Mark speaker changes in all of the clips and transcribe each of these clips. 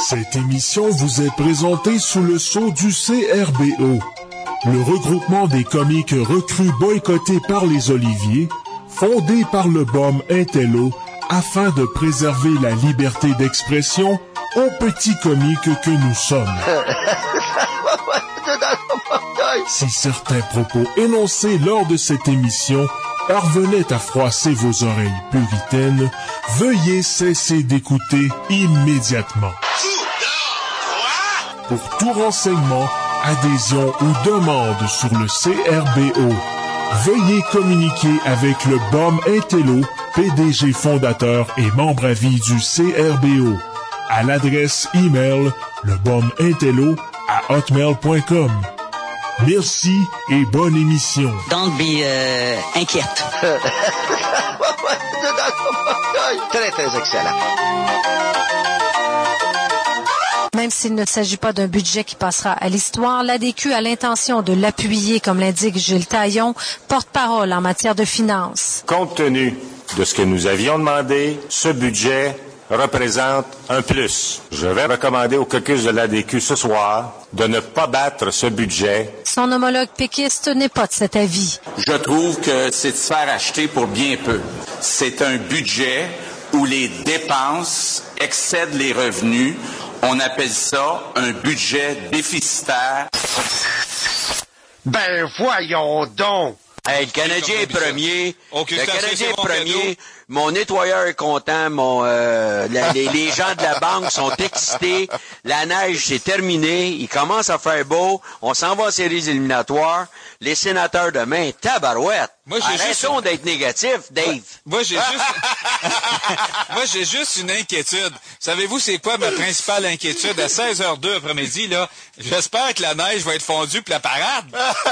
Speaker 1: Cette émission vous est présentée sous le sceau du CRBO, le regroupement des comiques recrues boycottés par les Oliviers, fondé par le BOM Intello afin de préserver la liberté d'expression aux petits comiques que nous sommes. Si certains propos énoncés lors de cette émission parvenaient à froisser vos oreilles puritaines, veuillez cesser d'écouter immédiatement. Pour tout renseignement, adhésion ou demande sur le CRBO, veuillez communiquer avec le BOM Intello, PDG fondateur et membre à vie du CRBO, à l'adresse email lebomintello@hotmail.com. Merci et bonne émission.
Speaker 2: Don't be inquiète.
Speaker 3: Très, très excellent.
Speaker 4: Même s'il ne s'agit pas d'un budget qui passera à l'histoire, l'ADQ a l'intention de l'appuyer, comme l'indique Gilles Taillon, porte-parole en matière de finances.
Speaker 5: Compte tenu de ce que nous avions demandé, ce budget représente un plus. Je vais recommander au caucus de l'ADQ ce soir de ne pas battre ce budget.
Speaker 4: Son homologue péquiste n'est pas de cet avis.
Speaker 6: Je trouve que c'est de se faire acheter pour bien peu. C'est un budget où les dépenses excèdent les revenus. On appelle ça un budget déficitaire.
Speaker 3: Ben voyons donc!
Speaker 7: Hey, le Canadien est premier.
Speaker 8: Okay,
Speaker 7: le Canadien est premier. Mon nettoyeur est content. Les gens de la banque sont excités. La neige, c'est terminé. Il commence à faire beau. On s'en va aux séries éliminatoires. Les sénateurs demain, tabarouette. Arrêtons d'être négatifs, Dave.
Speaker 8: Moi, j'ai juste une inquiétude. Savez-vous c'est quoi ma principale inquiétude? À 16h02 après-midi, là, j'espère que la neige va être fondue pour la parade.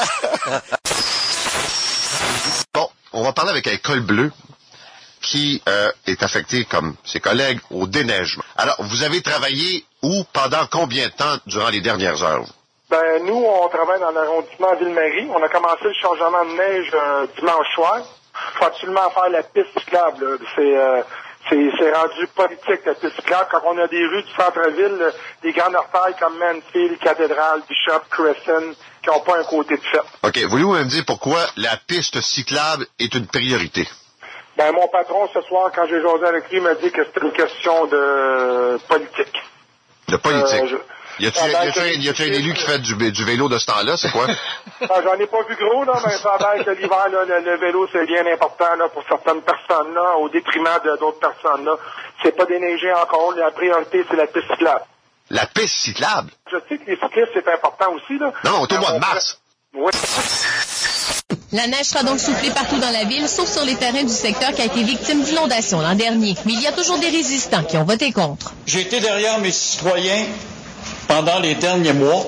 Speaker 3: Bon, on va parler avec un col bleu qui est affecté, comme ses collègues, au déneigement. Alors, vous avez travaillé où, pendant combien de temps durant les dernières heures?
Speaker 9: Ben, nous, on travaille dans l'arrondissement Ville-Marie. On a commencé le changement de neige dimanche soir. Il faut absolument faire la piste cyclable. C'est rendu politique, la piste cyclable. Quand on a des rues du centre-ville, des grandes artères comme Mansfield, Cathédrale, Bishop, Crescent, qui n'ont pas un côté de fête.
Speaker 3: OK. Voulez-vous me dire pourquoi la piste cyclable est une priorité?
Speaker 9: Ben, mon patron, ce soir, quand j'ai jasé avec lui, m'a dit que c'était une question de politique.
Speaker 3: De politique? Y a-t-il un élu qui fait du vélo de ce temps-là? C'est quoi?
Speaker 9: J'en ai pas vu gros, là, mais ça a l'air que l'hiver, là, le vélo, c'est bien important là, pour certaines personnes, là, au détriment d'autres personnes. Là. C'est pas déneigé encore. La priorité, c'est la piste cyclable.
Speaker 3: La piste cyclable?
Speaker 9: Je sais que les cyclistes, c'est important aussi. Là.
Speaker 3: Non, c'est au mois de mars.
Speaker 9: Oui.
Speaker 10: La neige sera donc soufflée partout dans la ville, sauf sur les terrains du secteur qui a été victime d'inondations l'an dernier. Mais il y a toujours des résistants qui ont voté contre.
Speaker 11: J'ai été derrière mes citoyens pendant les derniers mois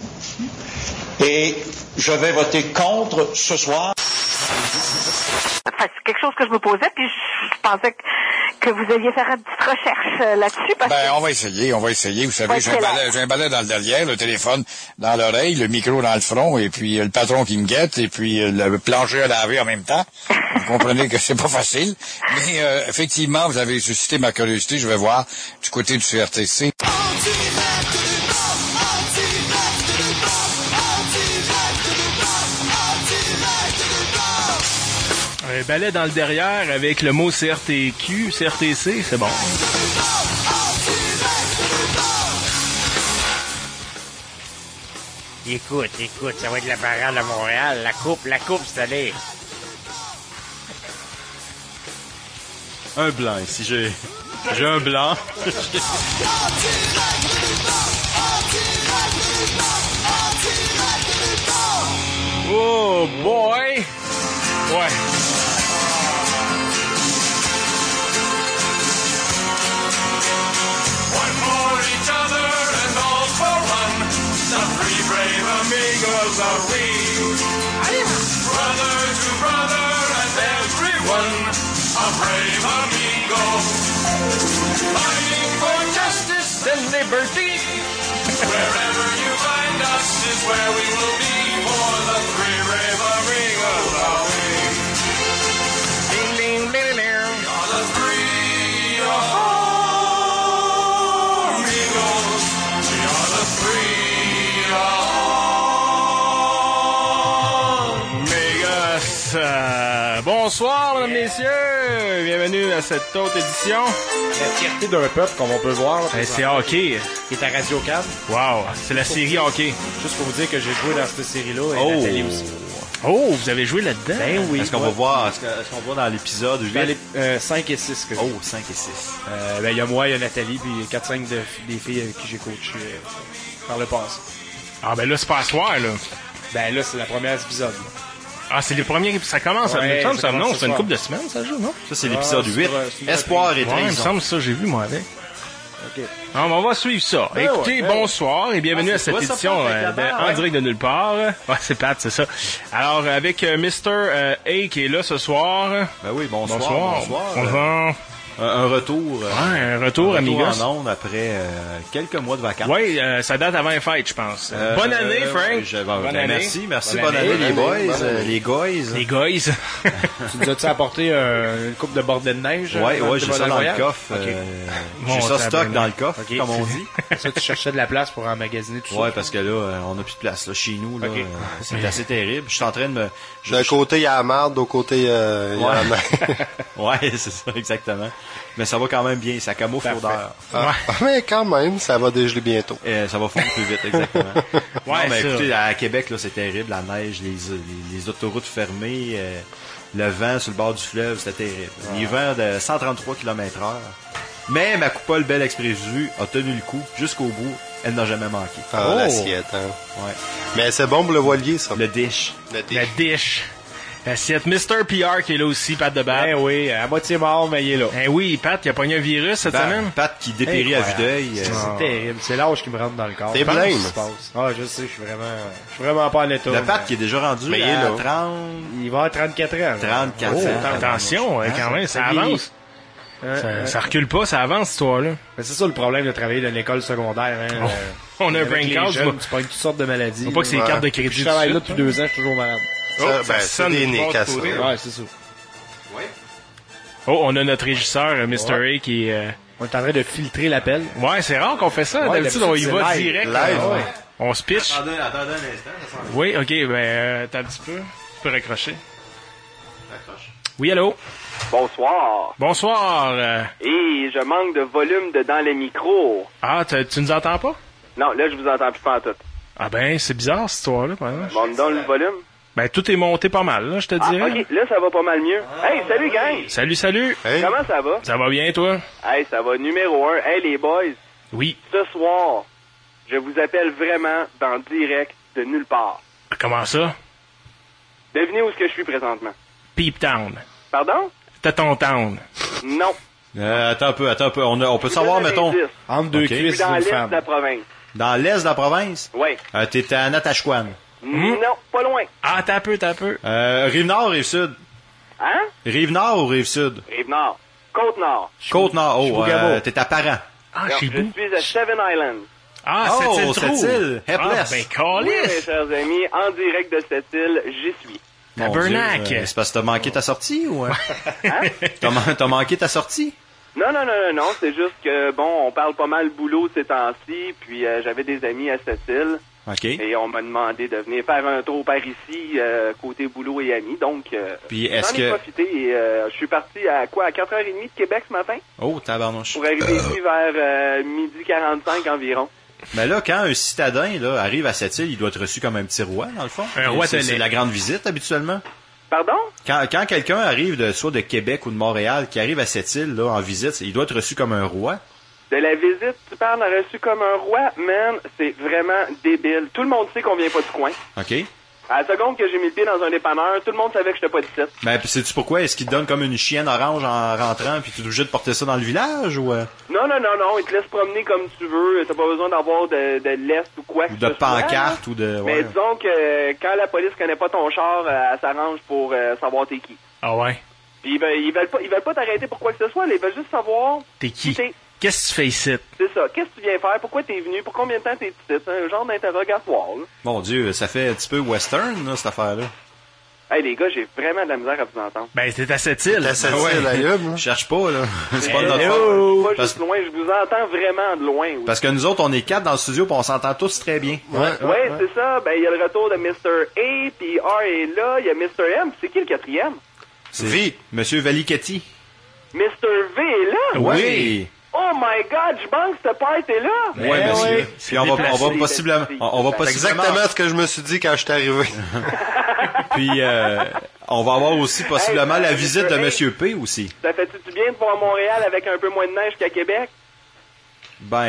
Speaker 11: et je vais voter contre ce soir.
Speaker 12: Enfin, c'est quelque chose que je me posais, puis je pensais que vous alliez faire une petite recherche là-dessus. Parce que...
Speaker 8: on va essayer. Vous savez, j'ai un balai dans le derrière, le téléphone dans l'oreille, le micro dans le front, et puis le patron qui me guette, et puis le plancher à laver en même temps. Vous comprenez que c'est pas facile. Mais effectivement, vous avez suscité ma curiosité. Je vais voir du côté du CRTC.
Speaker 13: Un balai dans le derrière avec le mot CRTC, c'est bon.
Speaker 14: Écoute, ça va être la parade à Montréal. La coupe, c'est allé.
Speaker 13: Un blanc ici, j'ai un blanc. Oh boy! Ouais.
Speaker 15: One for each other and all for one. The three brave amigos are we. Brother to brother and everyone. A brave amigo. Fighting for justice and liberty. Wherever you find us is where we will be. For the three brave amigos are we.
Speaker 13: Bonsoir, mesdames, messieurs. Bienvenue à cette autre édition.
Speaker 16: La fierté d'un peuple, comme on peut le voir.
Speaker 13: C'est hockey.
Speaker 16: Qui est à Radio Can.
Speaker 13: Wow, c'est la série hockey.
Speaker 16: Juste pour vous dire que j'ai joué dans cette série-là et Nathalie aussi.
Speaker 13: Oh, vous avez joué là-dedans?
Speaker 16: Ben oui.
Speaker 17: Est-ce qu'on va voir, est-ce qu'on voit dans l'épisode 8?
Speaker 16: Dans 5 et 6 que j'ai.
Speaker 17: Oh, 5 et 6.
Speaker 16: Ben, il y a moi, il y a Nathalie, puis 4-5 des filles avec qui j'ai coaché par le passé.
Speaker 13: Ah, ben là, c'est pas à soir, là.
Speaker 16: Ben là, c'est la première épisode.
Speaker 13: Ah, c'est les premiers. Ça commence à me semble, ça non, c'est une couple de semaines, ça joue, non?
Speaker 17: Ça, c'est l'épisode 8. Espoir et trahison.
Speaker 13: Il me semble ça, j'ai vu, moi, avec.
Speaker 16: OK.
Speaker 13: Alors, on va suivre ça. Écoutez, bonsoir et bienvenue à cette édition En direct de nulle part. Ouais, c'est Pat, c'est ça. Alors, avec Mr. A qui est là ce soir.
Speaker 17: Ben oui, bonsoir.
Speaker 13: Bonsoir.
Speaker 17: Un retour.
Speaker 13: Un retour, amigos.
Speaker 17: En ondes après quelques mois de vacances.
Speaker 13: Oui, ça date avant les fêtes, je pense. Bonne année, Frank.
Speaker 17: Bonne année. Merci. Bonne année, les boys. Les guys.
Speaker 13: Les guys.
Speaker 16: Tu nous as-tu apporté une coupe de bordée de neige?
Speaker 17: Oui, j'ai ça dans le coffre. J'ai ça stock dans le coffre, comme on dit.
Speaker 16: Ça, tu cherchais de la place pour emmagasiner tout ça?
Speaker 17: Oui, parce que là, on n'a plus de place. Là, chez nous, là, c'est assez terrible. Je suis en train de me...
Speaker 18: D'un côté, il y a la marde, d'autre côté, il y a la mer.
Speaker 17: Ouais, c'est ça, exactement. Mais ça va quand même bien, ça camoufle l'odeur.
Speaker 18: Mais quand même, ça va dégeler bientôt.
Speaker 17: Ça va fondre plus vite, exactement. Non, mais écoutez, à Québec, là, c'est terrible, la neige, les autoroutes fermées, le vent sur le bord du fleuve, c'était terrible. Les vents de 133 km/h. Mais ma coupole Belle Express Vue a tenu le coup jusqu'au bout. Elle n'a jamais manqué.
Speaker 18: L'assiette, hein.
Speaker 17: Ouais.
Speaker 18: Mais c'est bon pour le voilier, ça.
Speaker 17: Le dish.
Speaker 13: La dish. L'assiette. Mr. PR qui est là aussi, Pat de Bat.
Speaker 16: Ben oui, à moitié mort, mais il est là.
Speaker 13: Ben oui, Pat, il a pogné un virus cette semaine.
Speaker 17: Pat qui dépérit à vue d'œil.
Speaker 16: C'est terrible. C'est l'âge qui me rentre dans le corps.
Speaker 18: T'es blême.
Speaker 16: Ah, je sais, je suis vraiment pas en état.
Speaker 17: Le Pat qui est déjà rendu à 30...
Speaker 16: Il va avoir 34 ans.
Speaker 17: 34 ans.
Speaker 13: Attention, quand même, ça avance. Ça recule pas, ça avance, cette histoire-là.
Speaker 16: Mais c'est ça le problème de travailler dans une école secondaire. Hein,
Speaker 13: on a un brain cause.
Speaker 16: Tu pognes toutes sortes de maladies.
Speaker 13: Faut pas que c'est les cartes de crédit.
Speaker 16: Je travaille là depuis 2 ans, je suis toujours malade.
Speaker 18: C'est des nez cassés.
Speaker 16: Ouais, c'est ça.
Speaker 13: Oh, on a notre régisseur, Mr. A, qui
Speaker 16: on est en train de filtrer l'appel.
Speaker 13: Ouais, c'est rare qu'on fait ça. D'habitude, on y va direct.
Speaker 18: Live.
Speaker 13: On se pitch.
Speaker 17: Attendez un instant, ça sent...
Speaker 13: Oui, ok, ben, t'as un petit peu. Tu peux raccrocher. Oui, allô?
Speaker 19: Bonsoir.
Speaker 13: Bonsoir.
Speaker 19: Et je manque de volume dans les micros.
Speaker 13: Ah, tu nous entends pas?
Speaker 19: Non, là, je vous entends plus pantoute.
Speaker 13: Ah ben, c'est bizarre, cette histoire-là, par exemple.
Speaker 19: Monte donc le volume.
Speaker 13: Ben, tout est monté pas mal, là, je te dirais.
Speaker 19: OK, là, ça va pas mal mieux. Hey, salut, gang!
Speaker 13: Salut!
Speaker 18: Hey.
Speaker 19: Comment ça va?
Speaker 13: Ça va bien, toi?
Speaker 19: Hey, ça va numéro 1. Hey, les boys.
Speaker 13: Oui.
Speaker 19: Ce soir, je vous appelle vraiment dans direct de nulle part.
Speaker 13: Comment ça?
Speaker 19: Devinez où est-ce que je suis présentement.
Speaker 13: Peep Town.
Speaker 19: Pardon?
Speaker 13: Téton Town.
Speaker 19: Non.
Speaker 17: Attends un peu. On peut savoir, mettons...
Speaker 16: Entre deux cuisses,
Speaker 19: je suis dans l'est de la province.
Speaker 17: Dans l'est de la province?
Speaker 19: Oui.
Speaker 17: T'es à Natashquan.
Speaker 19: Non, pas loin.
Speaker 13: Ah, t'as peu.
Speaker 17: Rive-Nord, Rive-Sud?
Speaker 19: Hein?
Speaker 17: Rive-Nord ou Rive-Sud?
Speaker 19: Rive-Nord. Côte-Nord.
Speaker 17: Côte-Nord, t'es à Parent.
Speaker 13: Ah,
Speaker 19: je suis à Seven Islands.
Speaker 13: Ah, cette île.
Speaker 17: Helpless.
Speaker 13: Ben,
Speaker 19: oui, mes chers amis, en direct de cette île, j'y suis.
Speaker 13: Tabernacle.
Speaker 17: C'est parce que t'as manqué ta sortie ou...
Speaker 19: Hein?
Speaker 17: T'as manqué ta sortie?
Speaker 19: Non, c'est juste que, bon, on parle pas mal boulot ces temps-ci, puis j'avais des amis à cette île.
Speaker 17: OK.
Speaker 19: Et on m'a demandé de venir faire un tour par ici, côté boulot et amis, donc
Speaker 17: puis
Speaker 19: j'en ai profité et je suis parti à 4h30 de Québec ce matin?
Speaker 17: Oh, tabarnouche.
Speaker 19: Pour arriver ici vers 12h45 environ.
Speaker 17: Mais là, quand un citadin là arrive à cette île, il doit être reçu comme un petit roi, dans le fond.
Speaker 13: Un roi
Speaker 17: c'est la grande visite, habituellement.
Speaker 19: Pardon?
Speaker 17: Quand quelqu'un arrive soit de Québec ou de Montréal, qui arrive à cette île là en visite, il doit être reçu comme un roi.
Speaker 19: De la visite, tu parles de reçu comme un roi, man, c'est vraiment débile. Tout le monde sait qu'on vient pas du coin.
Speaker 17: OK.
Speaker 19: À la seconde que j'ai mis le pied dans un dépanneur, tout le monde savait que j'étais pas d'ici.
Speaker 17: Ben, puis sais-tu pourquoi? Est-ce qu'il te donne comme une chienne orange en rentrant, puis tu es obligé de porter ça dans le village, ou...
Speaker 19: Non, il te laisse promener comme tu veux. T'as pas besoin d'avoir de lest ou quoi.
Speaker 17: Ou de pancarte, ou de...
Speaker 19: Mais disons que quand la police connaît pas ton char, elle s'arrange pour savoir t'es qui.
Speaker 13: Ah ouais?
Speaker 19: Puis ils veulent pas t'arrêter pour quoi que ce soit, ils veulent juste savoir...
Speaker 13: T'es qui? Qu'est-ce que tu fais ici?
Speaker 19: C'est ça. Qu'est-ce que tu viens faire? Pourquoi t'es venu? Pour combien de temps t'es ici? C'est un genre d'interrogatoire, là.
Speaker 17: Mon Dieu, ça fait un petit peu western, là, cette affaire-là.
Speaker 19: Hey, les gars, j'ai vraiment de la misère à vous entendre.
Speaker 13: Ben, c'est à Sept-Îles.
Speaker 18: T'es à Sept-Îles, ailleurs,
Speaker 17: Je cherche pas, là. C'est pas de notre
Speaker 19: Pas
Speaker 17: faute.
Speaker 19: juste loin, je vous entends vraiment de loin. Oui.
Speaker 17: Parce que nous autres, on est 4 dans le studio, puis on s'entend tous très bien.
Speaker 19: Ouais, c'est ça. Ben, il y a le retour de Mr. A, puis R est là. Il y a Mr. M. C'est qui le quatrième?
Speaker 17: C'est V. Monsieur Valichetti.
Speaker 19: Mr. V est là?
Speaker 17: Oui.
Speaker 19: Oh my God, je manque ce party-là.
Speaker 17: Oui, monsieur. Puis on va possiblement...
Speaker 18: C'est exactement ce que je me suis dit quand je suis arrivé.
Speaker 17: Puis on va avoir aussi possiblement la visite de Monsieur P aussi.
Speaker 19: Ça fait-tu du bien de voir Montréal avec un peu moins de neige qu'à Québec?
Speaker 17: Ben,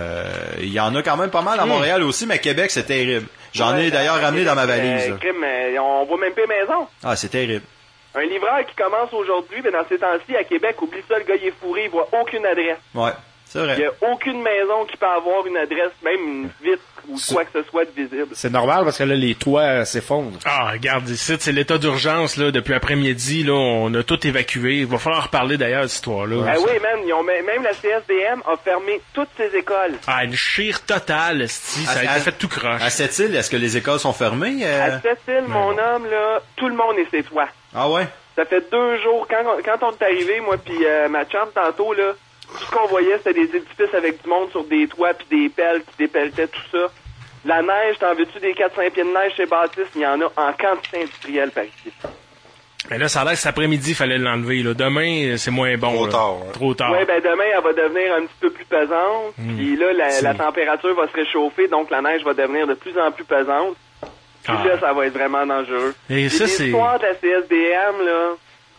Speaker 17: il y en a quand même pas mal à Montréal aussi, mais Québec, c'est terrible. J'en ai d'ailleurs ramené dans ma valise.
Speaker 19: On voit même pas les maisons.
Speaker 17: Ah, c'est terrible.
Speaker 19: Un livreur qui commence aujourd'hui, mais dans ces temps-ci, à Québec, oublie ça, le gars, il est fourré, il voit aucune adresse.
Speaker 17: Ouais, c'est vrai.
Speaker 19: Il n'y a aucune maison qui peut avoir une adresse, même une vitre ou quoi que ce soit de visible.
Speaker 16: C'est normal parce que là, les toits s'effondrent.
Speaker 13: Ah, regarde ici, c'est l'état d'urgence, là, depuis après-midi, là, on a tout évacué. Il va falloir reparler d'ailleurs de cette histoire-là.
Speaker 19: Ah oui, man, même la CSDM a fermé toutes ses écoles.
Speaker 13: Ah, une chire totale, ça a été fait tout croche.
Speaker 17: À Sept-Îles, est-ce que les écoles sont fermées?
Speaker 19: À Sept-Îles, mon homme, là, tout le monde est ses toits.
Speaker 17: Ah ouais?
Speaker 19: Ça fait 2 jours, quand on est arrivé, moi puis ma chum, tantôt, là, tout ce qu'on voyait, c'était des édifices avec du monde sur des toits puis des pelles qui dépelletaient tout ça. La neige, t'en veux-tu des 4-5 pieds de neige chez Baptiste? Il y en a en quantité industrielle par ici.
Speaker 13: Mais là, ça a l'air que cet après-midi, il fallait l'enlever. Là. Demain, c'est moins bon.
Speaker 18: Trop tard.
Speaker 13: Ouais. Trop tard.
Speaker 19: Oui, ben demain, elle va devenir un petit peu plus pesante. Puis là, la température va se réchauffer, donc la neige va devenir de plus en plus pesante. Puis là, ça va être vraiment dangereux.
Speaker 13: Et ça, c'est...
Speaker 19: L'histoire de la CSDM, là,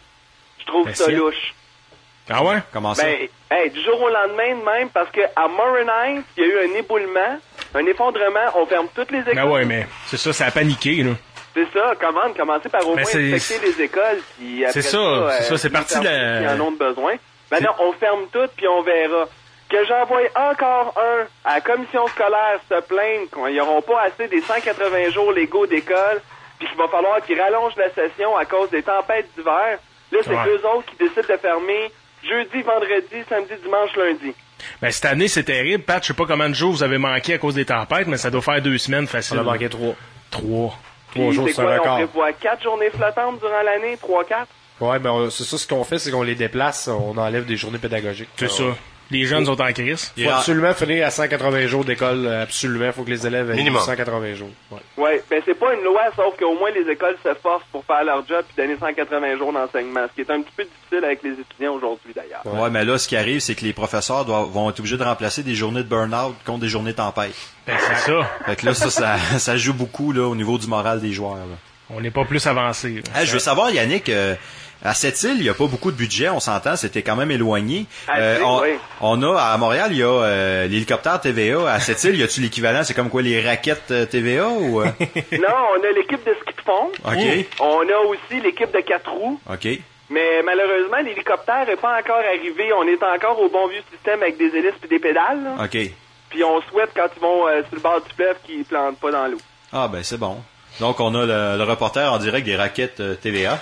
Speaker 19: je trouve ça louche.
Speaker 13: Ah ouais?
Speaker 17: Comment ça?
Speaker 19: Ben, du jour au lendemain de même, parce que à Morin, il y a eu un éboulement, un effondrement, on ferme toutes les écoles.
Speaker 13: Ben ouais, mais c'est ça, ça a paniqué, là.
Speaker 19: C'est ça, commencer par au moins inspecter les écoles, puis après
Speaker 13: c'est parti de la...
Speaker 19: Qui en ont besoin. Ben non, on ferme tout, puis on verra. Que j'envoie encore un à la commission scolaire se plaindre qu'ils n'auront pas assez des 180 jours légaux d'école, puis qu'il va falloir qu'ils rallongent la session à cause des tempêtes d'hiver. Là, c'est eux autres qui décident de fermer jeudi, vendredi, samedi, dimanche, lundi.
Speaker 13: Ben, cette année, c'est terrible. Pat, je sais pas combien de jours vous avez manqué à cause des tempêtes, mais ça doit faire 2 semaines facile.
Speaker 16: On a manqué 3.
Speaker 13: 3
Speaker 16: jours, c'est un record.
Speaker 19: On prévoit 4 journées flottantes durant l'année, 3-4?
Speaker 16: Ouais, ben c'est ça, ce qu'on fait, c'est qu'on les déplace, on enlève des journées pédagogiques.
Speaker 13: C'est ça. Les jeunes sont en crise.
Speaker 16: Il faut absolument finir à 180 jours d'école, absolument. Il faut que les élèves aient 180 jours.
Speaker 19: Ouais, ben c'est pas une loi, sauf qu'au moins les écoles se forcent pour faire leur job et donner 180 jours d'enseignement, ce qui est un petit peu difficile avec les étudiants aujourd'hui d'ailleurs.
Speaker 17: Ouais, mais là, ce qui arrive, c'est que les professeurs vont être obligés de remplacer des journées de burn-out contre des journées de tempête.
Speaker 13: Ben c'est ça.
Speaker 17: Fait que là, ça joue beaucoup là au niveau du moral des joueurs. Là.
Speaker 13: On n'est pas plus avancé.
Speaker 17: Je veux savoir, Yannick, à Sept-Îles, il n'y a pas beaucoup de budget, on s'entend, c'était quand même éloigné. On a, à Montréal, il y a l'hélicoptère TVA. À Sept-Îles, y a-tu l'équivalent? C'est comme quoi, les raquettes TVA ou...
Speaker 19: Non, on a l'équipe de ski de fond.
Speaker 17: OK.
Speaker 19: On a aussi l'équipe de 4 roues.
Speaker 17: OK.
Speaker 19: Mais malheureusement, l'hélicoptère n'est pas encore arrivé. On est encore au bon vieux système avec des hélices et des pédales. Là.
Speaker 17: OK.
Speaker 19: Puis on souhaite, quand ils vont sur le bord du fleuve, qu'ils ne plantent pas dans l'eau.
Speaker 17: Ah, ben c'est bon. Donc, on a le reporter en direct des raquettes TVA.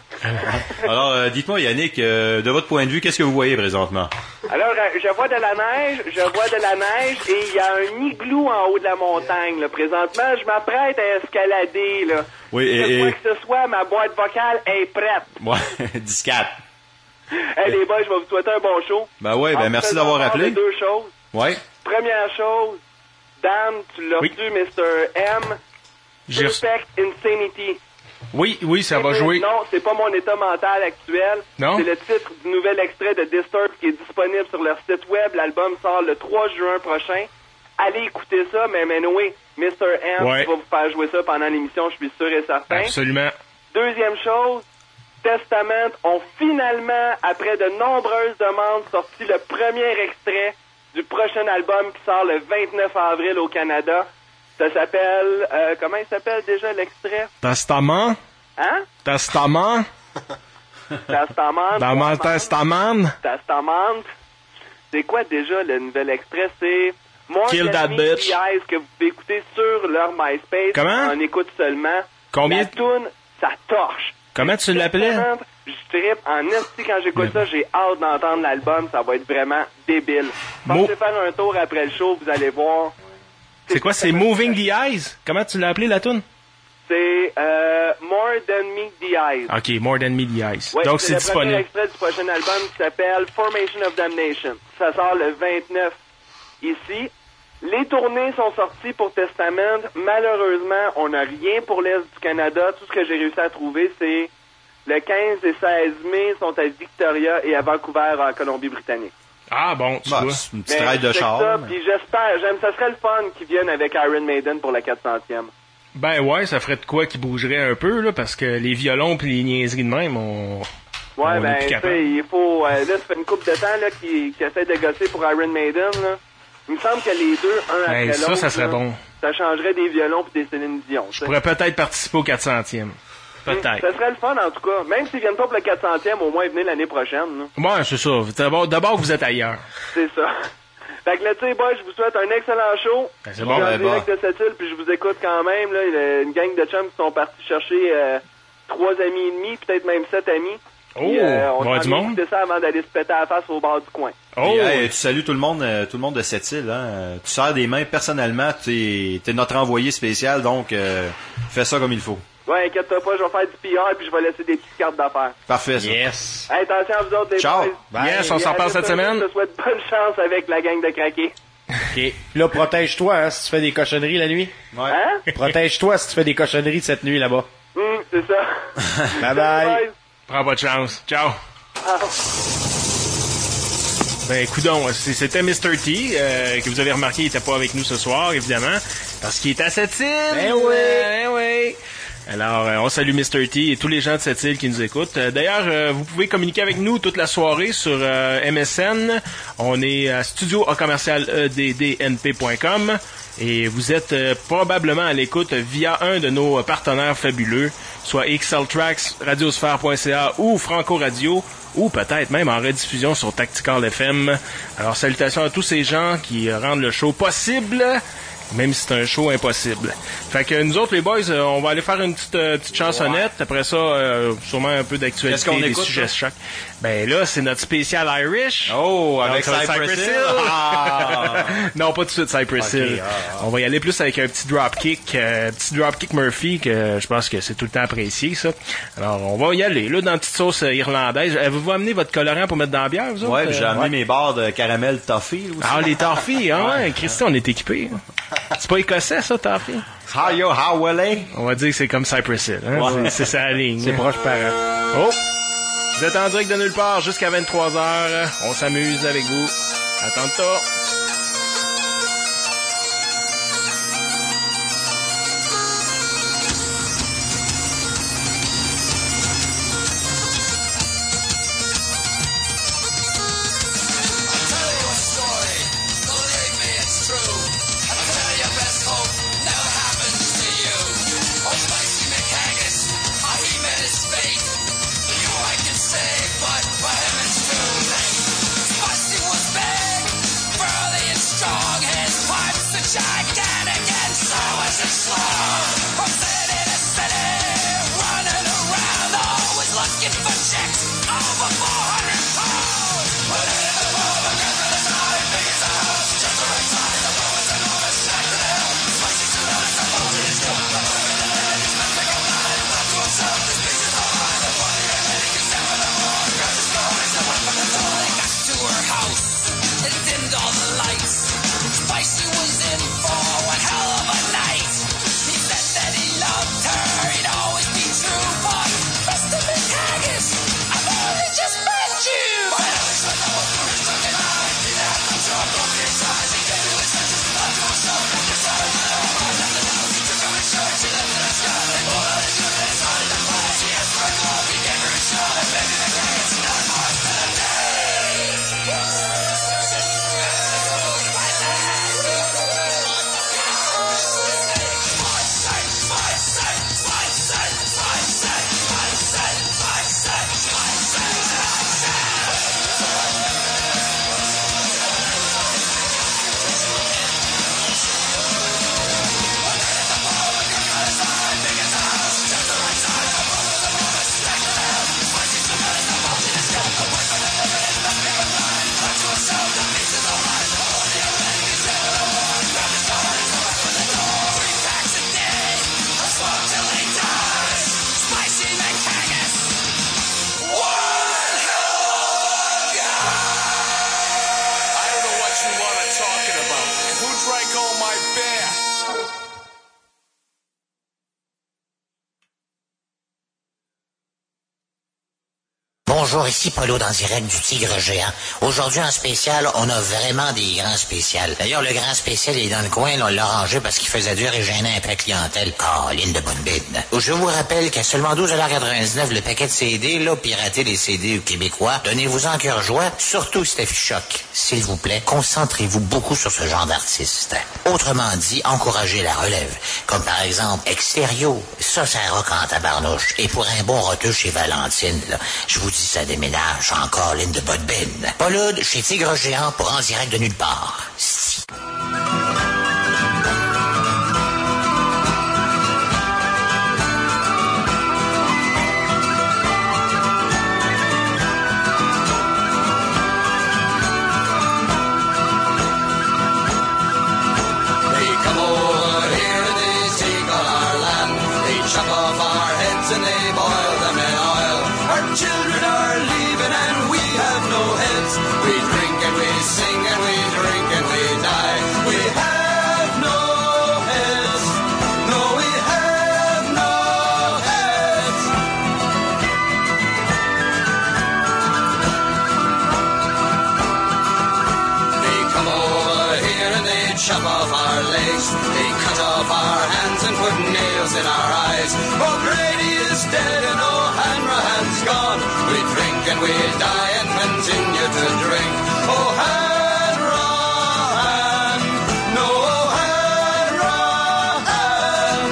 Speaker 17: Alors, dites-moi, Yannick, de votre point de vue, qu'est-ce que vous voyez présentement?
Speaker 19: Alors, je vois de la neige et il y a un igloo en haut de la montagne. Là. Présentement, je m'apprête à escalader. Là.
Speaker 17: Oui,
Speaker 19: Quoi que ce soit, ma boîte vocale est prête.
Speaker 17: Ouais, discate.
Speaker 19: Hey, les boys, je vais vous souhaiter un bon show.
Speaker 17: Ben ouais, ben merci d'avoir appelé.
Speaker 19: 2 choses.
Speaker 17: Ouais.
Speaker 19: Première chose, Dan, tu l'as reçu, Mr. M. Perfect Insanity.
Speaker 13: Oui, ça va jouer.
Speaker 19: Non, c'est pas mon état mental actuel.
Speaker 13: Non?
Speaker 19: C'est le titre du nouvel extrait de Disturbed qui est disponible sur leur site web. L'album sort le 3 juin prochain. Allez écouter ça, mais oui, Mr. M va vous faire jouer ça pendant l'émission, je suis sûr et certain.
Speaker 13: Absolument.
Speaker 19: Deuxième chose, Testament ont finalement, après de nombreuses demandes, sorti le premier extrait du prochain album qui sort le 29 avril au Canada. Ça s'appelle... comment il s'appelle déjà l'extrait?
Speaker 13: Testament.
Speaker 19: Hein?
Speaker 13: Testament.
Speaker 19: Testament.
Speaker 13: Dans mon testament.
Speaker 19: Testament. C'est quoi déjà le nouvel extrait? C'est... More
Speaker 13: Kill That Bitch.
Speaker 19: Eyes, que vous pouvez écouter sur leur MySpace.
Speaker 13: Comment?
Speaker 19: On écoute seulement.
Speaker 13: Combien?
Speaker 19: La toune, ça torche.
Speaker 13: Comment tu l'appelais?
Speaker 19: Je trippe en esti quand j'écoute ça. J'ai hâte d'entendre l'album. Ça va être vraiment débile. Pensez faire un tour après le show. Vous allez voir.
Speaker 13: C'est quoi? C'est Moving the Eyes? Comment tu l'as appelé, la toune?
Speaker 19: C'est More Than Meet the Eyes.
Speaker 13: OK, More Than Meet the Eyes.
Speaker 19: Ouais,
Speaker 13: Donc, c'est
Speaker 19: le premier
Speaker 13: disponible.
Speaker 19: extrait du prochain album qui s'appelle Formation of Damnation. Ça sort le 29 ici. Les tournées sont sorties pour Testament. Malheureusement, on n'a rien pour l'Est du Canada. Tout ce que j'ai réussi à trouver, c'est le 15 et 16 mai sont à Victoria et à Vancouver, en Colombie-Britannique.
Speaker 13: Ah bon, tu vois.
Speaker 17: C'est une petite ride de char.
Speaker 19: Puis j'espère, ça serait le fun qu'ils viennent avec Iron Maiden pour la 400e.
Speaker 13: Ben ouais, ça ferait de quoi qui bougerait un peu, là, parce que les violons pis les niaiseries de même, on est plus capable.
Speaker 19: Il faut... là, ça fait une couple de temps là qu'ils essaient de gosser pour Iron Maiden, là. Il me semble que les deux, un après l'autre...
Speaker 13: Ça serait
Speaker 19: là,
Speaker 13: bon.
Speaker 19: Ça changerait des violons pis des Céline Dion.
Speaker 13: Je pourrais peut-être participer au 400e. Peut-être.
Speaker 19: Ça serait le fun, en tout cas. Même s'ils viennent pas pour le 400e, au moins venez l'année prochaine. Là.
Speaker 13: Ouais, c'est ça. D'abord, vous êtes ailleurs.
Speaker 19: C'est ça. Fait que là, tu sais, boy, je vous souhaite un excellent show.
Speaker 13: Ben, c'est bon.
Speaker 19: Je suis en direct de cette île, puis je vous écoute quand même. Là, il y a une gang de chums qui sont partis chercher 3 amis et demi, peut-être même 7 amis.
Speaker 13: Oh, on
Speaker 19: du monde. On ça avant d'aller se péter à la face au bord du coin.
Speaker 17: Oh. Hey, tu salues tout le monde de cette île. Hein. Tu serres des mains personnellement. T'es notre envoyé spécial, donc fais ça comme il faut.
Speaker 19: Ouais, inquiète-toi pas, je vais faire du PR puis je vais laisser des petites cartes d'affaires.
Speaker 17: Parfait, ça.
Speaker 13: Yes.
Speaker 19: Hey, attention à vous autres, les
Speaker 13: Ciao.
Speaker 19: boys.
Speaker 13: Yes, on s'en parle cette semaine.
Speaker 19: Je te souhaite bonne chance avec la gang de craqués.
Speaker 16: OK. Là, protège-toi, hein, si tu fais des cochonneries la nuit.
Speaker 17: Ouais.
Speaker 19: Hein?
Speaker 16: Protège-toi si tu fais des cochonneries cette nuit là-bas.
Speaker 19: C'est ça.
Speaker 16: Bye-bye.
Speaker 13: Prends pas de chance. Ciao. Ben, coudonc, c'était Mr. T, que vous avez remarqué, il était pas avec nous ce soir, évidemment, parce qu'il est à cette île.
Speaker 16: Ben oui.
Speaker 13: Ben oui. Alors, on salue Mr. T et tous les gens de cette île qui nous écoutent. D'ailleurs, vous pouvez communiquer avec nous toute la soirée sur MSN. On est à studio@commercialeddnp.com et vous êtes probablement à l'écoute via un de nos partenaires fabuleux, soit XL Tracks, radiosphère.ca ou Franco Radio, ou peut-être même en rediffusion sur Tactical FM. Alors, salutations à tous ces gens qui rendent le show possible, même si c'est un show impossible. Fait que nous autres, les boys, on va aller faire une petite chansonnette. Ouais. Après ça, sûrement un peu d'actualité,
Speaker 17: qu'est-ce qu'on
Speaker 13: des
Speaker 17: écoute,
Speaker 13: sujets chocs. Ben là, c'est notre spécial Irish.
Speaker 17: Oh, avec
Speaker 13: Cypress Hill.
Speaker 17: Ah.
Speaker 13: Non, pas tout de suite Cypress Hill. On va y aller plus avec un petit dropkick Murphy, que je pense que c'est tout le temps apprécié, ça. Alors, on va y aller, là, dans une petite sauce irlandaise. Avez-vous amené votre colorant pour mettre dans la bière, vous autres?
Speaker 17: Ouais, j'ai amené mes barres de caramel toffee aussi.
Speaker 13: Ah, les toffees, hein, ouais. Christy, on est équipés. C'est pas écossais, ça, toffee? On va dire que c'est comme Cypress Hill, hein? Ouais. C'est sa ligne.
Speaker 16: C'est proche parent.
Speaker 13: Oh! Vous êtes en direct de nulle part jusqu'à 23h. On s'amuse avec vous. À tantôt.
Speaker 15: Spicy was in for one hell of a night. He strike on my best.
Speaker 20: Bonjour, ici Polo dans direct du Tigre Géant. Aujourd'hui, en spécial, on a vraiment des grands spéciales. D'ailleurs, le grand spécial est dans le coin, là, on l'a rangé parce qu'il faisait dur et gênait un peu la clientèle. Caroline de bonne bine. Je vous rappelle qu'à seulement 12,99$ le paquet de CD, là, pirater les CD québécois, donnez-vous-en cœur joie, surtout Steffi Choc. S'il vous plaît, concentrez-vous beaucoup sur ce genre d'artiste. Autrement dit, encouragez la relève. Comme par exemple, Extérieur. Ça rock en tabarnouche. Et pour un bon retour chez Valentine, là, je vous dis ça déménage en Caroline de Bodbine. Paulude chez Tigre Géant pour En direct de nulle part. Si.
Speaker 15: Children are leaving and we have no heads. We drink and we sing and we drink and we die. We have no heads. No, we have no heads. They come over here and they chop off our legs. They cut off our hands and put nails in our eyes. O'Grady is dead and O'Hanrahan's gone. We drink and we die and continue to drink. O'Hanrahan, no O'Hanrahan.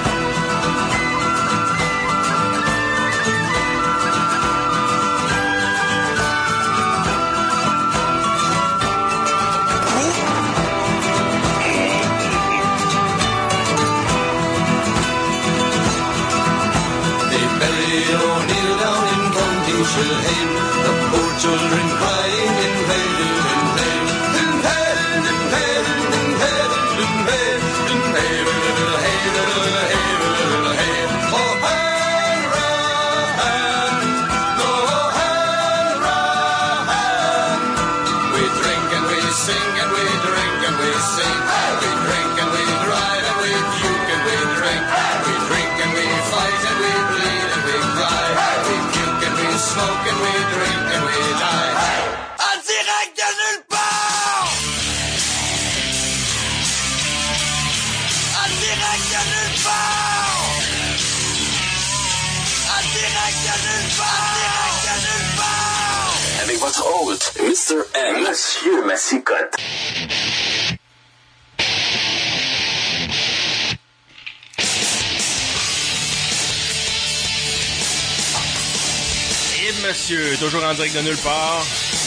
Speaker 15: They buried O'Neill down in County Shilhane. The poor children crying in vain, in vain, in vain, in vain, in vain, in vain, in vain, little hay, little hay, little hay. O'Hanrahan, no O'Hanrahan. We drink and we sing and we drink and we sing. We drink and we drive and we puke and we drink. We drink and we fight and we bleed and we cry. We puke and we smoke and we drink and we die. En direct de nulle part! En direct de nulle part! En direct de nulle part! En direct de nulle part!
Speaker 21: Avec votre hôte, Mr. M. Monsieur Massicotte.
Speaker 13: Et monsieur, toujours en direct de nulle part.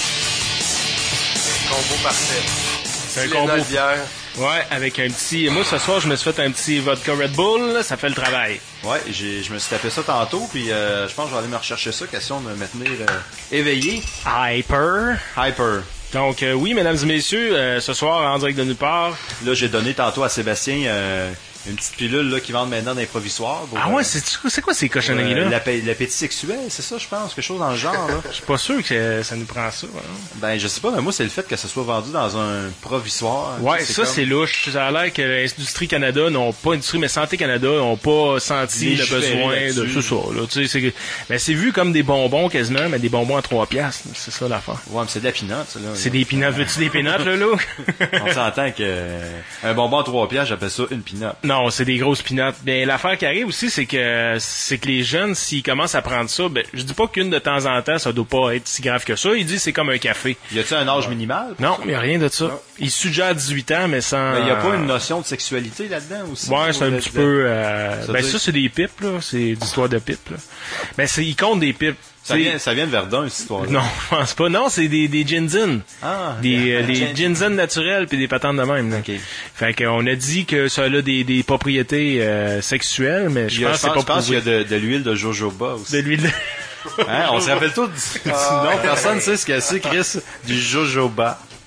Speaker 18: Combo parfait.
Speaker 13: C'est un
Speaker 18: Les
Speaker 13: combo.
Speaker 18: notes bière.
Speaker 13: Ouais, avec un petit... Moi, ce soir, je me suis fait un petit vodka Red Bull, là, ça fait le travail.
Speaker 17: Ouais, je me suis tapé ça tantôt, puis je pense que je vais aller me rechercher ça, question de me tenir éveillé.
Speaker 13: Hyper. Donc, oui, mesdames et messieurs, ce soir, en direct de nulle part.
Speaker 17: Là, j'ai donné tantôt à Sébastien une petite pilule là, qui vendent maintenant dans les provisoires.
Speaker 13: Ah ouais, c'est quoi ces cochonneries-là?
Speaker 17: L'appétit sexuel, c'est ça, je pense, quelque chose dans le genre.
Speaker 13: Je suis pas sûr que ça nous prend ça. Hein.
Speaker 17: Ben, je sais pas, mais moi, c'est le fait que ça soit vendu dans un provisoire.
Speaker 13: Ouais, ça, c'est louche. Ça a l'air que l'Industrie Canada n'ont pas, Industrie, mais Santé Canada n'ont pas senti le besoin de tout ça. Là. Tu sais, c'est vu comme des bonbons quasiment, mais des bonbons à 3$. C'est ça l'affaire.
Speaker 17: Ouais, mais c'est de la peanut, ça, là.
Speaker 13: C'est des peanuts. Veux-tu des peanuts, là,
Speaker 17: On s'entend que un bonbon à 3$, j'appelle ça une peanut.
Speaker 13: Non, c'est des grosses peanuts. Bien, l'affaire qui arrive aussi, c'est que les jeunes, s'ils commencent à prendre ça, ben, je dis pas qu'une de temps en temps, ça doit pas être si grave que ça. Ils disent c'est comme un café.
Speaker 17: Y a-t-il un âge minimal?
Speaker 13: Non, il y a rien de ça. Ils suggèrent 18 ans, mais sans...
Speaker 17: Mais y a pas une notion de sexualité là-dedans aussi?
Speaker 13: Ouais, c'est un petit peu... ben, ça, c'est des pipes, là. C'est d'histoire de pipes, là. Ben, ils comptent des pipes.
Speaker 17: Ça vient de Verdun, cette histoire-là.
Speaker 13: Non, je pense pas. Non, c'est des ginseng.
Speaker 17: Ah,
Speaker 13: des ginseng naturels puis des patentes de même.
Speaker 17: Okay.
Speaker 13: Fait qu'on a dit que ça a des propriétés sexuelles, mais je pense
Speaker 17: qu'il y a de l'huile de jojoba aussi.
Speaker 13: De l'huile de...
Speaker 17: Hein, on se rappelle tous du nom. Personne ne sait ce que c'est, Chris, du jojoba.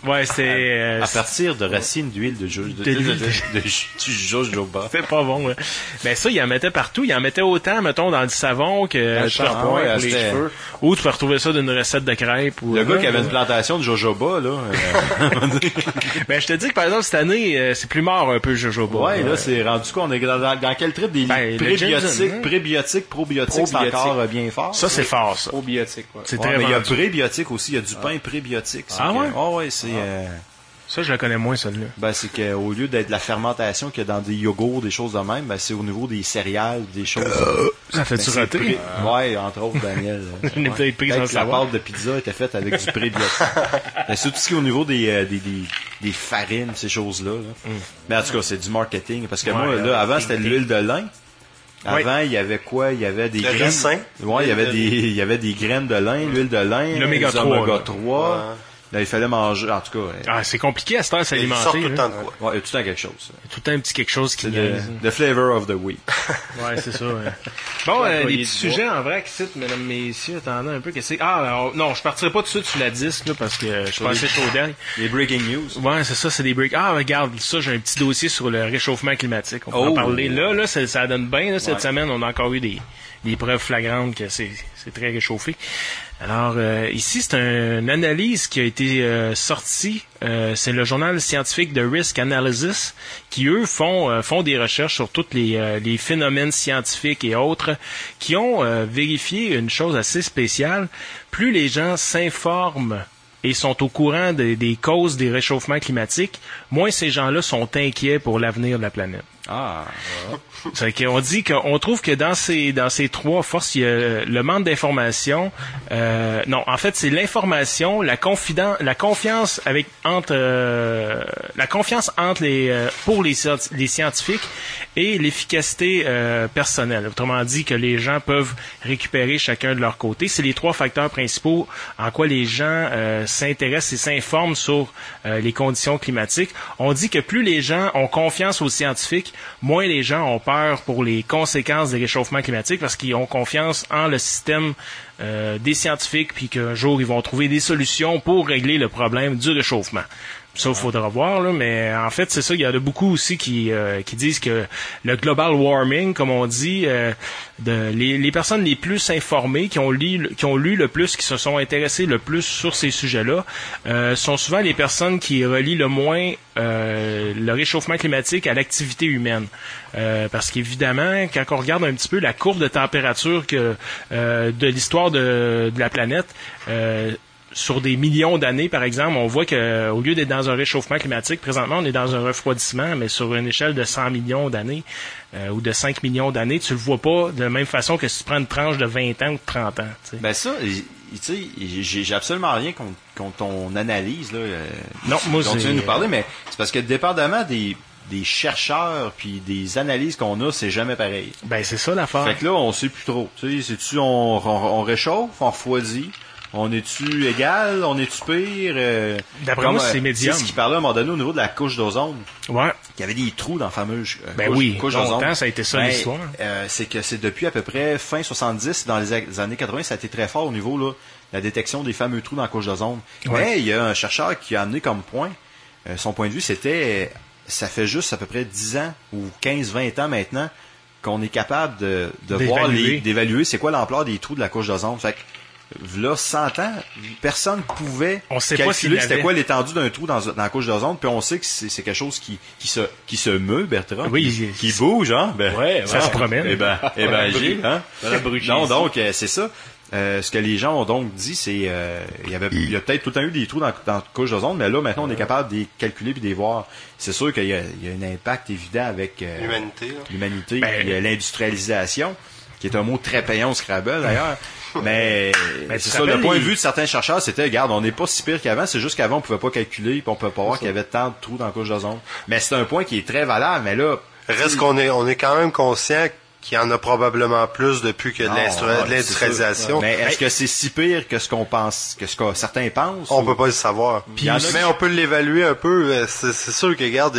Speaker 13: Ouais, c'est...
Speaker 17: à partir de racines d'huile de jojoba.
Speaker 13: C'est pas bon, ouais. Ben ça, il en mettait partout. Il en mettait autant, mettons, dans le savon que tu peux retrouver pour les cheveux. Ou tu peux retrouver ça d'une recette de crêpes. Ou,
Speaker 17: le gars qui avait une plantation de jojoba, là...
Speaker 13: Ben, je te dis que, par exemple, cette année, c'est plus mort un peu, le jojoba.
Speaker 17: Ouais, là, c'est rendu quoi? On est dans quel trip des prébiotiques, probiotiques, c'est encore bien fort.
Speaker 13: Ça, c'est fort, ça.
Speaker 16: Probiotiques, ouais.
Speaker 13: C'est très
Speaker 17: mais il y a prébiotiques aussi. Il y a du pain prébiotique.
Speaker 13: Ah ouais?
Speaker 17: Ouais, c'est...
Speaker 13: Ça, je le connais moins, celui-là.
Speaker 17: Ben, c'est qu'au lieu d'être la fermentation qu'il y a dans des yogourts, des choses de même, ben, c'est au niveau des céréales, des choses...
Speaker 13: Ça fait-tu rater?
Speaker 17: Ouais, entre autres, Daniel.
Speaker 13: Je n'ai peut-être pris sans savoir.
Speaker 17: La pâte de pizza était faite avec du prébiotique. Mais surtout ce qui est au niveau des farines, ces choses-là. Là. Mais en tout cas, c'est du marketing. Parce que moi, là, avant, c'était de l'huile de lin. Avant, il y avait quoi? Il y avait des graines. Ouais, il y avait des graines de lin, l'huile de lin,
Speaker 13: l'oméga 3.
Speaker 17: Là, il fallait manger, en tout cas.
Speaker 13: Ah, c'est compliqué à cette heure s'alimenter.
Speaker 3: Il sort tout le temps de quoi?
Speaker 17: Ouais, il y a tout le temps quelque chose.
Speaker 13: Tout le temps un petit quelque chose qui...
Speaker 17: The flavor of the week.
Speaker 13: Ouais, c'est ça. Ouais. Bon, des petits sujets en vrai qui citent, mesdames, messieurs, attendez un peu. Non, je partirai pas tout de suite sur la disque, là, parce que je suis pas assez chaud d'air.
Speaker 17: Les breaking news.
Speaker 13: Ouais, c'est ça, c'est des breaking... Ah, regarde, ça, j'ai un petit dossier sur le réchauffement climatique. On peut en parler. Là, ça donne bien, là, cette semaine. On a encore eu des preuves flagrantes que c'est très réchauffé. Alors, ici, c'est une analyse qui a été sortie. C'est le journal scientifique de Risk Analysis qui, eux, font des recherches sur tous les phénomènes scientifiques et autres, qui ont vérifié une chose assez spéciale. Plus les gens s'informent et sont au courant des causes des réchauffements climatiques, moins ces gens-là sont inquiets pour l'avenir de la planète.
Speaker 17: Ah.
Speaker 13: C'est qu'on dit qu'on trouve que dans ces trois forces, il y a le manque d'information. Non, en fait, c'est l'information, la confiance pour les scientifiques et l'efficacité personnelle. Autrement dit, que les gens peuvent récupérer chacun de leur côté. C'est les trois facteurs principaux en quoi les gens s'intéressent et s'informent sur les conditions climatiques. On dit que plus les gens ont confiance aux scientifiques, moins les gens ont peur pour les conséquences des réchauffements climatiques parce qu'ils ont confiance en le système des scientifiques puis qu'un jour ils vont trouver des solutions pour régler le problème du réchauffement. Ça, il faudra voir, là, mais en fait, c'est ça, il y en a beaucoup aussi qui disent que le global warming, comme on dit, les personnes les plus informées, qui ont lu le plus, qui se sont intéressées le plus sur ces sujets-là, sont souvent les personnes qui relient le moins le réchauffement climatique à l'activité humaine. Parce qu'évidemment, quand on regarde un petit peu la courbe de température de l'histoire de la planète, sur des millions d'années, par exemple, on voit qu'au lieu d'être dans un réchauffement climatique, présentement, on est dans un refroidissement, mais sur une échelle de 100 millions d'années ou de 5 millions d'années, tu le vois pas de la même façon que si tu prends une tranche de 20 ans ou de 30 ans. T'sais.
Speaker 17: Ben ça, tu sais, j'ai absolument rien contre ton analyse, là.
Speaker 13: Non, moi,
Speaker 17: dont tu viens de nous parler, mais c'est parce que dépendamment des chercheurs puis des analyses qu'on a, c'est jamais pareil.
Speaker 13: Ben, c'est ça l'affaire.
Speaker 17: Fait que là, on sait plus trop. Tu sais, c'est-tu on réchauffe, on refroidit? On est-tu égal? On est-tu pire?
Speaker 13: D'après moi, c'est médium.
Speaker 17: C'est ce qu'il parlait à un moment donné au niveau de la couche d'ozone.
Speaker 13: Ouais.
Speaker 17: Il y avait des trous dans la fameuse
Speaker 13: couche d'ozone. Longtemps, ça a été ça l'histoire.
Speaker 17: C'est que c'est depuis à peu près fin 70, dans les années 80, ça a été très fort au niveau là, la détection des fameux trous dans la couche d'ozone. Ouais. Mais il y a un chercheur qui a amené comme point, son point de vue, c'était, ça fait juste à peu près 10 ans ou 15-20 ans maintenant qu'on est capable d'évaluer c'est quoi l'ampleur des trous de la couche d'ozone. Fait que, là, 100 ans, personne pouvait calculer c'était quoi l'étendue d'un trou dans la couche d'ozone, puis on sait que c'est quelque chose qui se meut, Bertrand, qui bouge, hein?
Speaker 13: Ça se promène.
Speaker 17: J'ai, hein? Non, donc, c'est ça. Ce que les gens ont donc dit, c'est il y a peut-être tout le temps eu des trous dans la couche d'ozone, mais là, maintenant, on est capable de les calculer puis de les voir. C'est sûr qu'il y a un impact évident avec l'humanité, l'industrialisation, qui est un mot très payant au Scrabble, d'ailleurs. Mais c'est ça, le point de vue de certains chercheurs, c'était, regarde, on n'est pas si pire qu'avant, c'est juste qu'avant, on pouvait pas calculer, puis on pouvait pas voir qu'il y avait tant de trous dans la couche d'ozone. Mais c'est un point qui est très valable, mais là...
Speaker 18: Reste qu'on est quand même conscient qu'il y en a probablement plus depuis que de l'industrialisation.
Speaker 17: Mais est-ce que c'est si pire que ce qu'on pense, que certains pensent?
Speaker 18: On peut pas le savoir. Mais on peut l'évaluer un peu. C'est sûr que, regarde,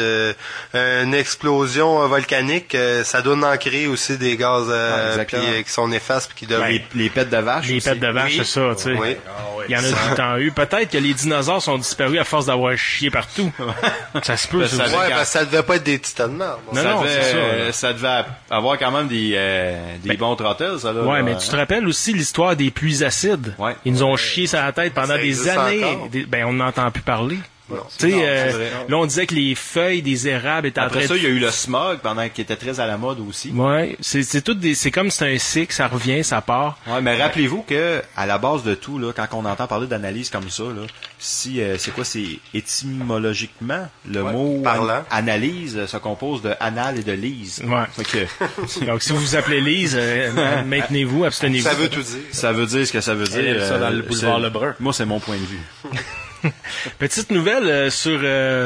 Speaker 18: une explosion volcanique, ça doit en créer aussi des gaz qui sont néfastes puis qui doivent...
Speaker 17: Les pètes de vache.
Speaker 13: Les pètes de vache, c'est ça, tu sais.
Speaker 18: Oui.
Speaker 13: Il y en a tout le temps eu. Peut-être que les dinosaures sont disparus à force d'avoir chié partout. Ça se peut.
Speaker 18: Ouais, parce que ça devait pas être des titans de merde.
Speaker 13: Non, c'est ça.
Speaker 17: Ça devait avoir quand même des bons trottels, ça, là.
Speaker 13: Ouais, mais tu te rappelles aussi l'histoire des pluies acides.
Speaker 17: Ouais.
Speaker 13: Ils nous ont chié sur la tête pendant des années. On n'entend plus parler. Tu sais, là, on disait que les feuilles des érables étaient
Speaker 17: Après ça, il y a eu le smog qui était très à la mode aussi.
Speaker 13: Ouais, c'est comme c'est un cycle, ça revient, ça part.
Speaker 17: Ouais, mais rappelez-vous que à la base de tout, là, quand on entend parler d'analyse comme ça, là, si c'est étymologiquement le mot analyse se compose de anal et de lise.
Speaker 13: Ouais. Donc si vous vous appelez Lise, maintenez-vous, abstenez-vous.
Speaker 18: Ça veut tout dire.
Speaker 17: Ça veut dire ce que ça veut dire.
Speaker 16: Ça dans le boulevard Lebrun.
Speaker 17: Moi, c'est mon point de vue.
Speaker 13: Petite nouvelle sur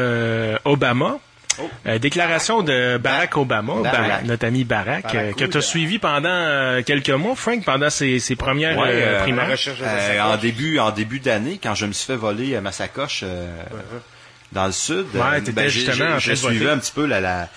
Speaker 13: Obama. Déclaration de Barack Obama, notre ami Barack que tu as suivi pendant quelques mois, Frank, pendant ses premières primaires.
Speaker 17: En début d'année, quand je me suis fait voler ma sacoche dans le sud, je suivais un petit peu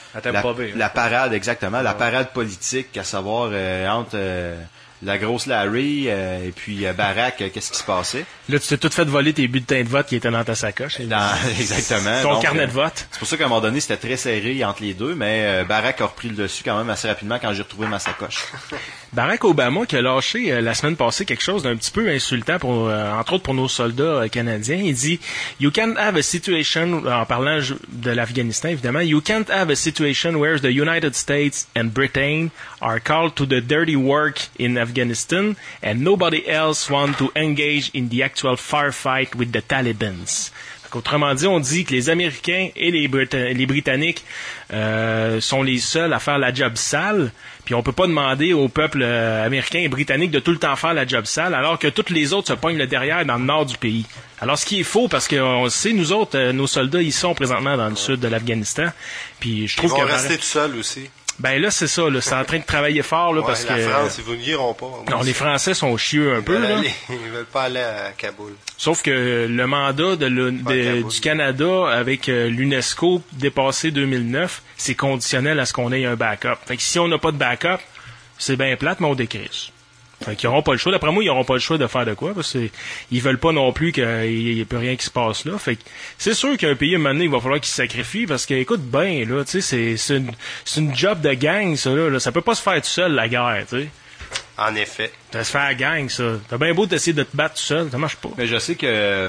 Speaker 17: la parade, exactement, la parade politique, à savoir entre la grosse Larry et puis Barack, qu'est-ce qui se passait?
Speaker 13: Là, tu t'es tout fait voler tes bulletins de vote qui étaient dans ta sacoche.
Speaker 17: Exactement.
Speaker 13: Ton carnet de vote.
Speaker 17: C'est pour ça qu'à un moment donné, c'était très serré entre les deux, mais Barack a repris le dessus quand même assez rapidement quand j'ai retrouvé ma sacoche.
Speaker 13: Barack Obama qui a lâché la semaine passée quelque chose d'un petit peu insultant pour entre autres pour nos soldats canadiens. Il dit « You can't have a situation », en parlant de l'Afghanistan évidemment, « You can't have a situation where the United States and Britain are called to the dirty work in Afghanistan and nobody else want to engage in the actual firefight with the Taliban ». Autrement dit, on dit que les Américains et les Britanniques sont les seuls à faire la job sale, puis on peut pas demander au peuple américain et britannique de tout le temps faire la job sale, alors que tous les autres se pognent le derrière dans le nord du pays. Alors, ce qui est faux, parce qu'on sait, nous autres, nos soldats, ils sont présentement dans le sud de l'Afghanistan, puis je trouve
Speaker 18: ils vont rester tout seuls aussi.
Speaker 13: Ben là, c'est ça, là, c'est en train de travailler fort, là, parce que...
Speaker 18: la France, ils n'iront pas.
Speaker 13: Non, les Français sont chieux un peu, là.
Speaker 18: Ils veulent pas aller à Kaboul.
Speaker 13: Sauf que le mandat du Canada avec l'UNESCO dépassé 2009, c'est conditionnel à ce qu'on ait un backup. Fait que si on n'a pas de backup, c'est bien plate, mais on décrise. Fait qu'ils n'auront pas le choix. D'après moi, ils n'auront pas le choix de faire de quoi, parce qu'ils veulent pas non plus qu'il n'y ait plus rien qui se passe là. Fait que c'est sûr qu'un pays, à un moment donné, il va falloir qu'il se sacrifie, parce que, écoute, ben, là, tu sais, c'est une job de gang, ça, là. Ça peut pas se faire tout seul, la guerre, tu sais.
Speaker 18: En effet.
Speaker 13: Ça se fait à la gang, ça. T'as bien beau d'essayer de te battre tout seul, ça marche pas.
Speaker 17: Mais je sais que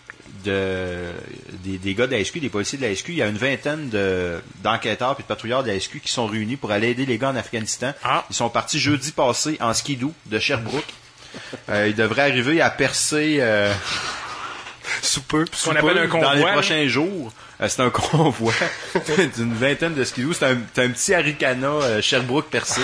Speaker 17: des gars de la SQ, des policiers de la SQ, il y a une vingtaine d'enquêteurs et de patrouilleurs de la SQ qui sont réunis pour aller aider les gars en Afghanistan. Ils sont partis jeudi passé en skidoo de Sherbrooke. Ils devraient arriver à percer sous peu
Speaker 13: qu'on appelle un convoi,
Speaker 17: dans les prochains jours. C'est un convoi d'une vingtaine de skidoo. C'est un petit Arikana Sherbrooke percé.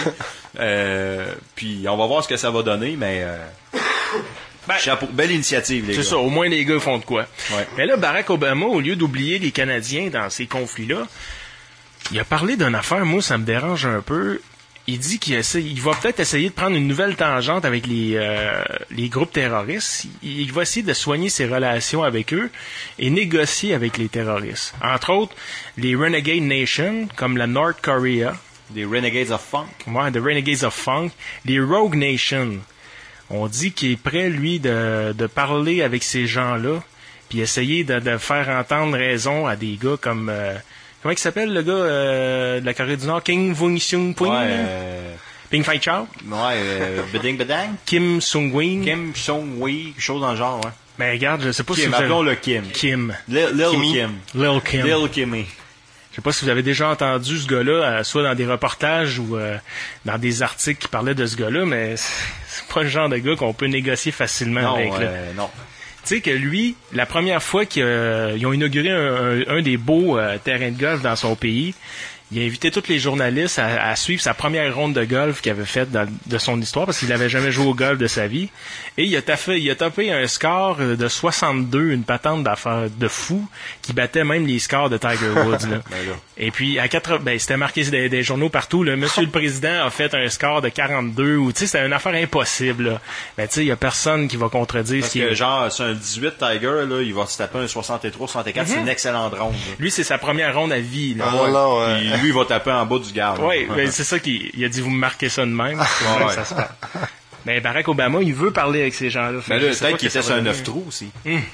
Speaker 17: Puis on va voir ce que ça va donner, mais... chapeau, belle initiative, les gars.
Speaker 13: C'est ça, au moins les gars font de quoi.
Speaker 17: Ouais.
Speaker 13: Mais là, Barack Obama, au lieu d'oublier les Canadiens dans ces conflits-là, il a parlé d'une affaire, moi, ça me dérange un peu. Il dit qu'il va peut-être essayer de prendre une nouvelle tangente avec les groupes terroristes. Il va essayer de soigner ses relations avec eux et négocier avec les terroristes. Entre autres, les Renegade Nations, comme la North Korea.
Speaker 17: Des Renegades of Funk.
Speaker 13: Ouais, des Renegades of Funk. Les Rogue Nations. On dit qu'il est prêt, lui, de parler avec ces gens-là, puis essayer de faire entendre raison à des gars comme... comment il s'appelle, le gars de la Corée du Nord? Kim Sung-Ping? Ping Fai Chao?
Speaker 17: Beding Bedang?
Speaker 13: Kim Sung-Win?
Speaker 17: Kim Sung-Win, quelque chose dans le genre, ouais.
Speaker 13: Mais regarde, je sais pas
Speaker 17: Kim,
Speaker 13: si vous avez...
Speaker 17: appelons le Kim.
Speaker 13: Kim.
Speaker 17: Lil Kim.
Speaker 13: Lil Kim.
Speaker 17: Lil Kimmy.
Speaker 13: Je sais pas si vous avez déjà entendu ce gars-là, soit dans des reportages ou dans des articles qui parlaient de ce gars-là, mais c'est pas le genre de gars qu'on peut négocier facilement avec.
Speaker 17: Non.
Speaker 13: Tu sais que lui, la première fois qu'ils ont inauguré un des beaux terrains de golf dans son pays, il a invité tous les journalistes à suivre sa première ronde de golf qu'il avait faite de son histoire, parce qu'il n'avait jamais joué au golf de sa vie. Et il a tapé un score de 62, une patente d'affaires de fou, qui battait même les scores de Tiger Woods. Là. Et puis, c'était marqué des journaux partout. Là, Monsieur le Président a fait un score de 42, ou tu sais, c'était une affaire impossible. Là. Ben, tu sais, il y a personne qui va contredire
Speaker 17: ce qui est... genre, c'est un 18 Tiger, là, il va se taper un 63, 64, c'est une excellente ronde. Là.
Speaker 13: Lui, c'est sa première ronde à vie. Là.
Speaker 17: Puis, lui, il va taper en bas du garde.
Speaker 13: Oui, ben, c'est ça qu'il a dit, vous me marquez ça de même. Ça se passe. Mais Barack Obama, il veut parler avec ces gens-là.
Speaker 17: Ben là, peut-être qu'il était sur un 9 trous aussi.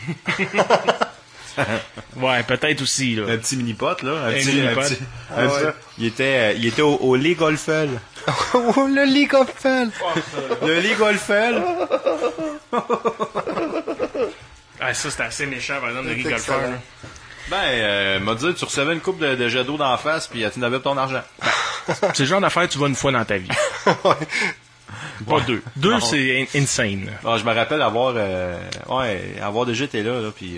Speaker 13: Ouais, peut-être aussi, là.
Speaker 17: Un petit mini-pot, là.
Speaker 13: Un mini-pot.
Speaker 17: Il était au Lee Golfel.
Speaker 18: Oh, le Lee Golfel!
Speaker 17: Le Lee Golfel!
Speaker 13: Ah, ça, c'était assez méchant, par exemple, de Lee Golfel.
Speaker 17: M'a dit, tu recevais une coupe de jet d'eau d'en face, puis tu n'avais pas ton argent.
Speaker 13: C'est le genre d'affaire que tu vas une fois dans ta vie. Pas deux. Deux, c'est insane.
Speaker 17: Ah, je me rappelle avoir déjà été là, puis...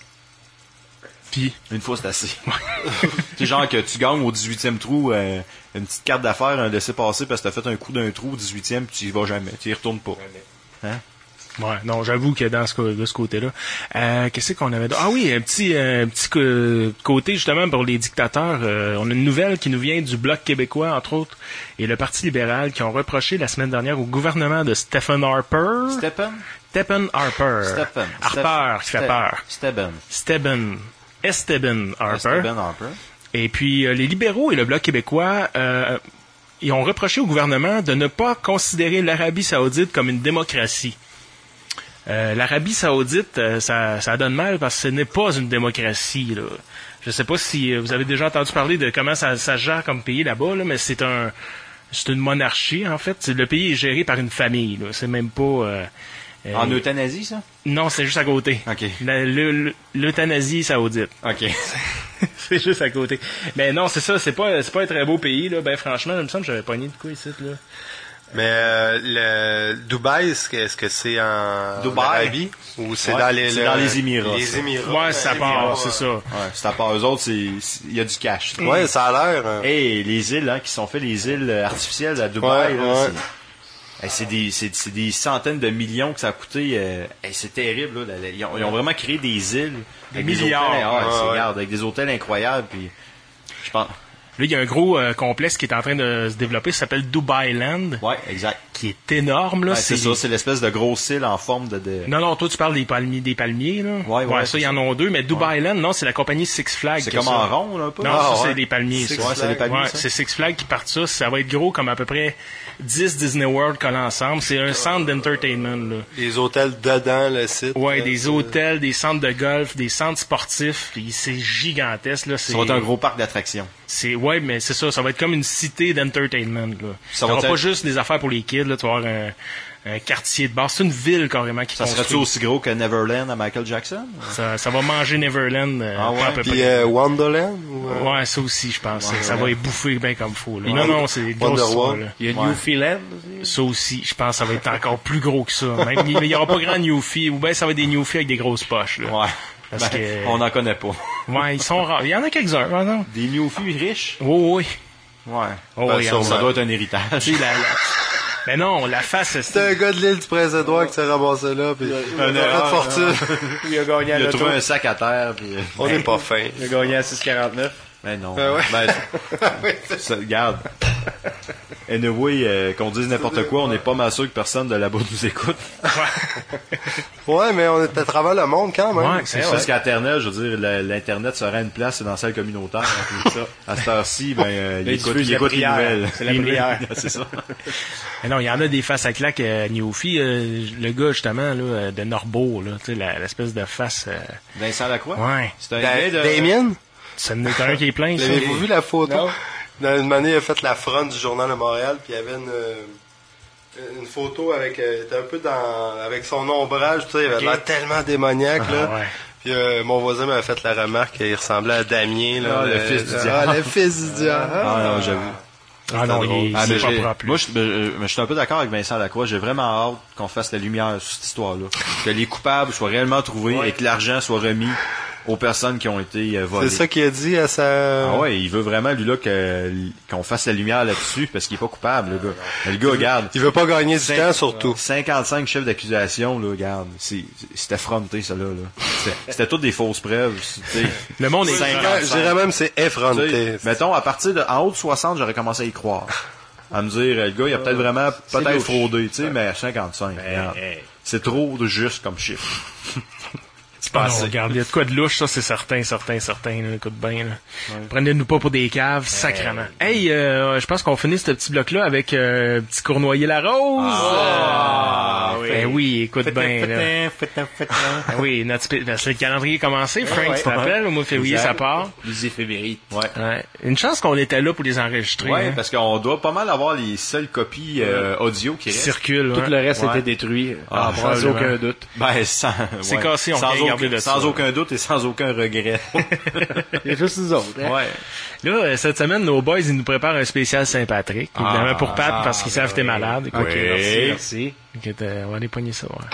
Speaker 17: Une fois, c'est assez. C'est genre que tu gagnes au 18e trou une petite carte d'affaires, un laissez-passer parce que t'as fait un coup d'un trou au 18e puis tu y vas jamais. Tu y retournes pas. Hein?
Speaker 13: Ouais, non, j'avoue que de ce côté-là. Qu'est-ce qu'on avait d'autre? Ah oui, un petit côté justement pour les dictateurs. On a une nouvelle qui nous vient du Bloc québécois, entre autres, et le Parti libéral qui ont reproché la semaine dernière au gouvernement de Stephen Harper. Stephen Harper. Harper, qui fait peur. Esteban Harper. Et puis les libéraux et le Bloc québécois ils ont reproché au gouvernement de ne pas considérer l'Arabie saoudite comme une démocratie. L'Arabie saoudite, ça donne mal parce que ce n'est pas une démocratie, là. Je ne sais pas si vous avez déjà entendu parler de comment ça se gère comme pays là-bas, là, mais c'est une monarchie, en fait. Le pays est géré par une famille, là. C'est même pas...
Speaker 17: en euthanasie, ça?
Speaker 13: Non, c'est juste à côté.
Speaker 17: OK.
Speaker 13: L'euthanasie saoudite.
Speaker 17: OK.
Speaker 13: C'est juste à côté. Mais non, c'est ça, c'est pas un très beau pays, là. Ben, franchement, il me semble que j'avais pogné de quoi ici, là.
Speaker 18: Mais le Dubaï, est-ce que c'est en Arabie ou c'est dans les
Speaker 17: Émirats?
Speaker 18: Les Émirats.
Speaker 13: Ouais, ça part, c'est ça.
Speaker 17: Ouais, c'est à part eux autres, il y a du cash.
Speaker 18: Ouais, ça a l'air.
Speaker 17: Et les îles, qui sont faites, les îles artificielles à Dubaï, c'est des centaines de millions que ça a coûté. C'est terrible. Là. Ils ont vraiment créé des îles.
Speaker 13: Des milliards.
Speaker 17: Avec des hôtels incroyables. Puis, je pense...
Speaker 13: Là, il y a un gros complexe qui est en train de se développer, ça s'appelle Dubai Land.
Speaker 17: Ouais, exact.
Speaker 13: Qui est énorme, là.
Speaker 17: Ouais, c'est ça, c'est l'espèce de grosse île en forme de...
Speaker 13: Non, toi, tu parles des palmiers, là. Ouais, ça, il y en a deux, mais Dubai Land, non, c'est la compagnie Six Flags.
Speaker 17: C'est comme en rond, là, un peu?
Speaker 13: Non, c'est des palmiers, ça.
Speaker 17: C'est des palmiers,
Speaker 13: c'est Six Flags qui partent ça. Ça va être gros comme à peu près 10 Disney World collés ensemble. C'est un centre d'entertainment, là.
Speaker 18: Des hôtels dedans, le site.
Speaker 13: Ouais, des hôtels, des centres de golf, des centres sportifs. C'est gigantesque, là.
Speaker 17: Ça va être un gros parc d'attractions.
Speaker 13: Ouais, mais c'est ça va être comme une cité d'entertainment, là. Ça va pas juste des affaires pour les kids, là. Tu vas avoir un quartier de base. C'est une ville, carrément, qui
Speaker 17: ça serait-tu aussi gros que Neverland à Michael Jackson?
Speaker 13: Ça va manger Neverland, à peu
Speaker 18: puis
Speaker 13: près.
Speaker 18: Wonderland?
Speaker 13: Ouais, ça aussi, je pense. Ça va y bouffer bien comme faut, là. Non, c'est gros, là.
Speaker 16: Il y a Newfoundland?
Speaker 13: Ça aussi, je pense, ça va être encore plus gros que ça. Même, il y aura pas grand Newfie, ou bien ça va être des Newfie avec des grosses poches, là.
Speaker 17: Ouais. Parce que... On n'en connaît pas.
Speaker 13: Ouais, ils sont rares. Il y en a quelques-uns, par exemple.
Speaker 17: Des Newfies riches?
Speaker 13: Oui.
Speaker 17: Ouais. Ça doit être un héritage.
Speaker 13: Mais non, la face...
Speaker 18: C'est un gars de l'île du Prince-Édouard qui s'est ramassé là, puis il a fait fortune.
Speaker 16: Il a gagné à
Speaker 17: Il a trouvé un sac à terre, puis...
Speaker 18: On n'est pas fin.
Speaker 16: Il a gagné à 6,49.
Speaker 17: Ben non.
Speaker 18: Ouais.
Speaker 17: Regarde. Anyway, qu'on dise n'importe quoi, on n'est pas mal sûr que personne de là-bas nous écoute.
Speaker 18: Ouais, mais on est à travers le monde quand même.
Speaker 17: Ouais, c'est parce qu'Internet, je veux dire, l'Internet serait une place, c'est dans celle communautaire. À cette heure-ci, il écoute les nouvelles.
Speaker 16: C'est la prière.
Speaker 17: C'est ça.
Speaker 13: Mais non, il y en a des faces à claques Newfie. Le gars, justement, là, de Norbeau, là, tu sais, l'espèce de face...
Speaker 17: Vincent Lacroix?
Speaker 13: Ouais.
Speaker 17: C'est un gars de...
Speaker 18: Damien?
Speaker 13: Ça n'est un qui est plein, ça.
Speaker 18: Avez-vous vu la photo? Non. Dans une année, il a fait la front du Journal de Montréal, puis il y avait une photo avec était un peu avec son ombrage, tu sais, il avait l'air tellement démoniaque, là.
Speaker 13: Ouais.
Speaker 18: Puis mon voisin m'avait fait la remarque qu'il ressemblait à Damien, là.
Speaker 17: Le fils du diable.
Speaker 18: Le fils du diable.
Speaker 17: Ah non, j'avoue.
Speaker 13: Ah non, c'est pas propre.
Speaker 17: Moi, je suis un peu d'accord avec Vincent Lacroix. J'ai vraiment hâte qu'on fasse la lumière sur cette histoire-là. Que les coupables soient réellement trouvés et que l'argent soit remis aux personnes qui ont été volées.
Speaker 18: C'est ça qu'il a dit à sa...
Speaker 17: Ah ouais, il veut vraiment, lui, là, qu'on fasse la lumière là-dessus, parce qu'il est pas coupable, le gars. Le gars, regarde.
Speaker 18: Il veut pas gagner du temps, surtout.
Speaker 17: 55 chefs d'accusation, là, regarde. C'était effronté, ça, là. C'était toutes des fausses preuves, tu sais.
Speaker 13: Le monde est...
Speaker 18: Je dirais même c'est effronté.
Speaker 17: Mettons, à partir en haut de 60, j'aurais commencé à y croire. À me dire, le gars, il a peut-être vraiment, fraudé, tu sais, mais à 55, regarde. C'est trop juste comme chiffre.
Speaker 13: passer. Regarde, il y a de quoi de louche, ça, c'est certain, là, écoute bien, là. Ouais. Prenez-nous pas pour des caves, sacrément. Hey, je pense qu'on finit ce petit bloc-là avec petit Cournoyer-la-Rose. Oui. Ben oui, écoute bien, là. Ben oui, c'est le calendrier commencé, Frank, tu te rappelles, au mois de février, ça part.
Speaker 17: Les éphémérides. Ouais.
Speaker 13: Une chance qu'on était là pour les enregistrer.
Speaker 17: Ouais, parce qu'on doit pas mal avoir les seules copies audio qui
Speaker 13: circulent.
Speaker 16: Tout le reste était détruit. Sans aucun doute.
Speaker 13: C'est cassé, on peut garder de ça.
Speaker 17: Sans aucun doute et sans aucun regret.
Speaker 16: Il y a juste nous autres. Hein?
Speaker 13: Ouais. Là, cette semaine, nos boys, ils nous préparent un spécial Saint-Patrick. Évidemment, pour Pat, parce qu'ils savent que t'es malade.
Speaker 16: Ok, merci.
Speaker 13: Écoute, on va aller pogner ça, ouais.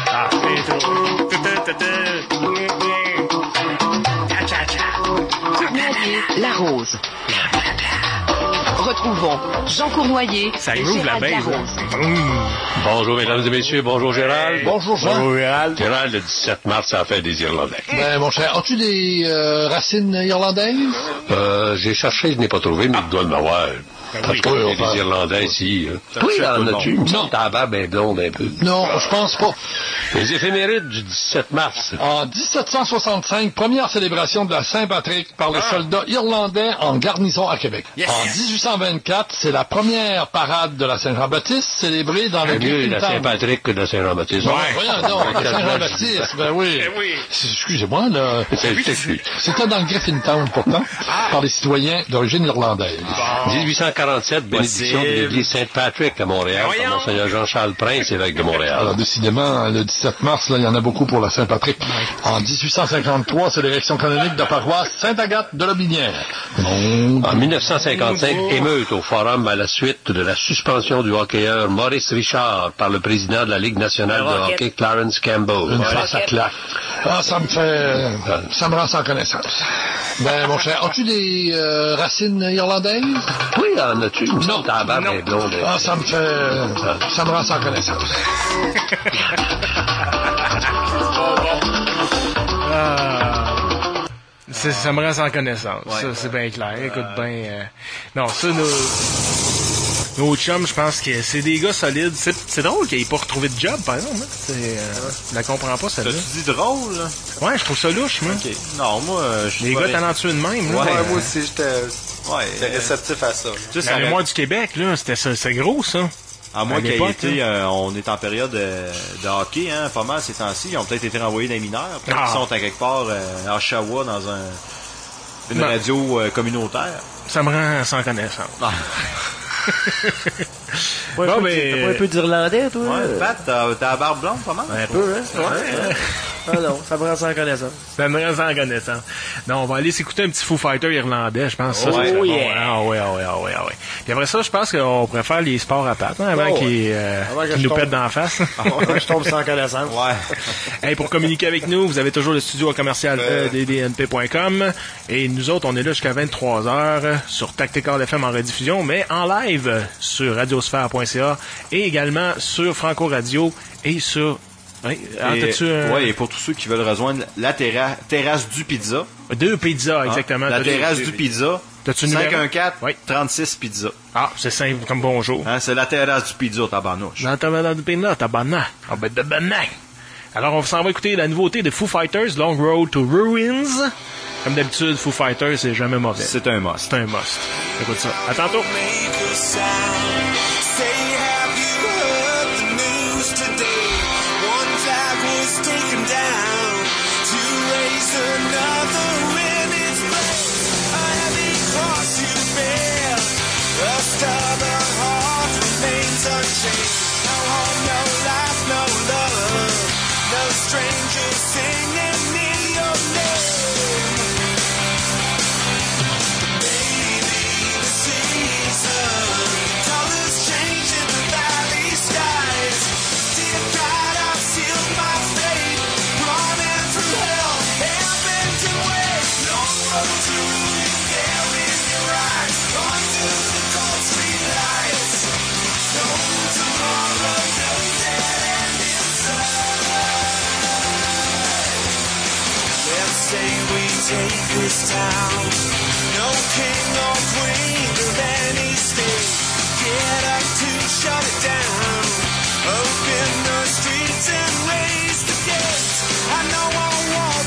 Speaker 1: La Rose. Retrouvons Jean Cournoyer et Gérald Larose.
Speaker 22: Bonjour, mesdames et messieurs. Bonjour, Gérald.
Speaker 23: Bonjour, Jean.
Speaker 22: Bonjour, Gérald. Gérald, le 17 mars, c'est la fête des Irlandais.
Speaker 23: Ben, mon cher, as-tu des racines irlandaises?
Speaker 22: J'ai cherché, je n'ai pas trouvé, mais il doit m'avoir. Parce qu'on a des Irlandais ici. Oui, en as-tu? Non. Ta barbe est blonde un peu.
Speaker 23: Non, je pense pas.
Speaker 22: Les éphémérides du 17 mars.
Speaker 23: En 1765, première célébration de la Saint-Patrick par les soldats irlandais en garnison à Québec. Yes. En 1824, c'est la première parade de la Saint-Jean-Baptiste célébrée dans le
Speaker 22: mieux la Saint-Patrick que la Saint-Jean-Baptiste.
Speaker 23: Ouais, voyons donc, la Saint-Jean-Baptiste, ben oui. Excusez-moi, là. C'était dans le Griffintown, pourtant, par les citoyens d'origine irlandaise.
Speaker 22: 1847, bénédiction de l'église Saint-Patrick à Montréal, par Monseigneur Jean-Charles Prince, évêque de Montréal.
Speaker 23: Alors, décidément, le 17 mars, là, il y en a beaucoup pour la Saint-Patrick. En 1853, c'est l'élection canonique de paroisse Sainte-Agathe de Lobinière.
Speaker 22: En 1955, émeute au Forum à la suite de la suspension du hockeyeur Maurice Richard par le président de la Ligue nationale de hockey, Clarence Campbell.
Speaker 23: Une face à claque. Ça me rend sans connaissance. Ben, mon cher, as-tu des racines irlandaises?
Speaker 22: Oui, en as-tu? Non, ta barbe est blonde.
Speaker 23: Ça me rend sans connaissance.
Speaker 13: Ça me rend sans connaissance. Ouais, ça, c'est bien clair. Écoute bien. Non, ça, nos chums, je pense que c'est des gars solides. C'est drôle qu'ils aient pas retrouvé de job, par exemple. Hein? Je la comprends pas, celle-là.
Speaker 17: T'as-tu dit drôle, là?
Speaker 13: Ouais, je trouve ça louche, moi.
Speaker 17: Okay. Non, moi, je suis
Speaker 13: les gars talentueux de même, là.
Speaker 18: Ouais, moi aussi, j'étais réceptif à ça.
Speaker 13: La mémoire du Québec, là, c'est gros, ça.
Speaker 17: À moins qu'il ait été, on est en période de hockey, hein, pas mal ces temps-ci. Ils ont peut-être été renvoyés dans les mineurs. Peut-être qu'ils sont à quelque part à Oshawa dans une radio communautaire.
Speaker 13: Ça me rend sans connaissance.
Speaker 16: T'as pas un peu d'Irlandais, toi?
Speaker 17: Ouais, Pat, t'as la barbe blonde, pas mal?
Speaker 16: Un peu, hein? Ouais. Ah non, ça me rend sans connaissance.
Speaker 13: Ça me rend sans connaissance. Non, on va aller s'écouter un petit Foo Fighter irlandais, je pense.
Speaker 16: Oh,
Speaker 13: ça,
Speaker 16: yeah.
Speaker 13: Ah oui. Puis après ça, je pense qu'on pourrait faire les sports à Pat, hein, avant qu'il nous pète dans la face.
Speaker 16: Je tombe sans connaissance.
Speaker 13: Ouais. Hey, pour communiquer avec nous, vous avez toujours le studio à commercial ddnp.com. Et nous autres, on est là jusqu'à 23h sur Tactical FM en rediffusion, mais en live sur radiosphère.ca et également sur Franco Radio et sur...
Speaker 17: et pour tous ceux qui veulent rejoindre la terrasse du pizza.
Speaker 13: 2 pizzas, exactement.
Speaker 17: La terrasse du pizza.
Speaker 13: T'as-tu
Speaker 17: 514-36 pizza.
Speaker 13: Ah, c'est simple comme bonjour.
Speaker 17: Hein, c'est la terrasse du pizza, tabarnouche.
Speaker 13: La terrasse du pizza, tabarnak. Ah ben de banane. Alors, on s'en va écouter la nouveauté de Foo Fighters, Long Road to Ruins. Comme d'habitude, Foo Fighters, c'est jamais mauvais.
Speaker 17: C'est un must.
Speaker 13: C'est un must. Écoute ça. À tantôt.
Speaker 15: Strangers singing in your name. Maybe the season, colors change in the valley skies. Dear God, I've sealed my fate, running through hell, heaven to wait. Long road to ruin, there in your eyes, under the cold street lights. No tomorrow, no dead end inside. Say we take this town, no king or queen of any state. Get up to shut it down, open the streets and raise the gates. I know I won't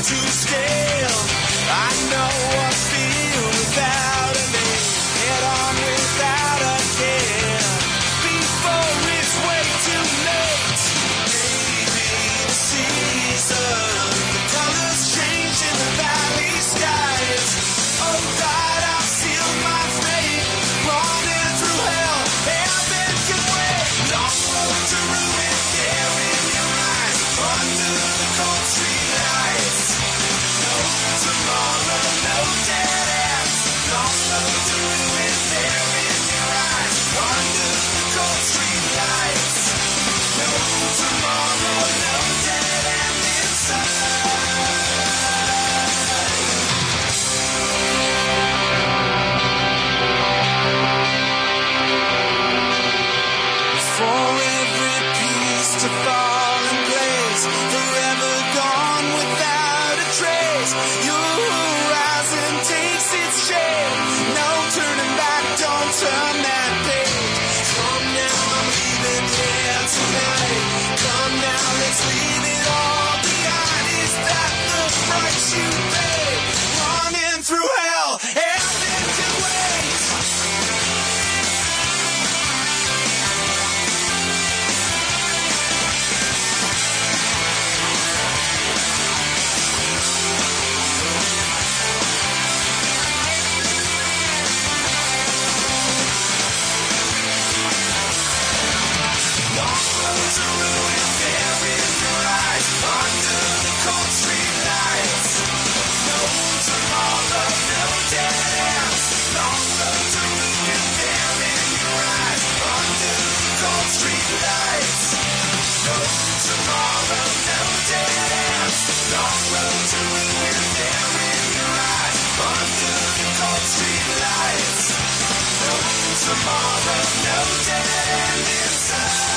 Speaker 15: cold street lights. No tomorrow, no dead ends. Long road to you there in your eyes. Under the cold street lights. No tomorrow, no dead ends. Long road to you there in your eyes. Under the cold street lights. No tomorrow, no dead end inside.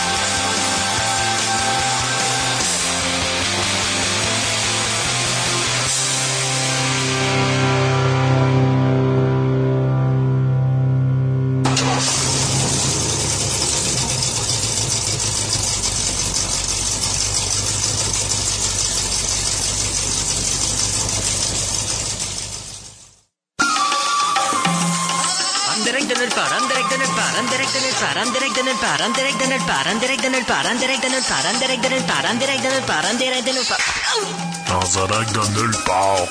Speaker 2: Anderegg nel par, anderegg nel par, anderegg nel par, anderegg nel par, anderegg nel par, anderegg nel par, anderegg nel par, anderegg nel par, anderegg nel par, anderegg nel par.
Speaker 15: Anderegg nulle part.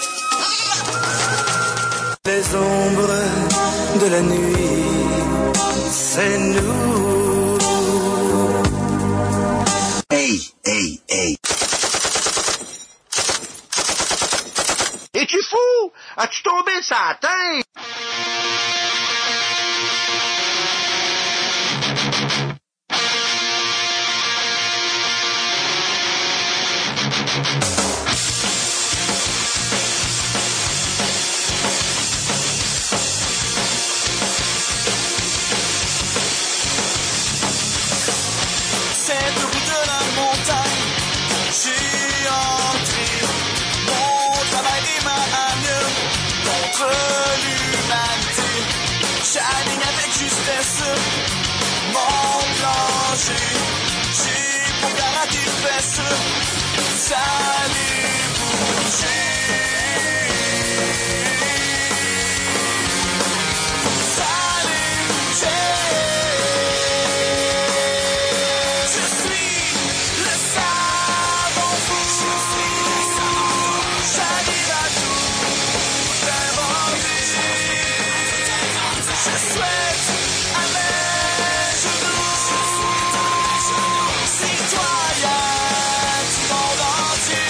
Speaker 15: Les ombres de la nuit, c'est nous.
Speaker 4: Hey, hey, hey. Es-tu fou? As-tu tombé de sa tête?
Speaker 15: Cette route de la montagne, j'ai entré mon travail et ma haine contre l'humanité. J'aligne avec justesse mon plancher. J'ai pour garantie de fesses, vous allez bouger. Vous allez bouger. Je suis le savant fou. J'arrive à tout inventer. Je souhaite à mes genoux, citoyens du monde entier.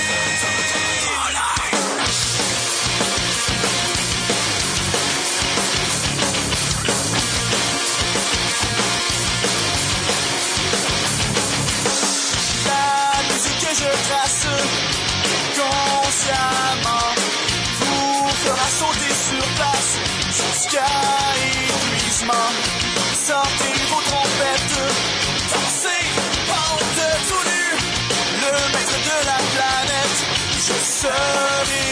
Speaker 15: La musique que je trace consciemment vous fera sauter sur place jusqu'à épuisement. Sortez vos trompettes, dansez de tout nu. Le maître de la planète, je serai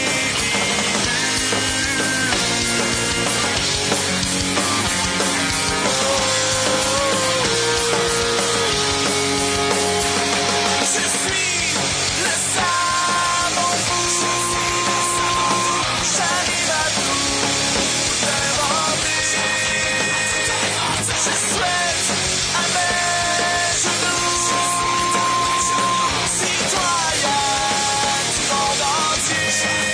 Speaker 15: Je suis le savant fou. J'arrive à tout inventer. Je souhaite à mes genoux, citoyens du monde entier.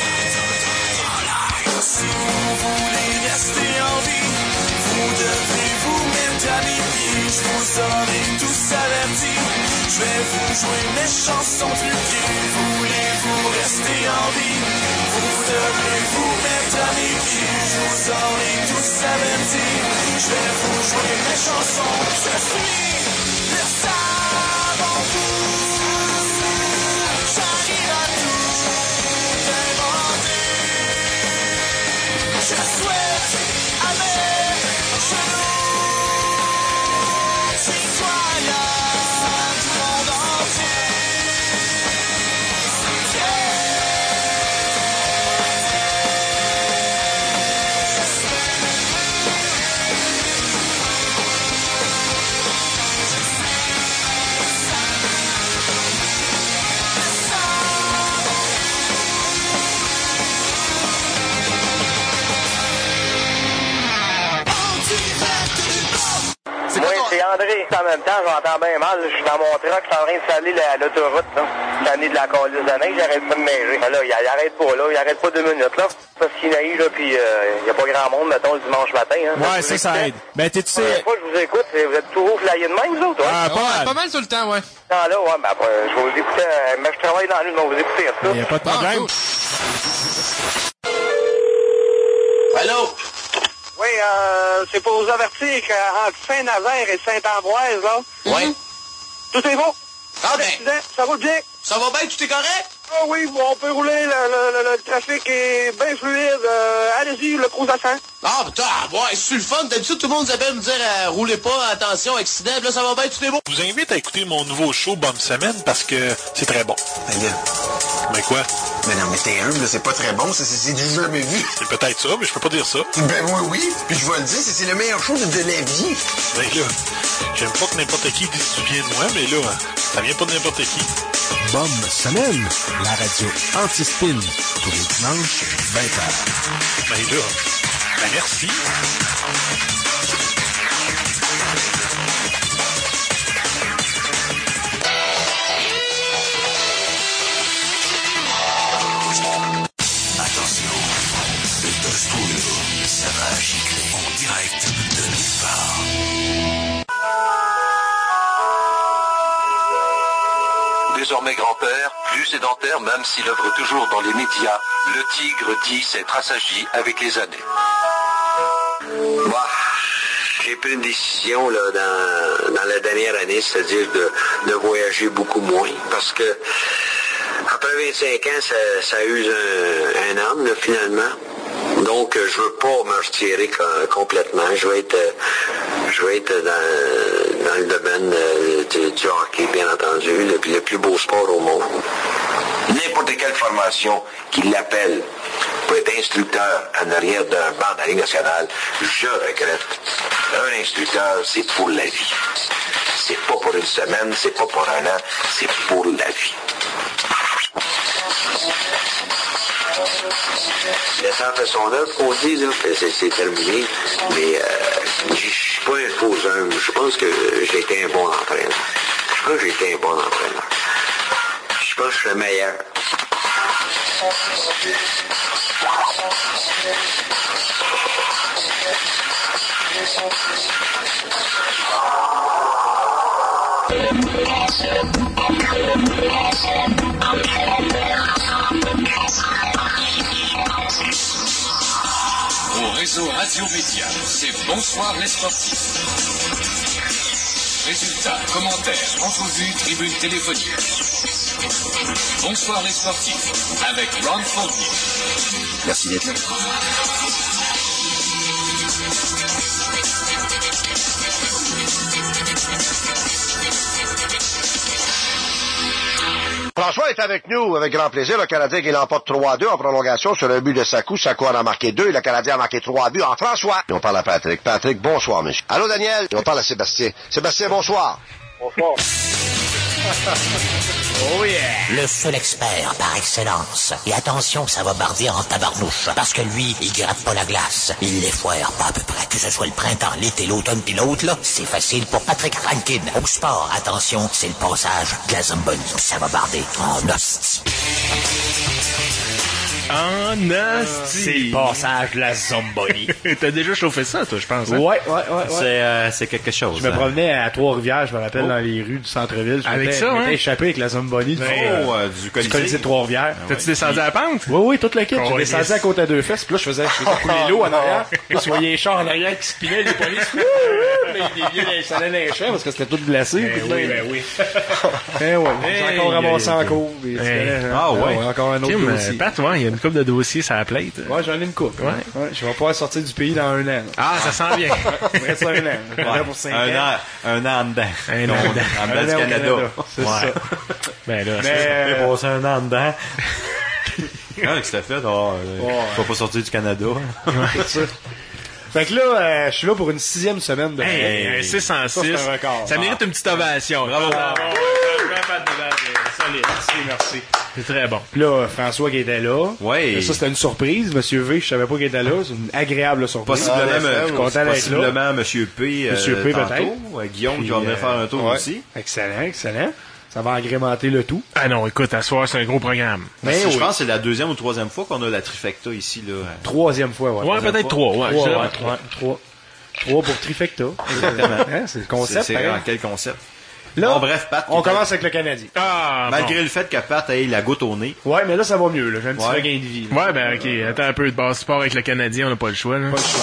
Speaker 15: Si vous voulez rester en vie, vous devrez vous mettre à mes pieds. Je vous aurai tous avertis. Je vais vous jouer mes chansons plus pieds. Voulez-vous rester en vie? Vous devrez vous mettre à mes pieds. Je vous aurai tous avertis. Je vais vous jouer mes chansons. Je suis le savant fou. J'arrive à tout inventer. Je souhaite à mes genoux, citoyens du monde entier.
Speaker 5: André, en même temps, j'entends bien mal. Je suis dans mon truck, je suis en train de saler l'autoroute, là. L'année de la calice de neige, j'arrête pas de neiger. Là, il arrête pas, là. Il arrête pas 2 minutes, là. Parce qu'il neige, là, puis il y a pas grand monde, mettons, le dimanche matin, hein.
Speaker 6: Ouais, ça aide. Ben, tu sais...
Speaker 5: Fois, je vous écoute, vous êtes toujours flyés de même, vous autres, ouais?
Speaker 6: Pas mal tout le temps, ouais.
Speaker 5: Non, là, ouais, ben, je vais vous écouter, mais je travaille dans la nuit, je vais vous écouter, ça.
Speaker 6: Il y a pas de problème.
Speaker 4: Allô?
Speaker 5: Oui, c'est pour vous avertir qu'entre Saint-Nazaire et Saint-Ambroise, là.
Speaker 4: Oui.
Speaker 5: Tout est beau.
Speaker 4: Ah ben.
Speaker 5: Ça roule bien.
Speaker 4: Ça va bien, tout est correct?
Speaker 5: Ah oui, bon, on peut rouler, le trafic est bien fluide. Allez-y, le cruise à 100.
Speaker 4: Ah, putain, ouais, c'est le fun. D'habitude, tout le monde nous appelle me dire roulez pas, attention, accident. Là, ça va bien, tout est beau.
Speaker 7: Je vous invite à écouter mon nouveau show Bonne Semaine parce que c'est très bon.
Speaker 24: Ben là.
Speaker 7: Mais quoi?
Speaker 24: Mais non, mais t'es humble, c'est pas très bon, c'est du jamais vu.
Speaker 7: C'est peut-être ça, mais je peux pas dire ça.
Speaker 24: Ben oui, puis je vais le dire, c'est le meilleur show de la vie.
Speaker 7: Ben là, j'aime pas que n'importe qui dise du bien de moi, mais là, ça vient pas de n'importe qui.
Speaker 25: Bonne Semaine, la radio anti-spin, tous les dimanches, 20h.
Speaker 7: Ben là, ben merci.
Speaker 25: Attention, le Toscolo, ça va gicler en direct de nulle part.
Speaker 21: Désormais grand-père, plus sédentaire même s'il œuvre toujours dans les médias, le tigre dit s'être assagi avec les années.
Speaker 26: Bah, j'ai pris une décision là, dans la dernière année, c'est-à-dire de voyager beaucoup moins, parce que après 25 ans, ça use un âme, là, finalement. Donc, je veux pas me retirer complètement. Je vais être dans le domaine du hockey, bien entendu, le plus beau sport au monde.
Speaker 21: N'importe quelle formation qui l'appelle pour être instructeur en arrière d'un banc de la Ligue nationale, je regrette. Un instructeur, c'est pour la vie. C'est pas pour une semaine, c'est pas pour un an, c'est pour la vie.
Speaker 26: Le centre sondage, qu'on dit, là, c'est terminé, mais je suis pas un faux homme. Je pense que j'ai été un bon entraîneur. Je pense que j'ai été un bon entraîneur. Je pense que je suis le meilleur.
Speaker 15: Au réseau Radio Média, c'est Bonsoir les sportifs. Résultats, commentaires, entrevues, tribunes téléphoniques. Bonsoir les sportifs, avec Ron Fournier.
Speaker 24: Merci d'être là.
Speaker 4: François est avec nous, avec grand plaisir. Le Canadien qui l'emporte 3-2 en prolongation sur le but de Sakou. Sakou en a marqué 2 et le Canadien a marqué 3 buts en François. Et on parle à Patrick. Patrick, bonsoir, monsieur. Allô, Daniel? Et on parle à Sébastien. Sébastien, bonsoir.
Speaker 5: Bonsoir.
Speaker 20: Oh yeah! Le seul expert par excellence. Et attention, ça va barder en tabarnouche. Parce que lui, il gratte pas la glace. Il l'effoire pas à peu près. Que ce soit le printemps, l'été, l'automne pis l'autre, là, c'est facile pour Patrick Rankin. Au sport, attention, c'est le passage de la Zamboni. Ça va barder en hostie.
Speaker 13: En hostie.
Speaker 16: C'est le passage de la Zamboni.
Speaker 13: T'as déjà chauffé ça, toi, je pense. Hein?
Speaker 16: Ouais.
Speaker 17: C'est quelque chose.
Speaker 16: Je me promenais à Trois-Rivières, je me rappelle, dans les rues du centre-ville.
Speaker 13: Avec ça, hein?
Speaker 16: Échappé avec la Zamboni du Colisée de Trois-Rivières.
Speaker 13: T'as-tu descendu à la pente?
Speaker 16: Oui, toute la kit. J'ai descendu à côte à deux fesses, puis là, je faisais couler l'eau en arrière. Là, tu voyais les chars en arrière qui spinaient, les polices. Ça allait les champs parce que c'était tout glacé.
Speaker 13: Ben oui.
Speaker 16: J'ai encore ramassé en cours.
Speaker 17: Ah ouais.
Speaker 16: Encore un autre dossier.
Speaker 13: Pat, il y a une couple de dossiers sur la plate.
Speaker 16: Ouais, j'en ai une couple. Ouais. Je vais pouvoir sortir du pays dans 1 an.
Speaker 13: Ah, ça sent bien.
Speaker 16: Il reste 1 an. Pour 5 ans.
Speaker 17: Un an dedans.
Speaker 13: Un an dedans.
Speaker 17: En dedans du Canada.
Speaker 16: C'est ça.
Speaker 13: Ben là,
Speaker 17: c'est passer un an dedans. Qu'est-ce que t'as fait? Faut pas sortir du Canada.
Speaker 16: C'est ça. Fait que là, je suis là pour une 6e semaine de...
Speaker 13: un 6 en 6. Ça mérite une petite ovation.
Speaker 16: Bravo. Solide. Merci.
Speaker 13: C'est très bon.
Speaker 16: Puis là, François qui était là.
Speaker 17: Ouais.
Speaker 16: Ça, c'était une surprise. Monsieur V, je savais pas qu'il était là. C'est une agréable surprise.
Speaker 17: Possiblement Monsieur P.
Speaker 16: Monsieur P,
Speaker 17: tantôt.
Speaker 16: peut-être.
Speaker 17: Guillaume qui va venir faire un tour aussi.
Speaker 16: Excellent, excellent. Ça va agrémenter le tout.
Speaker 13: Ah non, écoute, à soir, c'est un gros programme.
Speaker 16: Mais
Speaker 17: je pense que c'est la deuxième ou troisième fois qu'on a la trifecta ici, là.
Speaker 16: Troisième fois, ouais.
Speaker 13: Ouais, peut-être trois, ouais.
Speaker 16: Trois pour trifecta.
Speaker 17: Exactement.
Speaker 16: C'est le concept.
Speaker 17: C'est quel concept?
Speaker 16: Là,
Speaker 17: bref, Pat.
Speaker 16: On commence avec le Canadien.
Speaker 17: Malgré le fait que Pat ait la goutte au nez.
Speaker 16: Ouais, mais là, ça va mieux, là. J'ai un petit regain de vie.
Speaker 13: Ouais, ben, ok. Attends un peu de base sport avec le Canadien, on n'a pas le choix, là.
Speaker 16: Pas le choix.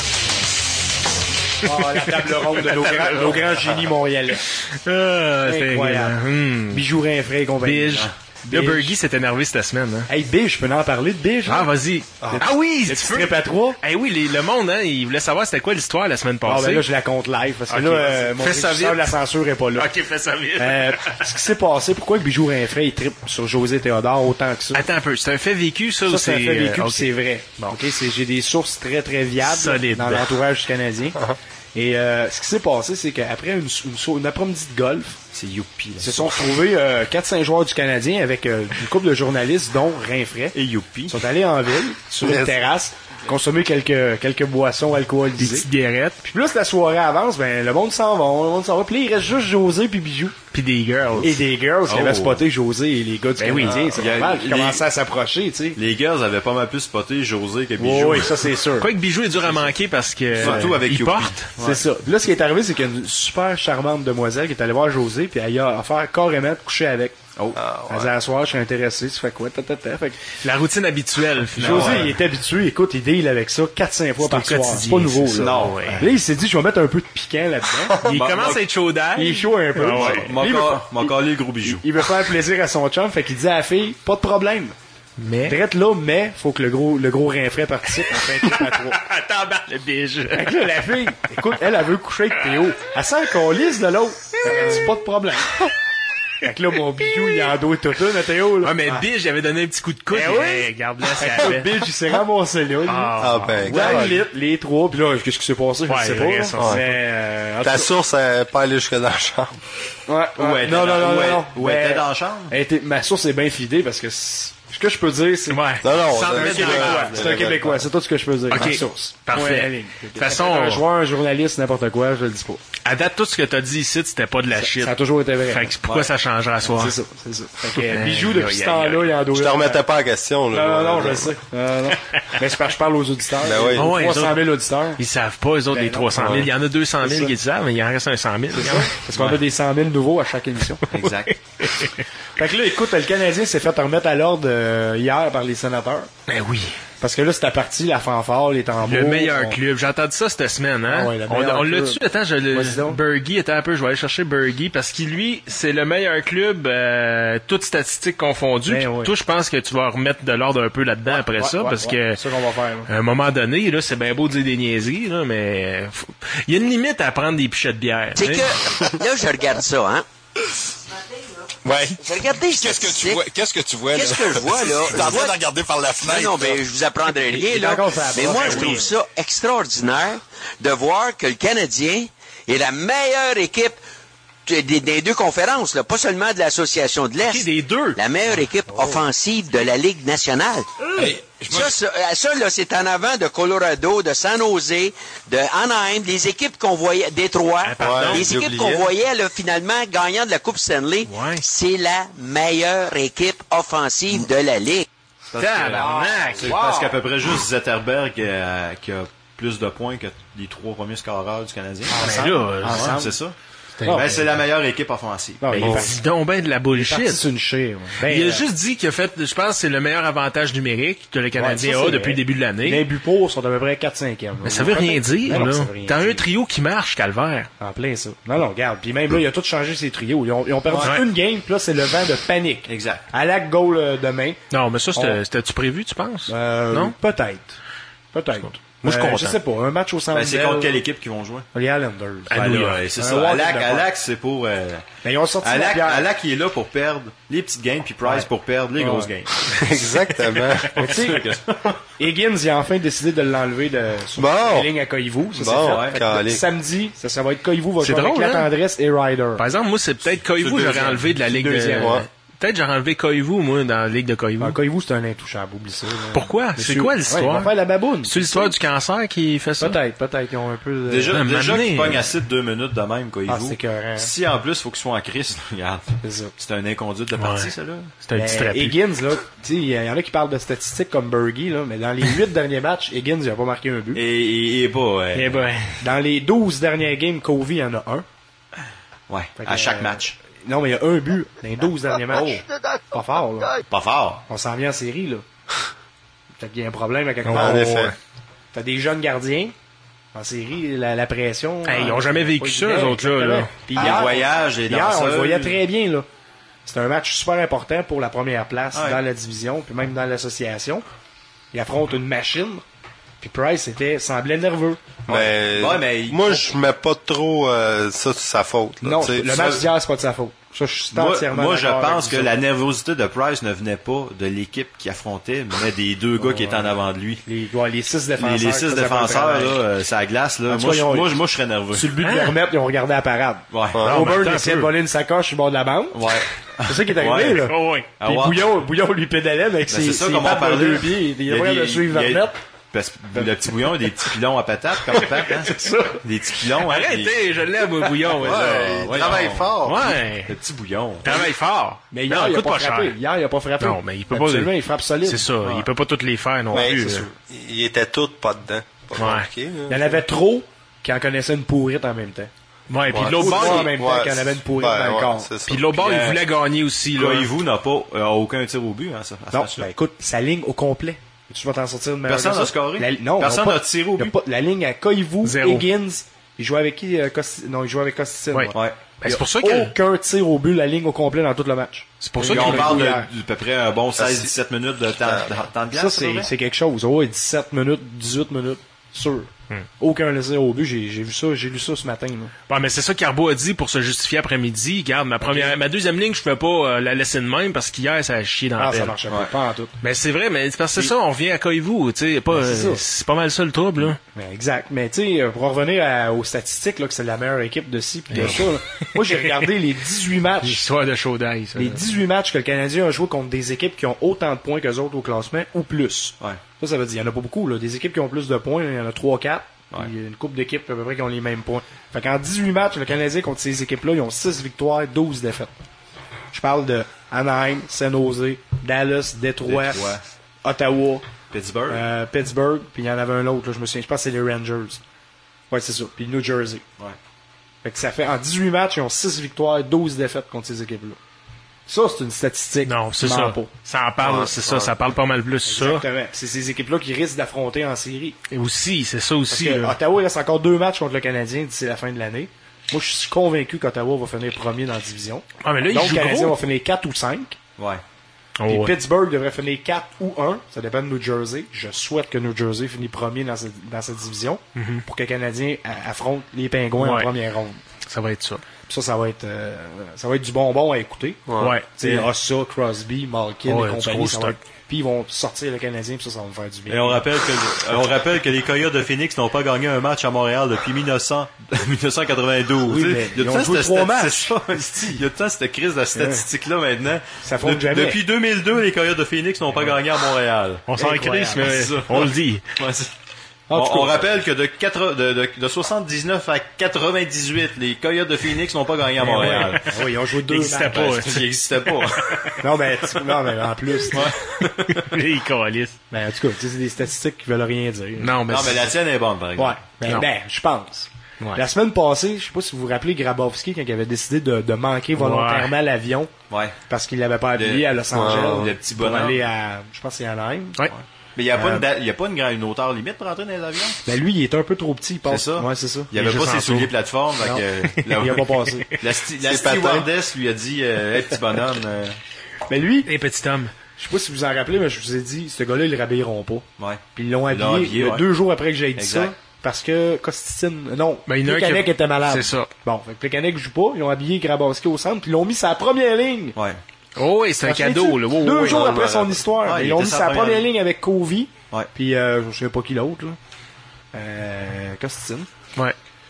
Speaker 16: La table ronde de nos grands génies montréalais.
Speaker 13: Incroyable.
Speaker 16: Bijou Rinfray et compagnie.
Speaker 13: Là, Bergie s'est énervé cette semaine. Hein.
Speaker 16: Hey, Biche, je peux en parler de Biche?
Speaker 13: Ah, vas-y. Oui,
Speaker 16: le petit trip à trois.
Speaker 13: Eh oui, le monde, hein, il voulait savoir c'était quoi l'histoire la semaine passée.
Speaker 16: Ben là, je la compte live, parce que là, mon régisseur de la censure est pas là.
Speaker 13: Ok, fais ça vite.
Speaker 16: Ce qui s'est passé, pourquoi Bijou Rinfray, il trippe sur José Théodore autant que ça?
Speaker 13: Attends un peu, c'est un fait vécu, ça, ou
Speaker 16: c'est un fait vécu, c'est vrai. Bon, ok, j'ai des sources très, très viables dans l'entourage du Canadien. Et ce qui s'est passé, c'est qu'après une après-midi de golf,
Speaker 17: c'est youpi.
Speaker 16: Ils se sont retrouvés 4-5 joueurs du Canadien avec une couple de journalistes, dont Rinfray.
Speaker 17: Et youpi.
Speaker 16: Ils sont allés en ville, sur une terrasse, consommer quelques boissons alcoolisées.
Speaker 13: Des petites guérettes.
Speaker 16: Puis plus la soirée avance, ben le monde s'en va. Puis là, il reste juste José puis Bijou.
Speaker 13: Puis des girls.
Speaker 16: Et des girls qui avaient spoté José et les gars du Canadien. C'est normal, qui commençaient à s'approcher, tu sais.
Speaker 17: Les girls avaient pas mal plus spoté José que Bijou.
Speaker 16: Oui, ça c'est sûr.
Speaker 13: Quoi que Bijou est dur à manquer parce que
Speaker 17: surtout avec
Speaker 13: il porte.
Speaker 16: C'est ça. Puis là, ce qui est arrivé, c'est qu'il y a une super charmante demoiselle qui est allée voir José, puis elle a offert carrément de coucher avec. Elle dit, à soir, je suis intéressé. Tu fais quoi? Fait que
Speaker 13: la routine habituelle, finalement.
Speaker 16: José, il est habitué. Écoute, il deal avec ça 4-5 fois par soir. C'est pas nouveau, là.
Speaker 17: Non, ouais.
Speaker 16: Là, il s'est dit, je vais mettre un peu de piquant là-dedans.
Speaker 13: Il commence à être chaud d'ail.
Speaker 16: Il est chaud un peu.
Speaker 17: M'a collé le gros bijou.
Speaker 16: Il veut faire plaisir à son chum, fait qu'il dit à la fille, pas de problème. Drette là, mais faut que le gros Rinfray participe en fin de trip à trois.
Speaker 13: Attends, le bijou.
Speaker 16: Fait que là, la fille, écoute, elle veut coucher avec Théo. Elle sent qu'on lisse de l'autre. Elle dit, pas de problème. Fait que là, mon bijou, il a endoué tout un à Théo, là.
Speaker 13: Ah, mais Bige, il avait donné un petit coup de coude. Regarde là, c'est
Speaker 16: la Bige, il s'est ramassé là. Les trois. Puis là, qu'est-ce qui s'est passé? Je sais pas.
Speaker 18: Ta source, elle pas allée jusque dans la chambre.
Speaker 16: Ouais. Non.
Speaker 17: Où elle était dans la chambre?
Speaker 16: Ma source est bien fidée parce que ce que je peux dire, c'est...
Speaker 18: Non,
Speaker 16: c'est un Québécois. C'est tout ce que je peux dire.
Speaker 13: OK.
Speaker 16: Source.
Speaker 13: Parfait.
Speaker 16: De toute façon... Un joueur, un journaliste, n'importe quoi, je le dis pas.
Speaker 13: À date, tout ce que t'as dit ici, c'était pas de la shit.
Speaker 16: Ça a toujours été vrai.
Speaker 13: Fait que pourquoi ça changera à soir?
Speaker 16: C'est ça. Fait que Bijou, depuis ce temps-là, il en doit...
Speaker 18: Je te remettais pas en question, là.
Speaker 16: Non, je le sais. Mais c'est parce que je parle aux auditeurs.
Speaker 18: Ben oui.
Speaker 16: 300 000 auditeurs.
Speaker 13: Ils savent pas, eux autres, les 300 000. Il y en a 200 000 qui le savent, mais il en reste un 100 000.
Speaker 16: Parce qu'on a des 100 000 nouveaux à chaque émission.
Speaker 17: Exact.
Speaker 16: Fait que là, écoute, le Canadien s'est fait remettre à l'ordre hier par les sénateurs.
Speaker 13: Ben oui.
Speaker 16: Parce que là, c'était parti, la fanfare, les tambours.
Speaker 13: Le meilleur club. J'ai entendu ça cette semaine, hein.
Speaker 16: Ah ouais,
Speaker 13: on l'a dessus. Attends, Bergie était un peu, je vais aller chercher Bergie parce qu'il, lui, c'est le meilleur club, toutes statistiques confondues. Toi, je pense que tu vas remettre de l'ordre un peu là-dedans après ça, parce que,
Speaker 16: c'est ça qu'on va faire,
Speaker 13: à un moment donné, là, c'est bien beau de dire des niaiseries, là, mais il y a une limite à prendre des pichets de bière.
Speaker 8: C'est que, là, je regarde ça, hein.
Speaker 9: Ouais.
Speaker 8: Regardez,
Speaker 9: qu'est-ce que tu vois là?
Speaker 8: Qu'est-ce que je vois, là?
Speaker 9: T'es en train de regarder par la fenêtre.
Speaker 8: Non, mais je vous apprendrai rien, là. Mais moi, je trouve ça extraordinaire de voir que le Canadien est la meilleure équipe des deux conférences, là. Pas seulement de l'Association de l'Est.
Speaker 13: Des deux.
Speaker 8: La meilleure équipe offensive de la Ligue nationale. Ça, là, c'est en avant de Colorado, de San Jose, de Anaheim, des équipes qu'on voyait, Détroit, les équipes qu'on voyait, là, finalement, gagnant de la Coupe Stanley. C'est la meilleure équipe offensive de la Ligue.
Speaker 17: Parce qu'à peu près juste Zetterberg qui a plus de points que les 3 premiers scoreurs du Canadien.
Speaker 16: Ensemble.
Speaker 17: C'est ça. C'est la meilleure équipe offensive.
Speaker 13: Il dit donc ben de la bullshit.
Speaker 16: C'est une chire.
Speaker 13: Il a juste dit qu'il a fait, je pense, c'est le meilleur avantage numérique que le Canadien a depuis le début de l'année.
Speaker 16: Les buts pour sont à peu près 4-5e.
Speaker 13: Mais ça veut rien dire, là. T'as un trio qui marche, Calvaire.
Speaker 16: En plein ça. Non, regarde. Puis même là, il a tout changé ses trios. Ils ont perdu une game, puis là, c'est le vent de panique.
Speaker 17: Exact.
Speaker 16: À la goal demain.
Speaker 13: Non, mais ça, c'était-tu prévu, tu penses?
Speaker 16: Non? Peut-être.
Speaker 13: Moi, je suis content.
Speaker 16: Je sais pas, un match au centre.
Speaker 17: C'est contre quelle équipe qu'ils vont jouer?
Speaker 16: Les Islanders.
Speaker 17: C'est ça. Alak, c'est pour...
Speaker 16: Mais ils ont sorti
Speaker 17: Alak, il est là pour perdre les petites games, puis Price pour perdre les grosses games.
Speaker 18: Exactement.
Speaker 16: Higgins, il a enfin décidé de l'enlever sur la ligne à Koivu. Samedi, ça va être Koivu va jouer avec la tendresse et Ryder.
Speaker 13: Par exemple, moi, c'est peut-être Koivu j'aurais enlevé de la ligue Peut-être j'aurais enlevé Koivu, moi, dans la ligue de Koivu.
Speaker 16: Koivu, c'est un intouchable, oublie ça.
Speaker 13: Pourquoi? C'est quoi l'histoire?
Speaker 16: Ouais, ils vont faire la baboune.
Speaker 13: C'est l'histoire du cancer qui fait ça?
Speaker 16: Peut-être. Ils ont un peu...
Speaker 17: Déjà qu'ils pognent assez de 2 minutes de même, Koivu.
Speaker 16: Ah, c'est écœurant.
Speaker 17: Si en plus, il faut qu'ils soient en crise, regarde. C'est un inconduite de partie, ça, là.
Speaker 13: C'est un petit trapu.
Speaker 16: Higgins, là, tu sais, il y en a qui parlent de statistiques comme Bergie, là, mais dans les 8 derniers matchs, Higgins, il a pas marqué un but.
Speaker 17: Et
Speaker 16: dans les 12 derniers games, Covey, il y en a un.
Speaker 17: Ouais, à chaque match.
Speaker 16: Non, mais il y a un but dans les 12 derniers matchs. Pas fort, là.
Speaker 17: Pas fort.
Speaker 16: On s'en vient en série, là. Fait qu'il y a un problème à quelque part.
Speaker 18: En effet.
Speaker 16: T'as des jeunes gardiens. En série, la pression...
Speaker 13: Ils ont jamais vécu ça, eux autres, là.
Speaker 16: Puis hier,
Speaker 17: voyage et
Speaker 16: hier, on le voyait très bien, là. C'était un match super important pour la première place dans la division, puis même dans l'association. Ils affrontent une machine. Puis Price semblait nerveux.
Speaker 18: Mais moi, je mets pas trop ça sur sa faute. Là,
Speaker 16: non, le match d'hier, c'est pas de sa faute. Ça, je suis entièrement
Speaker 17: Moi, je
Speaker 16: d'accord
Speaker 17: pense
Speaker 16: avec
Speaker 17: que
Speaker 16: ça.
Speaker 17: la nervosité de Price ne venait pas de l'équipe qui affrontait, mais des 2 gars qui étaient en avant de lui.
Speaker 16: Les 6 défenseurs.
Speaker 17: Les 6 défenseurs, là, ça glace, là. Moi, je serais nerveux.
Speaker 16: Sur le but de le remettre, ils ont regardé la parade.
Speaker 17: Ouais.
Speaker 16: Auburn essayait de voler une sacoche sur le bord de la bande.
Speaker 17: Ouais.
Speaker 16: C'est ça qui est arrivé, là. Puis Bouillon lui pédalait avec ses pattes de 2 pieds. Il a pas de suivre Vermette.
Speaker 17: Parce que le petit Bouillon a des petits pilons à patates, comme Pat, hein?
Speaker 16: C'est ça.
Speaker 17: Des petits pilons, hein?
Speaker 13: Arrêtez, je l'aime, Bouillon.
Speaker 18: Il travaille fort.
Speaker 13: Ouais.
Speaker 17: Le petit Bouillon.
Speaker 13: Travaille fort.
Speaker 16: Mais hier, il a pas frappé. Hier, il a pas frappé.
Speaker 13: Non, mais il peut pas.
Speaker 16: Absolument, il frappe solide.
Speaker 13: C'est ça. Il peut pas toutes les faire non plus.
Speaker 18: Il était tout pas dedans. Pas compliqué,
Speaker 16: il y en avait trop qui en connaissaient une pourrite en même temps.
Speaker 13: Ouais, puis l'autre bord,
Speaker 16: en même temps qu'il y en avait une pourrite dans le corps.
Speaker 13: Puis l'autre bord, il voulait gagner aussi, là.
Speaker 17: Koivu n'a pas aucun tir au but, hein, ça.
Speaker 16: Non, ben écoute, sa ligne au complet. Tu vas t'en sortir de meilleur.
Speaker 17: Personne n'a scoré.
Speaker 16: Non,
Speaker 17: personne n'a tiré au but.
Speaker 16: La ligne à Koivu, Higgins, il jouait avec qui? Non, il jouait avec Costicine.
Speaker 17: Ouais.
Speaker 16: Ben,
Speaker 13: c'est pour ça que...
Speaker 16: aucun tir au but, la ligne au complet dans tout le match.
Speaker 17: C'est pour ça qu'on parle de peu près un bon 16-17 minutes de temps de glace.
Speaker 16: Ça, c'est quelque chose. Ouais, 17 minutes, 18 minutes, sûr. Aucun laissé au but, j'ai lu ça ce matin. Là.
Speaker 13: Bon, mais c'est ça qu'Arbo a dit pour se justifier après-midi. Regarde, ma deuxième ligne, je pouvais pas la laisser de même parce qu'hier, ça a chié dans la pelle.
Speaker 16: Ça marchait pas en tout.
Speaker 13: Mais c'est vrai, mais c'est parce que c'est ça, on revient à Koivu, tu sais, c'est pas mal ça le trouble, là.
Speaker 16: Mais exact. Mais tu sais, pour revenir aux statistiques, là, que c'est la meilleure équipe de ci pis de ça, là, moi j'ai regardé les 18 matchs.
Speaker 13: L'histoire de chaud d'ail, ça.
Speaker 16: Les 18 matchs que le Canadien a joué contre des équipes qui ont autant de points qu'eux autres au classement ou plus.
Speaker 17: Ouais.
Speaker 16: Ça veut dire, il y en a pas beaucoup, là. Des équipes qui ont plus de points, il y en a 3-4. Il y a une couple d'équipes à peu près qui ont les mêmes points. Fait qu'en 18 matchs, le Canadien contre ces équipes-là, ils ont 6 victoires, 12 défaites. Je parle de Anaheim, San Jose, Dallas, Détroit, Ottawa, Pittsburgh, puis il y en avait un autre, là, je pense que c'est les Rangers. Ouais, c'est ça. Puis New Jersey.
Speaker 17: Ouais.
Speaker 16: Fait que ça fait, en 18 matchs, ils ont 6 victoires, 12 défaites contre ces équipes-là. Ça, c'est une statistique.
Speaker 13: Non, c'est ça. Ça en parle, c'est ça. Ça parle pas mal plus, ça.
Speaker 16: Exactement. C'est ces équipes-là qui risquent d'affronter en série.
Speaker 13: Et aussi, c'est ça aussi.
Speaker 16: Parce que Ottawa, il reste encore 2 matchs contre le Canadien d'ici la fin de l'année. Moi, je suis convaincu qu'Ottawa va finir premier dans la division.
Speaker 13: Ah, mais là,
Speaker 16: donc,
Speaker 13: le
Speaker 16: Canadien va finir 4 ou 5.
Speaker 17: Ouais.
Speaker 16: Puis Pittsburgh devrait finir 4 ou 1. Ça dépend de New Jersey. Je souhaite que New Jersey finisse premier dans cette division pour que le Canadien affronte les Pingouins en première ronde.
Speaker 13: Ça va être ça.
Speaker 16: Puis ça va être du bonbon à écouter.
Speaker 13: Ouais.
Speaker 16: Tu sais, Ossa, Crosby, Malkin et compagnie. Puis ils vont sortir le Canadien, puis ça va me faire du bien.
Speaker 17: Et on rappelle que les Coyotes de Phoenix n'ont pas gagné un match à Montréal depuis 1992.
Speaker 16: Oui, mais ils ont joué 3 matchs.
Speaker 17: Il y a tant cette crise de statistique-là maintenant.
Speaker 16: Ça fonde jamais.
Speaker 17: Depuis 2002, les Coyotes de Phoenix n'ont pas gagné à Montréal.
Speaker 13: On s'en crisse, mais on le dit.
Speaker 17: On rappelle que de 79 à 98, les Coyotes de Phoenix n'ont pas gagné à Montréal.
Speaker 16: Oui, ils ont joué 2 matchs.
Speaker 17: Ils n'existaient pas.
Speaker 16: non, mais en plus.
Speaker 13: Les calices.
Speaker 16: Ben, en tout cas, c'est des statistiques qui veulent rien dire.
Speaker 17: Non, mais la tienne est bonne, par exemple.
Speaker 16: Ouais. Ben, je pense. Ouais. La semaine passée, je sais pas si vous vous rappelez Grabowski quand il avait décidé de manquer volontairement l'avion.
Speaker 17: Ouais.
Speaker 16: Parce qu'il l'avait pas habillé à Los Angeles.
Speaker 17: Le petit bonhomme.
Speaker 16: Pour aller à, je pense que c'est à Anaheim.
Speaker 13: Ouais.
Speaker 17: Mais il n'y a pas une hauteur limite pour entrer dans les avions?
Speaker 16: Ben lui, il est un peu trop petit, il passe.
Speaker 17: C'est ça?
Speaker 16: Ouais, c'est ça.
Speaker 17: Il avait pas ses souliers plateforme.
Speaker 16: Il a pas passé.
Speaker 17: La stewardess lui a dit, hey, petit bonhomme.
Speaker 16: Mais lui,
Speaker 13: hey, petit homme.
Speaker 16: Je sais pas si vous en rappelez, mais je vous ai dit, ce gars-là, ils le réhabilleront pas.
Speaker 17: Ouais.
Speaker 16: Puis ils l'ont habillé 2 jours après que j'ai dit ça. Parce que Costicine, non, Plekanec était malade.
Speaker 13: C'est ça.
Speaker 16: Bon, fait que Plekanec joue pas, ils ont habillé Grabowski au centre, puis ils l'ont mis sa première ligne.
Speaker 17: Ouais.
Speaker 13: Oh, oui, c'est un cadeau, là.
Speaker 16: 2 jours après son histoire.
Speaker 17: Ouais,
Speaker 16: ils l'ont mis sa première ligne avec Covey.
Speaker 17: Ouais.
Speaker 16: Puis, je sais pas qui l'autre, là. Costicine.
Speaker 13: Ouais.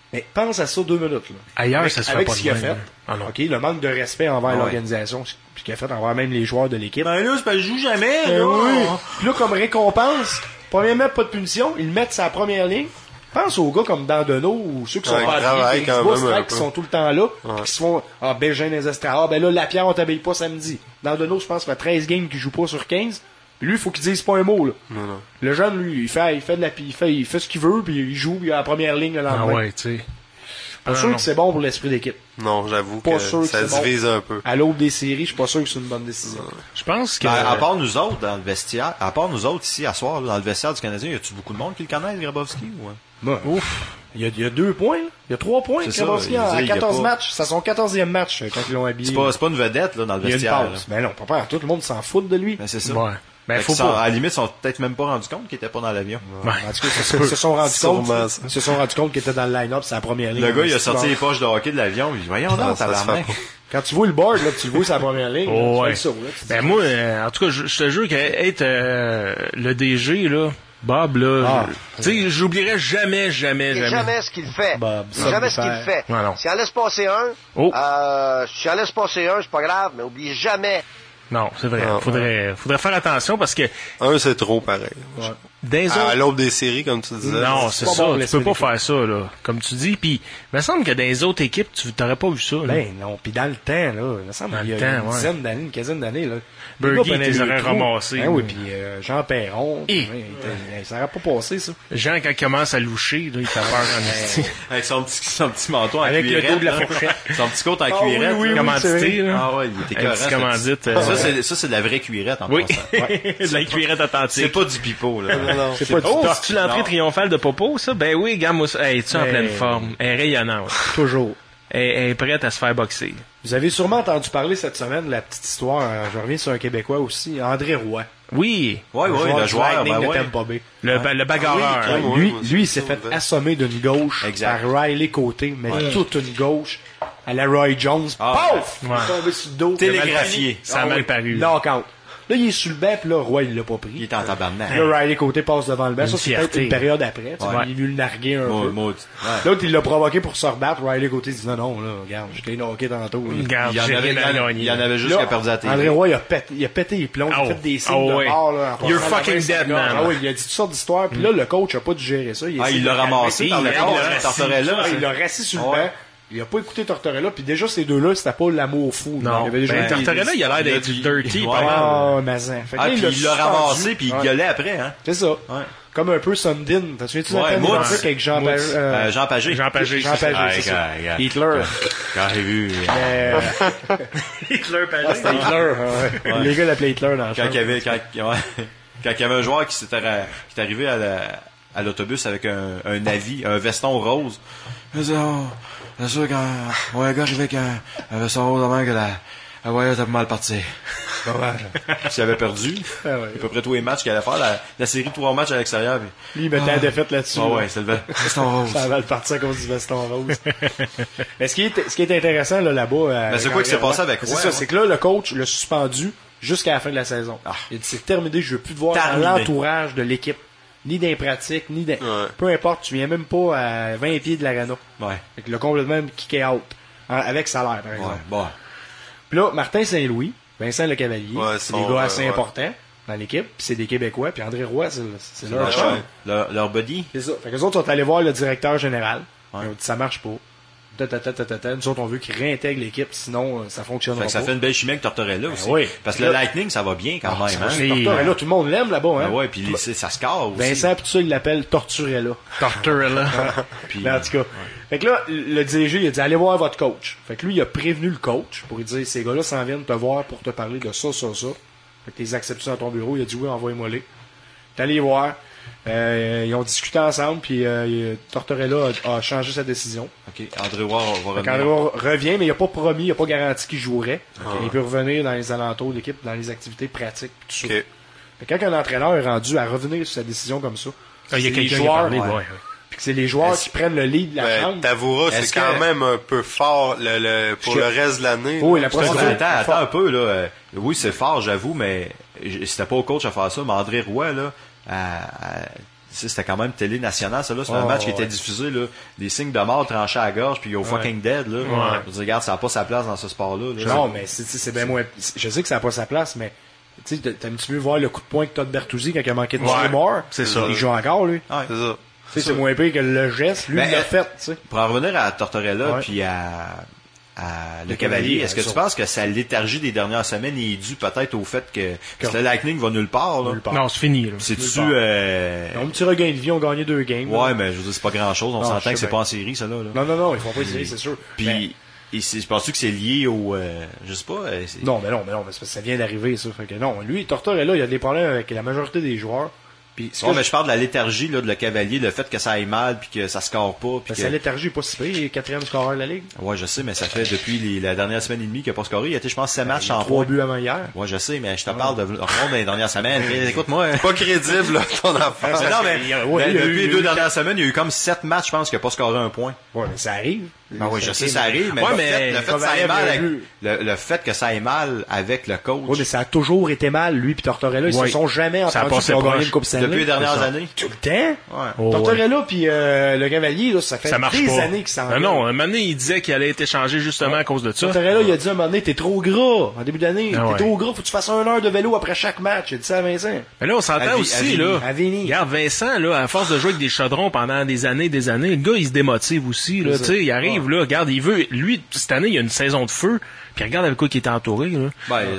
Speaker 16: Mais pense à ça 2 minutes. Là.
Speaker 13: Ailleurs, ça se fait
Speaker 16: avec
Speaker 13: pas
Speaker 16: ce
Speaker 13: de
Speaker 16: qu'il a
Speaker 13: même,
Speaker 16: fait.
Speaker 13: là. Ah non.
Speaker 16: OK, le manque de respect envers l'organisation, ce qu'il a fait envers même les joueurs de l'équipe.
Speaker 17: Ben là, c'est parce que je joue jamais, là.
Speaker 16: Oui. Puis là, comme récompense, premièrement, pas de punition, ils le mettent sur la première ligne. Pense aux gars comme Dandonneau ou ceux qui sont pas habillés, qui sont tout le temps là, qui se font Bégin des Estrades. Ben là, Lapierre, on t'habille pas samedi. Dandonneau, je pense, fait 13 games qu'il joue pas sur 15. Puis lui, il faut qu'il dise pas un mot, là.
Speaker 18: Non.
Speaker 16: Le jeune, lui, il fait ce qu'il veut, puis il joue, puis il a la première ligne le lendemain.
Speaker 13: Ah ouais, tu sais.
Speaker 16: Pas sûr que c'est bon pour l'esprit d'équipe.
Speaker 18: Non, j'avoue
Speaker 16: Pas
Speaker 18: que
Speaker 16: sûr
Speaker 18: ça
Speaker 16: c'est
Speaker 18: divise
Speaker 16: bon.
Speaker 18: un peu.
Speaker 16: À l'aube des séries, je suis pas sûr que c'est une bonne décision.
Speaker 13: Je pense que...
Speaker 17: À part nous autres, dans le vestiaire, à part nous autres ici, à soir, là, dans le vestiaire du Canadien, y a-tu beaucoup de monde qui le connaît, Grabowski, ou?
Speaker 16: Bon, ouf. Il y a 2 points, là. Il y a 3 points, Grabowski, à 14 matchs. C'est son 14e match, quand ils l'ont habillé.
Speaker 17: C'est pas une vedette, là, dans le vestiaire.
Speaker 16: Il y a une passe. Ben non, pas tout le monde s'en fout de lui.
Speaker 17: Ben, c'est ça.
Speaker 13: Ouais. Ben, faut
Speaker 17: pas. À la limite, ils sont peut-être même pas rendus compte qu'il était pas dans l'avion.
Speaker 16: Ouais. En tout cas, ils se sont rendus compte qu'il était dans le line-up, c'est la première ligne.
Speaker 17: Le gars, il a sorti les poches de hockey de l'avion, il dit, voyons donc, t'as la main.
Speaker 16: Quand tu vois le board, là, tu le vois sur la première ligne,
Speaker 13: oh,
Speaker 16: là,
Speaker 13: ouais.
Speaker 16: ça, là,
Speaker 13: ben moi, en tout cas, je te jure qu'être le DG, là, Bob, là, tu sais, j'oublierai jamais.
Speaker 4: Jamais ce qu'il fait.
Speaker 16: Bob,
Speaker 4: jamais ce qu'il fait.
Speaker 13: Non.
Speaker 4: Si en laisse passer un, c'est pas grave, mais oublie jamais.
Speaker 13: Non, c'est vrai. Faudrait faire attention parce que...
Speaker 18: Un, c'est trop pareil.
Speaker 13: Ouais.
Speaker 18: À l'aube des séries, comme tu disais.
Speaker 13: Non, c'est ça. Tu peux pas faire ça, là. Comme tu dis. Puis, il me semble que dans les autres équipes, tu t'aurais pas vu ça, là.
Speaker 16: Ben non. Puis dans le temps, là, il me semble qu'il y a une dizaine d'années, une quinzaine d'années, là.
Speaker 13: Bergie, ils les auraient ramassés.
Speaker 16: Ben oui, puis Jean Perron. Ça n'aurait pas passé, ça.
Speaker 13: Jean, quand il commence à loucher, là, il fait peur en
Speaker 17: avec son petit manteau en
Speaker 16: avec
Speaker 17: cuirette.
Speaker 16: Avec le dos de la fourchette.
Speaker 17: Son petit côte en cuirette.
Speaker 16: Oui,
Speaker 13: commandité, là.
Speaker 17: Ah ouais, il était correct.
Speaker 13: Commandite.
Speaker 17: Ça, c'est de la vraie cuirette, en passant.
Speaker 13: De la cuirette authentique.
Speaker 17: C'est pas du pipeau, là.
Speaker 16: Non. C'est pas du
Speaker 13: oh, c'est-tu l'entrée triomphale de Popo, ça? Ben oui, gamme, hey, tu en pleine forme. Elle est rayonnante.
Speaker 16: Toujours.
Speaker 13: Elle est prête à se faire boxer.
Speaker 16: Vous avez sûrement entendu parler cette semaine de la petite histoire, je reviens sur un Québécois aussi, André Roy.
Speaker 13: Oui.
Speaker 17: Oui, le joueur,
Speaker 16: de Tampa Bay.
Speaker 13: Le bagarreur.
Speaker 16: Lui, il s'est fait assommer d'une gauche par Riley Côté, mais toute une gauche à la Roy Jones. Pouf! Il est tombé sur le dos.
Speaker 17: Télégraphié.
Speaker 13: Ça a mal paru.
Speaker 16: Knockout. Là, il est sur le banc, puis là, Roy, il l'a pas pris.
Speaker 17: Il est en tabarnak.
Speaker 16: Là, Riley Côté passe devant le banc. Ça, c'est peut-être une période après. Il est venu le narguer un peu. L'autre, il l'a provoqué pour se rebattre. Riley Côté dit non, là, regarde, je t'ai knocké tantôt.
Speaker 13: Regarde,
Speaker 17: il y en avait juste qui a perdu la télé.
Speaker 16: André Roy, il a pété les plombs, il a fait des signes de mort, là.
Speaker 13: You're fucking dead, man.
Speaker 16: Ah oui, il a dit toutes sortes d'histoires, puis là, le coach a pas digéré ça.
Speaker 17: Il l'a ramassé dans le Tortorella.
Speaker 16: Il l'a rassis sur le banc. Il a pas écouté Tortorella, puis déjà ces deux-là, c'était pas l'amour fou.
Speaker 13: Non, Tortorella, il a l'air d'être dirty.
Speaker 16: Ah, Mazin.
Speaker 17: Il l'a ramassé, puis il gueulait après, hein.
Speaker 16: C'est ça. Comme un peu Sundin. T'as souviens-tu d'un film avec Jean Pagé?
Speaker 13: Jean Pagé,
Speaker 16: c'est ça. Hitler.
Speaker 17: Quand j'ai vu...
Speaker 13: Hitler Pagé.
Speaker 16: C'était Hitler, les gars l'appelaient Hitler dans le
Speaker 17: quand il y avait un joueur qui est arrivé à l'autobus avec un avis, un veston rose. Il disait, c'est sûr quand un gars arrivait avec un veston rose avant que la voyage était mal partie. S'il avait perdu, à peu près tous les matchs qu'il allait faire, la série de 3 matchs à l'extérieur.
Speaker 16: Lui, il mettait la défaite là-dessus.
Speaker 17: C'est le veston rose.
Speaker 16: Ça va le partir à cause du veston rose. Mais ce qui est intéressant là-bas...
Speaker 17: c'est quoi qui s'est passé avec Roy?
Speaker 16: C'est ça, c'est que là, le coach l'a suspendu jusqu'à la fin de la saison. Il dit, c'est terminé, je veux plus te voir dans l'entourage de l'équipe. Ni des pratiques, ni des... Peu importe, tu viens même pas à 20 pieds de l'arena. Fait que le complètement kické out. Avec salaire, par exemple. Puis là, Martin Saint-Louis, Vincent Lecavalier, c'est des gars assez importants dans l'équipe, puis c'est des Québécois, puis André Roy, c'est leur chum.
Speaker 17: Leur buddy.
Speaker 16: C'est ça. Fait que les autres sont allés voir le directeur général. Ils ont dit, ça marche pas. Nous autres, on veut qu'ils réintègrent l'équipe, sinon ça fonctionnera pas.
Speaker 17: Ça fait une belle chimie avec Tortorella aussi.
Speaker 16: Oui.
Speaker 17: Parce que le Lightning, ça va bien quand même.
Speaker 16: Tortorella, tout le monde l'aime là-bas. Hein?
Speaker 17: Ouais, puis ça score aussi.
Speaker 16: Vincent, puis tout ça, il l'appelle Torturella. Mais en tout cas. Fait que là, le DG, il a dit, allez voir votre coach. Fait que lui, il a prévenu le coach pour lui dire, ces gars-là s'en viennent te voir pour te parler de ça. Fait que les acceptes dans ton bureau. Il a dit, oui, envoyez-moi les. T'es allé voir. Ils ont discuté ensemble, puis Tortorella a changé sa décision.
Speaker 17: OK. André Roy va revenir.
Speaker 16: André Roy revient, mais il n'a pas promis, il n'a pas garanti qu'il jouerait. Il peut revenir dans les alentours de l'équipe, dans les activités pratiques, tout ça. Fait que quand un entraîneur est rendu à revenir sur sa décision comme ça,
Speaker 13: il y a quelqu'un qui a parlé,
Speaker 16: puis que c'est les joueurs qui prennent le lead de la chambre.
Speaker 18: Tavoura, c'est quand même un peu fort pour le reste de l'année.
Speaker 16: Oui, la prochaine
Speaker 17: Attends un peu, là. Oui, c'est fort, j'avoue, mais c'était pas au coach à faire ça, mais André Roy, là, c'était quand même télé nationale, ça là. C'est un match qui était diffusé, là. Des signes de mort tranchés à la gorge, puis au fucking dead, là. Je dis, regarde, ça n'a pas sa place dans ce sport-là. Là.
Speaker 16: Non, mais c'est bien moins. Je sais que ça n'a pas sa place, mais. Tu sais, t'aimes-tu mieux voir le coup de poing que Todd Bertuzzi quand il a manqué de mort?
Speaker 13: C'est ça.
Speaker 16: Il joue encore, lui.
Speaker 18: C'est ça.
Speaker 16: Tu sais, c'est moins pire que le geste. Lui, il l'a fait, tu sais.
Speaker 17: Pour en revenir à Tortorella, puis à le Cavalier, est-ce que tu penses que sa léthargie des dernières semaines est due peut-être au fait que le Lightning va nulle part, là?
Speaker 13: Non, c'est fini, là.
Speaker 17: C'est-tu,
Speaker 16: Ils ont un petit regain de vie, on gagné 2 games.
Speaker 17: Ouais, mais je veux dire, c'est pas grand-chose. On s'entend que c'est pas en série, ça, là.
Speaker 16: Non, ils font pas une série, c'est sûr.
Speaker 17: Puis, je pense que c'est lié au, je sais pas.
Speaker 16: Non, mais c'est parce que ça vient d'arriver, ça. Fait que non, lui, Tortorella, il y a des problèmes avec la majorité des joueurs. Puis,
Speaker 17: mais je parle de la léthargie, là, de le Cavalier, le fait que ça aille mal, puis que ça score pas. Puis
Speaker 16: sa léthargie est pas si pire, il est 4e scoreur de la Ligue.
Speaker 17: Ouais, je sais, mais ça fait depuis la dernière semaine et demie qu'il a pas scoré. Il a été, je pense, 7 matchs en
Speaker 16: 3 buts avant hier.
Speaker 17: Ouais, je sais, mais je te parle de les dernières semaines. Écoute-moi.
Speaker 18: C'est pas crédible, là, ton affaire.
Speaker 17: Non, mais depuis les 2 dernières semaines, il y a eu comme 7 matchs, je pense, qu'il a pas scoré un point.
Speaker 16: Ouais, mais ça arrive.
Speaker 17: Ben oui, je sais, ça arrive, mais le fait que ça aille mal le fait que ça aille mal avec le coach.
Speaker 16: Oui, mais ça a toujours été mal, lui puis Tortorella, ils se sont jamais entendus qu'ils ont gagné une Coupe Stanley.
Speaker 17: Depuis les dernières années.
Speaker 16: Tout le temps. Tortorella puis le Cavalier, là, ça fait des années qu'ils s'en
Speaker 13: non, un moment donné, il disait qu'il allait être échangé justement à cause de ça.
Speaker 16: Tortorella, il a dit un moment donné, t'es trop gras, en début d'année. T'es trop gras, faut que tu fasses 1 heure de vélo après chaque match. Il a dit ça à Vincent.
Speaker 13: Mais là, on s'entend aussi, là. Regarde, Vincent, là, à force de jouer avec des chaudrons pendant des années, le gars, il se démotive aussi, là. Tu sais, il arrive, là, regarde, il veut, lui, cette année, il y a une saison de feu, puis regarde avec quoi il est entouré, là.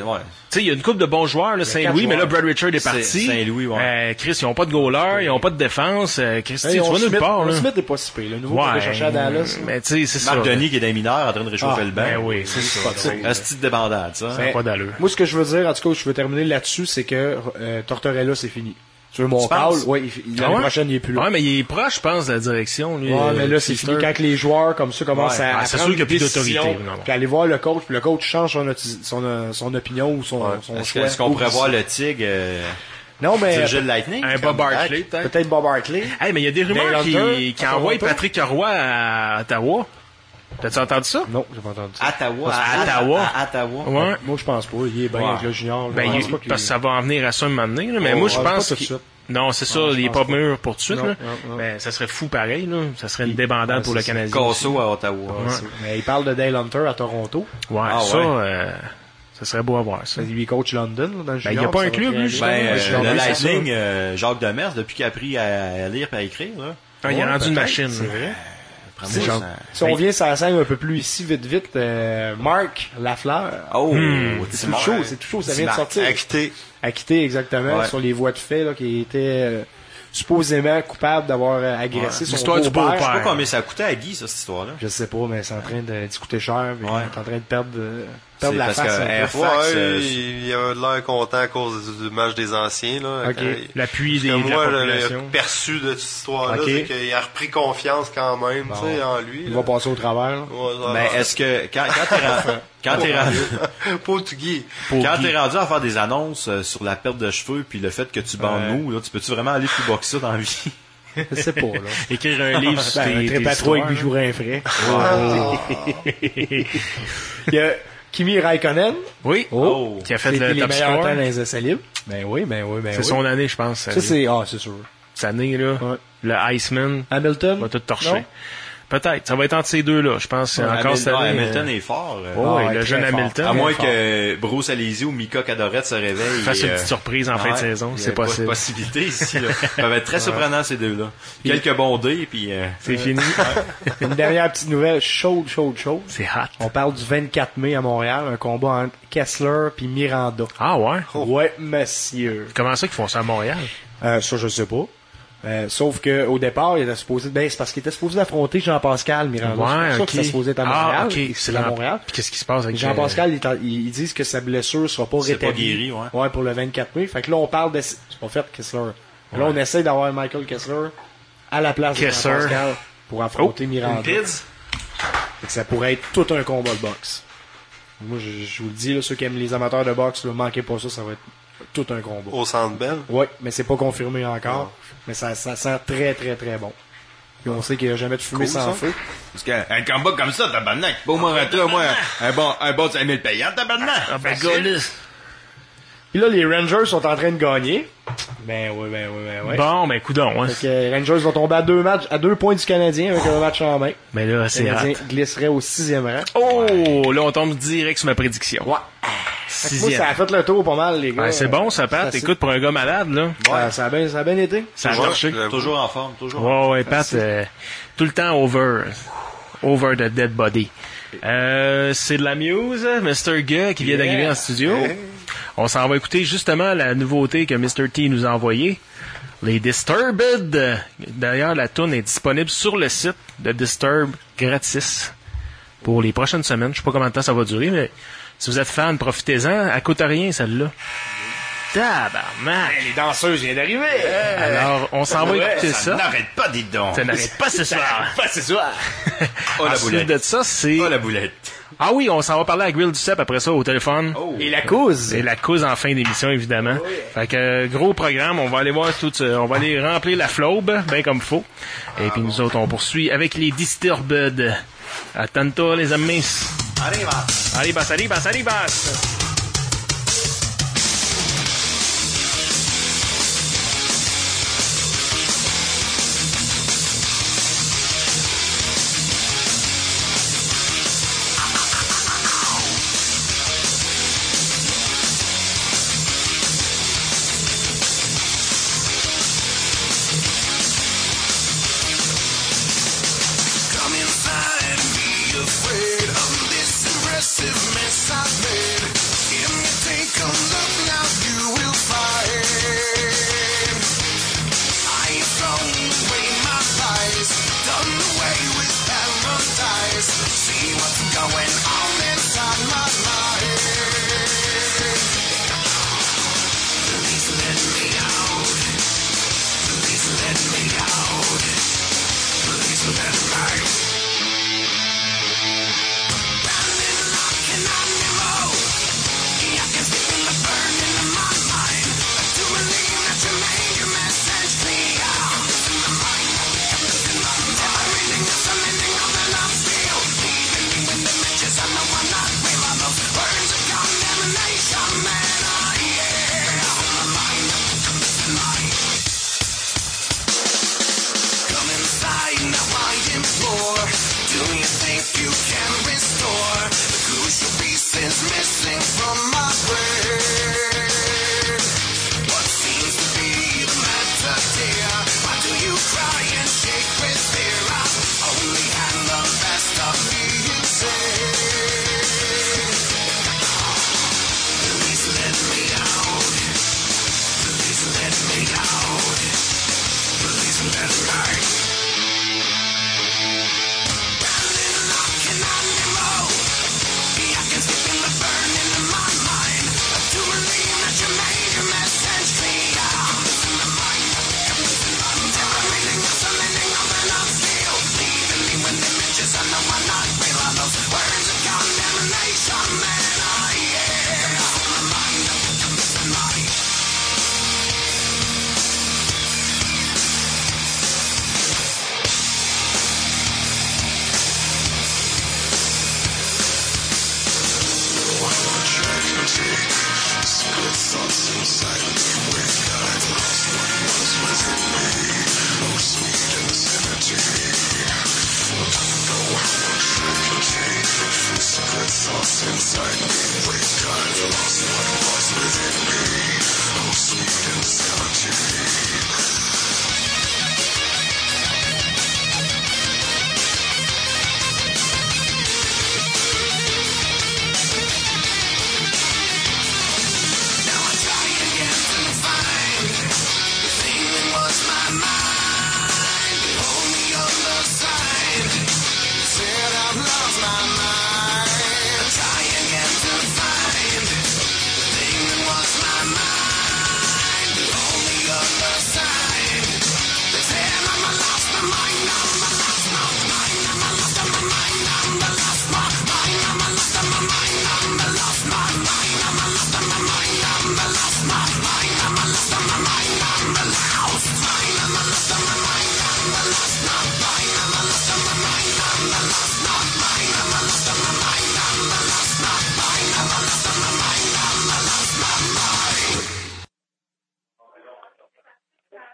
Speaker 13: Tu sais, il y a une couple de bons joueurs, là, Saint-Louis, mais là, Brad Richard est parti.
Speaker 17: Saint-Louis,
Speaker 13: Chris, ils ont pas de goaler, ils ont pas de défense. Christy, tu vas nulle part, là.
Speaker 16: Smith est pas si pire, le nouveau qu'on va chercher à Dallas.
Speaker 13: Mais tu sais, c'est ça.
Speaker 17: Marc Denis qui est dans les mineurs en train de réchauffer le banc.
Speaker 13: Ben oui, c'est ça.
Speaker 17: Un style de bandade, ça.
Speaker 13: C'est pas d'allure.
Speaker 16: Moi, ce que je veux dire, en tout cas, je veux terminer là-dessus, c'est que Tortorella, c'est fini. Tu veux mon call? Oui, l'année prochaine, il est plus là.
Speaker 13: Ouais, mais il est proche, je pense, de la direction, lui.
Speaker 16: Ouais, mais là, c'est fini quand les joueurs comme ça commencent à
Speaker 13: c'est sûr qu'il n'y a plus d'autorité.
Speaker 16: Puis aller voir le coach, puis le coach change son opinion ou son choix.
Speaker 17: Est-ce qu'on pourrait voir le Tigre
Speaker 16: non, mais
Speaker 17: diriger le Lightning?
Speaker 13: Un Bob Hartley,
Speaker 16: peut-être Bob Hartley.
Speaker 13: Hey, mais il y a des rumeurs qui envoient Patrick Roy à Ottawa. T'as-tu entendu ça?
Speaker 16: Non, j'ai pas entendu ça.
Speaker 17: Ottawa.
Speaker 13: Ouais.
Speaker 16: Moi, je pense pas. Il est bien avec le junior.
Speaker 13: Parce que ça va en venir à ça un moment donné, mais moi, je pense que... Non, c'est ça, il est pas mûr pour tout de suite, là. Mais ça serait fou pareil, là. Ça serait une débandade pour le Canadien.
Speaker 17: Casso à Ottawa.
Speaker 16: Mais il parle de Dale Hunter à Toronto.
Speaker 13: Ouais, ça serait beau à voir, ça.
Speaker 16: Il coach London, dans le junior.
Speaker 13: Il n'y a pas un club, lui,
Speaker 17: le Lightning, Jacques Demers, depuis qu'il a appris à lire et à écrire, là.
Speaker 13: Il a rendu une machine.
Speaker 16: C'est vrai. Si on vient sur la scène un peu plus ici, vite, Marc Lafleur.
Speaker 17: Oh,
Speaker 16: c'est tout chaud, ça vient de sortir. Acquitté, exactement, sur les voies de fait, là, qui était supposément coupable d'avoir agressé son beau-père.
Speaker 17: Je sais pas combien ça a coûté à Guy, cette histoire-là.
Speaker 16: Je sais pas, mais c'est en train de coûter cher, il est en train de perdre la face.
Speaker 17: Parce que Airfax,
Speaker 18: il a l'air content à cause du match des anciens, là.
Speaker 13: L'appui de la population.
Speaker 18: Moi, perçu de cette histoire-là, c'est qu'il a repris confiance quand même, tu sais, en lui.
Speaker 16: Il va passer au travers,
Speaker 17: mais est-ce que, quand t'es rendu à faire des annonces sur la perte de cheveux puis le fait que tu bandes mou, là, tu peux-tu vraiment aller plus bas que ça dans la vie?
Speaker 16: Je sais pas, là.
Speaker 13: Écrire un livre sur
Speaker 16: un trépatro avec bijouerie frais. Il y a Kimi Raikkonen.
Speaker 13: Oui. Qui a fait le top
Speaker 16: meilleurs
Speaker 13: score.
Speaker 16: temps dans les essais libres. Ben oui.
Speaker 13: C'est son année, je pense.
Speaker 16: Ça, c'est sûr.
Speaker 13: Cette année, là. Le Iceman.
Speaker 16: Hamilton.
Speaker 13: Va tout torcher. Non? Peut-être. Ça va être entre ces deux-là. Je pense que encore cette année.
Speaker 17: Hamilton est fort.
Speaker 13: Le jeune Hamilton.
Speaker 17: À moins que Bruce Alesi ou Mika Kadorette se réveillent.
Speaker 13: Fasse une petite surprise en fin de saison. C'est possible.
Speaker 17: Pas de possibilité ici, là. Ça va être très surprenant, ces deux-là. Quelques bondés, puis
Speaker 13: c'est fini.
Speaker 16: Une dernière petite nouvelle chaude.
Speaker 13: C'est hot.
Speaker 16: On parle du 24 mai à Montréal. Un combat entre Kessler puis Miranda.
Speaker 13: Ah ouais?
Speaker 16: Ouais, monsieur.
Speaker 13: Comment ça qu'ils font ça à Montréal?
Speaker 16: Ça, je sais pas. Sauf que au départ, il était supposé c'est parce qu'il était supposé affronter Jean-Pascal Miranda.
Speaker 13: Ouais,
Speaker 16: c'est pour ça qu'il était supposé être à Montréal.
Speaker 13: C'est à Montréal. Puis qu'est-ce qui se passe avec
Speaker 16: Jean-Pascal? Ils disent que sa blessure sera pas rétablie.
Speaker 17: Pas guéri,
Speaker 16: ouais, pour le 24 mai. Fait que là, on parle de c'est pas fait Kessler. Là, on essaie d'avoir Michael Kessler à la place de Jean-Pascal pour affronter Miranda. Fait que ça pourrait être tout un combat de boxe. Moi, je vous le dis, là, ceux qui aiment les amateurs de boxe, ne manquez pas ça va être tout un combat.
Speaker 18: Au Centre Bell?
Speaker 16: Oui, mais c'est pas confirmé encore. Mais ça sent très, très, très bon. Puis on sait qu'il n'y a jamais de fumée sans feu.
Speaker 17: Parce qu'un combat comme ça, tabarnak, pas moi, un bon 5000 payants, tabarnak.
Speaker 16: Puis là, les Rangers sont en train de gagner. Ben oui.
Speaker 13: Bon, ben coudonc. Hein.
Speaker 16: Fait que Rangers vont tomber à 2 points du Canadien avec un match en main.
Speaker 13: Mais là, c'est
Speaker 16: Le Canadien
Speaker 13: hâte.
Speaker 16: glisserait au 6e rang.
Speaker 13: Oh, là, on tombe direct sur ma prédiction.
Speaker 16: Ouais. Moi, ça a fait le tour pas mal, les gars.
Speaker 13: Ouais, c'est bon, ça, Pat. Écoute, pour un gars malade, là.
Speaker 16: Ouais. Ça a bien été.
Speaker 13: Ça a marché.
Speaker 17: Toujours en forme, toujours en forme.
Speaker 13: Ouais, Pat, tout le temps over the dead body. C'est de la Muse, Mr. G qui vient d'arriver en studio. On s'en va écouter justement la nouveauté que Mr. T nous a envoyée. Les Disturbed. D'ailleurs, la tune est disponible sur le site de Disturb gratis pour les prochaines semaines. Je sais pas combien de temps ça va durer, mais si vous êtes fan, profitez-en. Elle coûte rien, celle-là. Tabarnak!
Speaker 16: Les danseuses viennent d'arriver!
Speaker 13: Alors, on s'en va écouter ça.
Speaker 17: N'arrête pas, dites donc!
Speaker 13: Ça n'arrête pas ce soir!
Speaker 16: Pas ce soir!
Speaker 17: Oh, la
Speaker 13: Ensuite
Speaker 17: boulette!
Speaker 13: de ça, c'est...
Speaker 17: Oh, la boulette!
Speaker 13: Ah oui, on s'en va parler à Grill Duceppe après ça au téléphone.
Speaker 17: Oh.
Speaker 16: Et la cause.
Speaker 13: Et la cause en fin d'émission, évidemment.
Speaker 16: Oh, yeah.
Speaker 13: Fait que gros programme, on va aller voir tout, on va aller remplir la flobe, bien comme faut. Et puis nous autres, on poursuit avec les Disturbed. À tantôt, les amis. Arribas.
Speaker 15: Come inside and be afraid of this impressive mess I've made.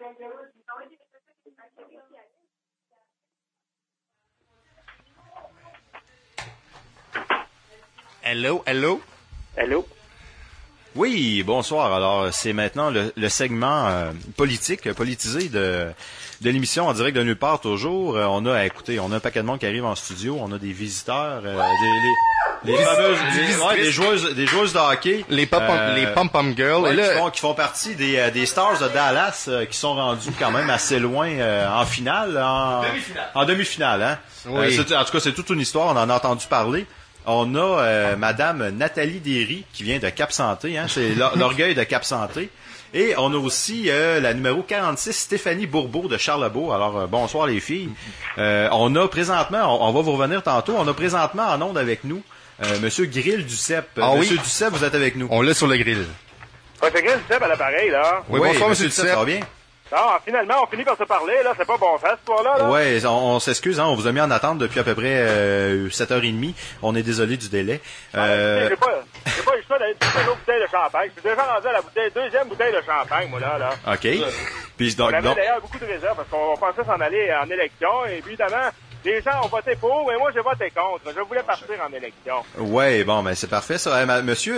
Speaker 17: Hello, hello.
Speaker 5: Hello.
Speaker 17: Oui, bonsoir. Alors, c'est maintenant le segment politisé de l'émission en direct de nulle part toujours. On a un paquet de monde qui arrive en studio. On a des visiteurs, des joueuses de hockey.
Speaker 3: Les pom-pom girls.
Speaker 17: Ouais,
Speaker 3: et là,
Speaker 17: qui font partie des Stars de Dallas qui sont rendus quand même assez loin en finale. En demi-finale, hein?
Speaker 3: Oui.
Speaker 17: En tout cas, c'est toute une histoire. On en a entendu parler. On a Madame Nathalie Derry qui vient de Cap-Santé, hein, c'est l'orgueil de Cap-Santé. Et on a aussi la numéro 46, Stéphanie Bourbeau de Charlebourg. Alors, bonsoir les filles. On a présentement, on va vous revenir tantôt, on a présentement en onde avec nous Monsieur Grill Duceppe. Monsieur Duceppe, vous êtes avec nous.
Speaker 3: On l'a sur le grill.
Speaker 5: Ouais, c'est Grill Duceppe à l'appareil, là.
Speaker 3: Oui, bonsoir Monsieur Duceppe.
Speaker 17: Ça va bien?
Speaker 5: Ah, finalement, on finit par se parler, là. C'est pas bon ça, ce soir-là, là.
Speaker 17: Ouais, on s'excuse, hein. On vous a mis en attente depuis à peu près 7h30. On est désolé du délai.
Speaker 5: J'ai pas eu le choix d'aller chercher une autre bouteille de champagne. Je suis déjà rendu à la deuxième bouteille de champagne, moi, là.
Speaker 17: OK. Puis,
Speaker 5: on avait d'ailleurs beaucoup de réserves parce qu'on pensait s'en aller en élection. Et évidemment, les gens ont voté pour, mais moi, j'ai voté contre. Je voulais partir en élection.
Speaker 17: Ouais, bon, ben c'est parfait, ça. Monsieur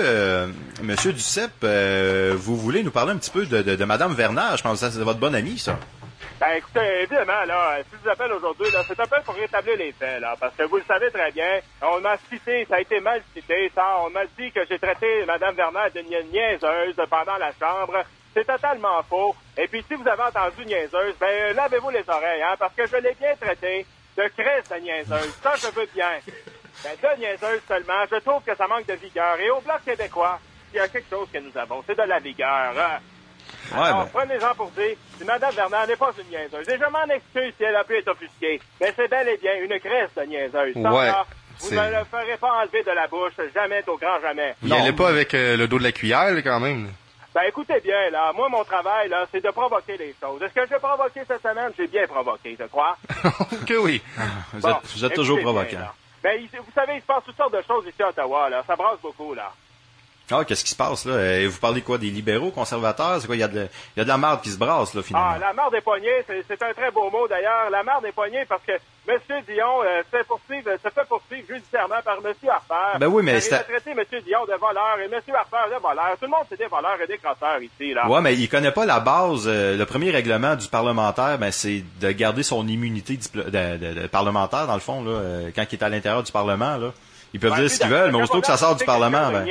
Speaker 17: Duceppe, vous voulez nous parler un petit peu de Madame Vernage? Je pense que c'est votre bonne amie, ça.
Speaker 5: Ben, écoutez, évidemment, là, si je vous appelle aujourd'hui, là, c'est un peu pour rétablir les faits, là, parce que vous le savez très bien, on m'a cité, ça a été mal cité, ça, on m'a dit que j'ai traité Mme Vernage de niaiseuse pendant la chambre. C'est totalement faux. Et puis, si vous avez entendu niaiseuse, ben, lavez-vous les oreilles, hein, parce que je l'ai bien traité de crèse de niaiseuse. Ça, je veux bien. Ben, de niaiseuse seulement, je trouve que ça manque de vigueur. Et au Bloc québécois, il y a quelque chose que nous avons, c'est de la vigueur, hein. Alors, prenez-en pour dire, si Mme Bernard n'est pas une niaiseuse. Et je m'en excuse si elle a pu être offusquée. Mais c'est bel et bien une crèche de niaiseuse. Ça,
Speaker 3: ouais,
Speaker 5: là, vous ne le ferez pas enlever de la bouche, jamais au grand jamais.
Speaker 3: Il n'allait pas avec le dos de la cuillère, là, quand même.
Speaker 5: Ben, écoutez bien, là, moi, mon travail, là, c'est de provoquer les choses. Est-ce que j'ai provoqué cette semaine? J'ai bien provoqué, je crois.
Speaker 3: Que oui.
Speaker 17: Vous êtes toujours provoquant.
Speaker 5: Ben, vous savez, il se passe toutes sortes de choses ici à Ottawa, là. Ça brasse beaucoup, là.
Speaker 17: Ah, qu'est-ce qui se passe, là? Vous parlez quoi, des libéraux, conservateurs? C'est quoi? Il y a de la marde qui se brasse, là, finalement.
Speaker 5: Ah, la marde des poignets, c'est un très beau mot, d'ailleurs. La marde des poignets, parce que M. Dion se fait poursuivre judiciairement par M. Harper.
Speaker 17: Ben oui, mais
Speaker 5: il a traité M. Dion de voleur et M. Harper de voleur. Tout le monde, c'est des voleurs et des crosseurs ici, là.
Speaker 17: Ouais, mais il connaît pas la base. Le premier règlement du parlementaire, ben, c'est de garder son immunité de parlementaire, dans le fond, là, quand il est à l'intérieur du Parlement, là. Ils peuvent dire ce qu'ils veulent, mais aussitôt que ça sort du Parlement, ben...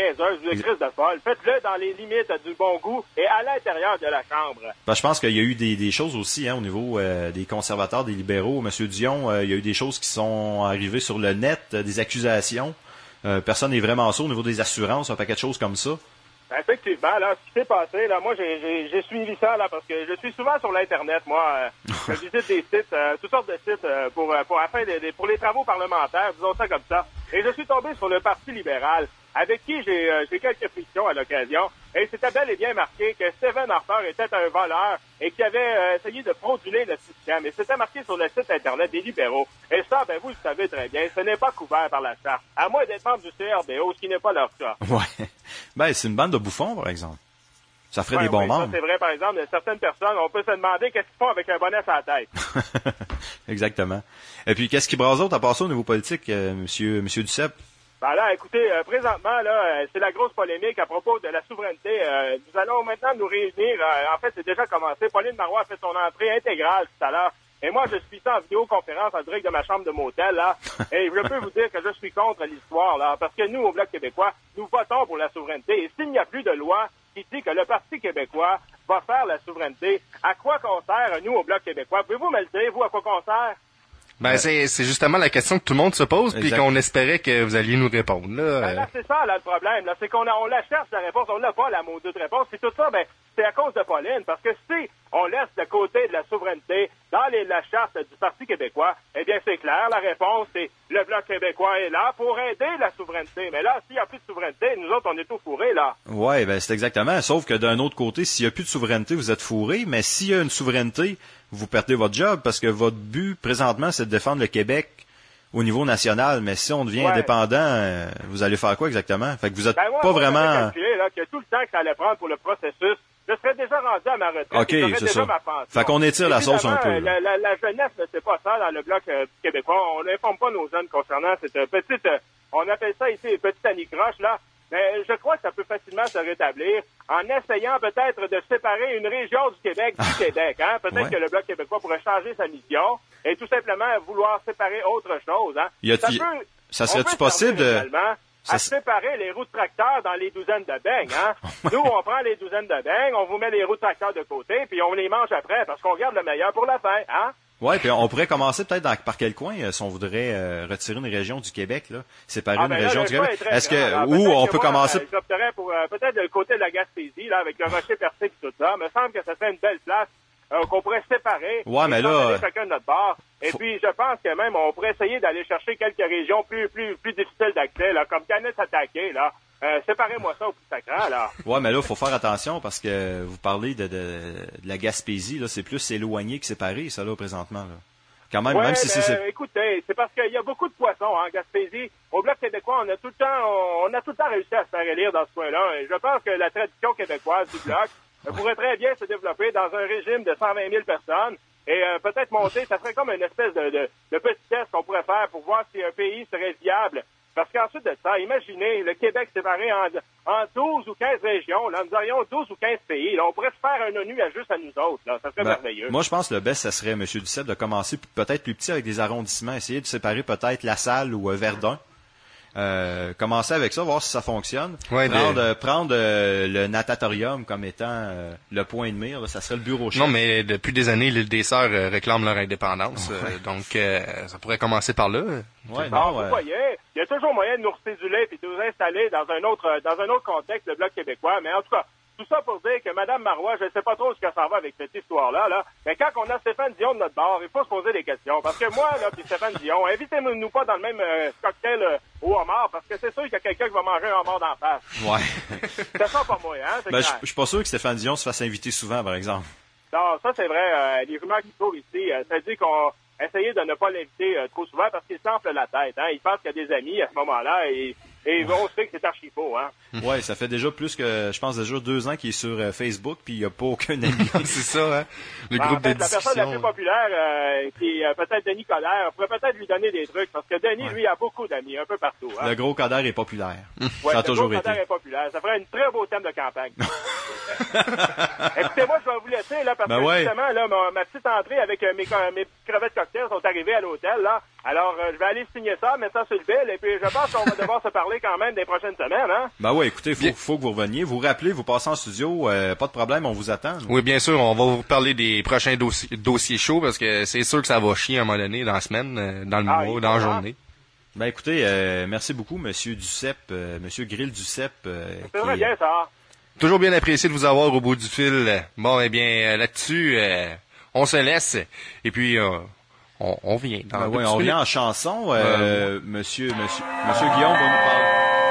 Speaker 5: Faites-le dans les limites du bon goût et à l'intérieur de la Chambre.
Speaker 17: Ben, je pense qu'il y a eu des choses aussi, hein, au niveau des conservateurs, des libéraux. Monsieur Dion, il y a eu des choses qui sont arrivées sur le net, des accusations. Personne n'est vraiment sûr au niveau des assurances, un paquet de choses comme ça.
Speaker 5: Ben, effectivement, là, ce qui s'est passé, là, moi, j'ai suivi ça, là, parce que je suis souvent sur l'Internet, moi. Je visite des sites, toutes sortes de sites, pour les travaux parlementaires, disons ça comme ça. Et je suis tombé sur le Parti libéral, avec qui j'ai quelques frictions à l'occasion. Et c'était bel et bien marqué que Stephen Harper était un voleur et qu'il avait essayé de frauduler le système. Et c'était marqué sur le site Internet des libéraux. Et ça, ben, vous le savez très bien, ce n'est pas couvert par la charte. À moins d'être membre du CRBO, ce qui n'est pas leur cas.
Speaker 17: Ouais. Ben, c'est une bande de bouffons, par exemple. Ça ferait des bons membres.
Speaker 5: C'est vrai, par exemple, de certaines personnes, on peut se demander qu'est-ce qu'ils font avec un bonnet à la tête.
Speaker 17: Exactement. Et puis, qu'est-ce qui brasse d'autre à part ça au niveau politique, monsieur Duceppe?
Speaker 5: Ben là, écoutez, présentement, là, c'est la grosse polémique à propos de la souveraineté. Nous allons maintenant nous réunir. En fait, c'est déjà commencé. Pauline Marois a fait son entrée intégrale tout à l'heure. Et moi, je suis en vidéoconférence en direct de ma chambre de motel, là. Et je peux vous dire que je suis contre l'histoire, là. Parce que nous, au Bloc québécois, nous votons pour la souveraineté. Et s'il n'y a plus de loi qui dit que le Parti québécois va faire la souveraineté, à quoi qu'on sert, nous, au Bloc québécois? Pouvez-vous me le dire, vous, à quoi qu'on sert?
Speaker 3: Ben, c'est justement la question que tout le monde se pose, puis qu'on espérait que vous alliez nous répondre, là.
Speaker 5: Ben là, c'est ça, là, le problème, là. C'est qu'on la cherche, la réponse. On n'a pas la maudite réponse. C'est tout ça, ben, c'est à cause de Pauline. Parce que si on laisse de côté de la souveraineté dans la charte du Parti québécois, eh bien, c'est clair, la réponse, c'est le Bloc québécois est là pour aider la souveraineté. Mais là, s'il n'y a plus de souveraineté, nous autres, on est tout fourrés, là.
Speaker 17: Ouais, ben, c'est exactement. Sauf que d'un autre côté, s'il n'y a plus de souveraineté, vous êtes fourrés. Mais s'il y a une souveraineté, vous perdez votre job parce que votre but, présentement, c'est de défendre le Québec au niveau national. Mais si on devient indépendant, vous allez faire quoi exactement? Fait que vous êtes
Speaker 5: moi,
Speaker 17: pas vraiment...
Speaker 5: J'ai calculé, là, que tout le temps que ça allait prendre pour le processus
Speaker 1: je serais déjà rendu à ma retraite.
Speaker 17: OK,
Speaker 1: j'aurais
Speaker 17: c'est
Speaker 1: déjà
Speaker 17: ça.
Speaker 1: ma pension.
Speaker 17: Fait qu'on étire la sauce un peu.
Speaker 1: La jeunesse ne sait pas ça dans le Bloc québécois. On n'informe pas nos jeunes concernant cette petite, on appelle ça ici une petite anicroche, là. Mais je crois que ça peut facilement se rétablir en essayant peut-être de séparer une région du Québec du Québec. Hein? Peut-être que le Bloc québécois pourrait changer sa mission et tout simplement vouloir séparer autre chose. Hein?
Speaker 17: Ça serait-tu possible de...
Speaker 1: à séparer les roues de tracteurs dans les douzaines de beignes. Hein? Nous, on prend les douzaines de beignes, on vous met les roues de tracteurs de côté, puis on les mange après parce qu'on garde le meilleur pour la fin. Hein?
Speaker 17: Ouais, puis on pourrait commencer peut-être par quel coin si on voudrait retirer une région du Québec, là, séparer une région du Québec. Est-ce que où on peut commencer?
Speaker 1: J'opterais pour peut-être le côté de la Gaspésie, là, avec le rocher percé et tout ça. Me semble que ça serait une belle place qu'on pourrait séparer.
Speaker 17: Ouais, mais là,
Speaker 1: chacun de notre bord. Et puis je pense que même on pourrait essayer d'aller chercher quelques régions plus difficiles d'accès, là, comme Canis-Attaqué, là. Séparez-moi ça au plus sacrant, là.
Speaker 17: Ouais, mais là, faut faire attention parce que vous parlez de la Gaspésie, là, c'est plus éloigné que séparé, ça, là, présentement, là. Quand même, même si c'est...
Speaker 1: Écoutez, c'est parce qu'il y a beaucoup de poissons, en Gaspésie. Au Bloc québécois, on a tout le temps réussi à se faire élire dans ce coin-là. Et je pense que la tradition québécoise du Bloc pourrait très bien se développer dans un régime de 120 000 personnes. Et peut-être monter, ça serait comme une espèce de petit test qu'on pourrait faire pour voir si un pays serait viable. Parce qu'ensuite de ça, imaginez le Québec séparé en 12 ou 15 régions. Là, nous aurions 12 ou 15 pays. Là, on pourrait se faire un ONU juste à nous autres. Là. Ça serait merveilleux.
Speaker 17: Moi, je pense que le best, ça serait, M. Duceppe, de commencer peut-être plus petit avec des arrondissements. Essayer de séparer peut-être La Salle ou Verdun. Commencer avec ça, voir si ça fonctionne.
Speaker 3: Ouais,
Speaker 17: prendre le natatorium comme étant le point de mire, là, ça serait le bureau chef.
Speaker 3: Non, mais depuis des années, l'île des Sœurs réclame leur indépendance. Donc, ça pourrait commencer par là.
Speaker 17: Ouais,
Speaker 1: vous voyez, il y a toujours moyen de nous recéduler et de nous installer dans un autre contexte, le Bloc québécois. Mais en tout cas, tout ça pour dire que Mme Marois, je ne sais pas trop ce que ça va avec cette histoire-là, là. Mais quand on a Stéphane Dion de notre bord, il faut se poser des questions. Parce que moi, là, puis Stéphane Dion, invitez-nous pas dans le même cocktail au homard, parce que c'est sûr qu'il y a quelqu'un qui va manger un homard d'en face.
Speaker 17: Ouais.
Speaker 1: C'est ça pour moi, hein?
Speaker 17: Ben, je suis pas sûr que Stéphane Dion se fasse inviter souvent, par exemple.
Speaker 1: Non, ça c'est vrai. Les rumeurs qui courent ici, ça dit qu'on essayait de ne pas l'inviter trop souvent parce qu'il s'enfle la tête. Hein? Il pense qu'il y a des amis à ce moment-là et on sait que c'est archi faux, hein.
Speaker 17: Ouais, ça fait déjà plus que, je pense déjà 2 ans qu'il est sur Facebook puis il n'y a pas aucun ami.
Speaker 3: C'est ça, hein. Le groupe de discussion.
Speaker 1: La personne la plus populaire, qui est peut-être Denis Coderre, pourrait peut-être lui donner des trucs parce que Denis, lui, a beaucoup d'amis, un peu partout, hein.
Speaker 17: Le gros Coderre est populaire.
Speaker 1: Ouais,
Speaker 17: ça a toujours été.
Speaker 1: Le gros Coderre est populaire. Ça ferait un très beau thème de campagne. Écoutez, moi, je vais vous laisser, là, parce que justement, là, ma petite entrée avec mes petites crevettes cocktails sont arrivées à l'hôtel, là. Alors, je vais aller signer ça, mettre ça sur le bill, et puis je pense qu'on va devoir se parler quand même des prochaines semaines, hein.
Speaker 17: Ben ouais, écoutez, faut que vous reveniez. Vous rappelez, vous passez en studio, pas de problème, on vous attend.
Speaker 3: Oui, bien sûr, on va vous parler des prochains dossiers chauds, parce que c'est sûr que ça va chier à un moment donné, dans la semaine, dans le mois, dans la journée.
Speaker 17: Ben écoutez, merci beaucoup, Monsieur Duceppe, Monsieur Grill Duceppe.
Speaker 1: C'est très bien, ça.
Speaker 3: Toujours bien apprécié de vous avoir au bout du fil. Bon, eh bien, là-dessus, on se laisse, et puis... On vient.
Speaker 17: On vient en chanson. Monsieur Guillaume va nous parler.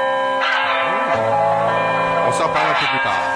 Speaker 3: On s'en parle un peu plus tard.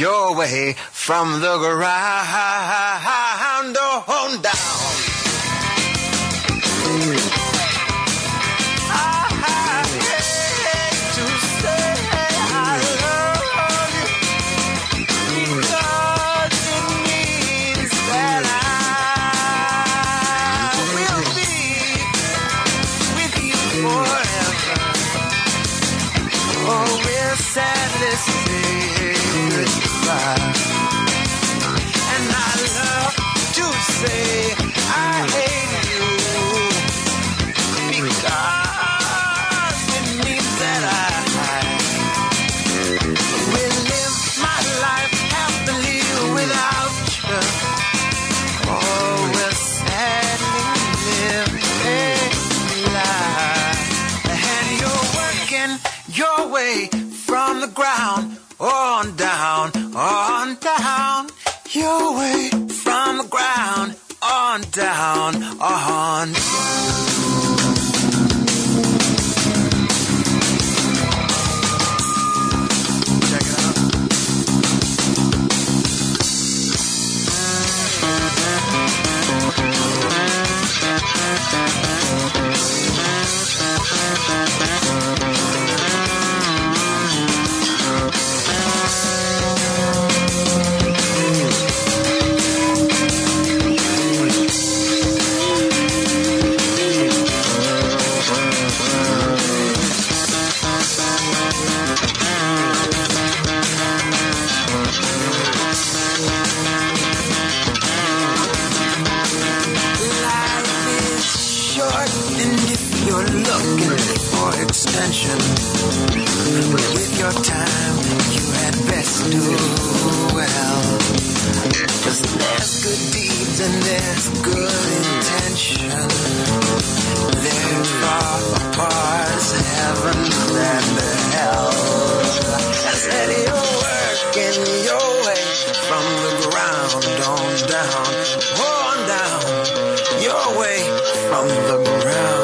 Speaker 24: your way from the ground on down.
Speaker 15: Sadly say goodbye. And I love to say I hate you, because it means that I will live my life happily without you. Oh, we'll sadly live a lie. And you're working your way from the ground on down, your way from the ground on down, on. Check it out. You're looking for extension. With your time, you had best do well. 'Cause there's good deeds and there's good intention. They're far apart as heaven and hell. I said you're working your way from the ground on down, your way from the ground.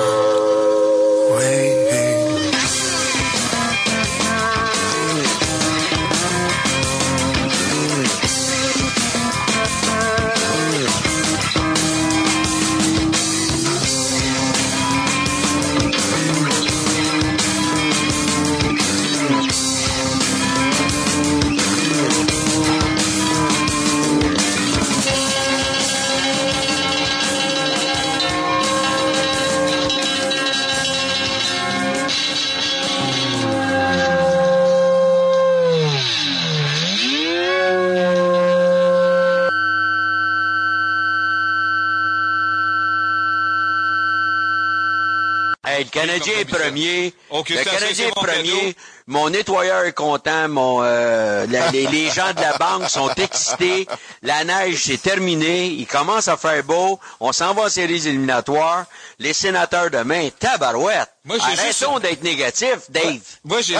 Speaker 8: Le Canadien est premier. Le Canadien est premier. Mon nettoyeur est content. Les gens de la banque sont excités. La neige, c'est terminé. Il commence à faire beau. On s'en va en séries éliminatoires. Les sénateurs demain, tabarouette. Arrêtons d'être négatifs, Dave.
Speaker 9: Moi, j'ai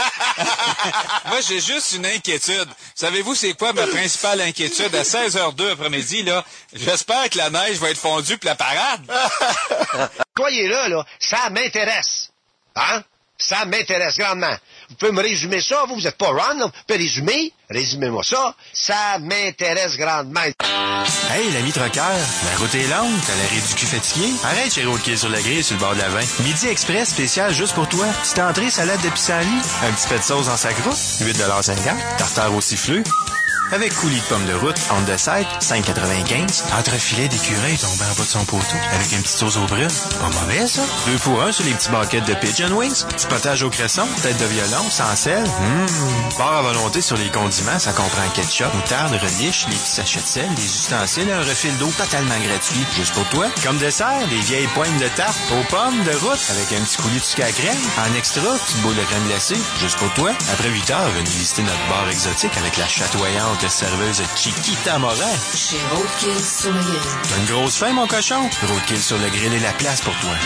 Speaker 9: juste une inquiétude. Savez-vous c'est quoi ma principale inquiétude? À 16h02 après-midi, là, j'espère que la neige va être fondue pour la parade.
Speaker 4: Soyez là, ça m'intéresse. Hein? Ça m'intéresse grandement. Vous pouvez me résumer ça, vous êtes pas Ron, là. Vous pouvez résumer? Résumez-moi ça. Ça m'intéresse grandement.
Speaker 10: Hey, l'ami troqueur, la route est longue, t'as l'arrêt du cul fatigué? Arrête chez Roadkill sur la grille, sur le bord de la 20. Midi Express spécial juste pour toi. Petite entrée, salade de pissenlit, un petit peu de sauce dans sa croûte, 8,50 $, tartare au siffleux. Avec coulis de pommes de route, on the side, 5,95 $. Entrefilet d'écureuil tombé en bas de son poteau, avec une petite sauce au brune. Pas mauvais, ça. 2 pour 1 sur les petits buckets de Pigeon Wings. Petit potage au cresson, tête de violon, sans sel. Bar à volonté sur les condiments, ça comprend ketchup, moutarde, relish, les petits sachets de sel, les ustensiles, un refil d'eau totalement gratuit, juste pour toi. Comme dessert, les vieilles poignes de tarte aux pommes de route, avec un petit coulis de sucre à crème. En extra, petite boule de crème glacée, juste pour toi. Après 8 heures, venez visiter notre bar exotique avec la chatoyante serveuse Chiquita Morin.
Speaker 11: Chez Roadkill sur le grill.
Speaker 10: T'as une grosse faim, mon cochon? Roadkill sur le grill est la place pour toi.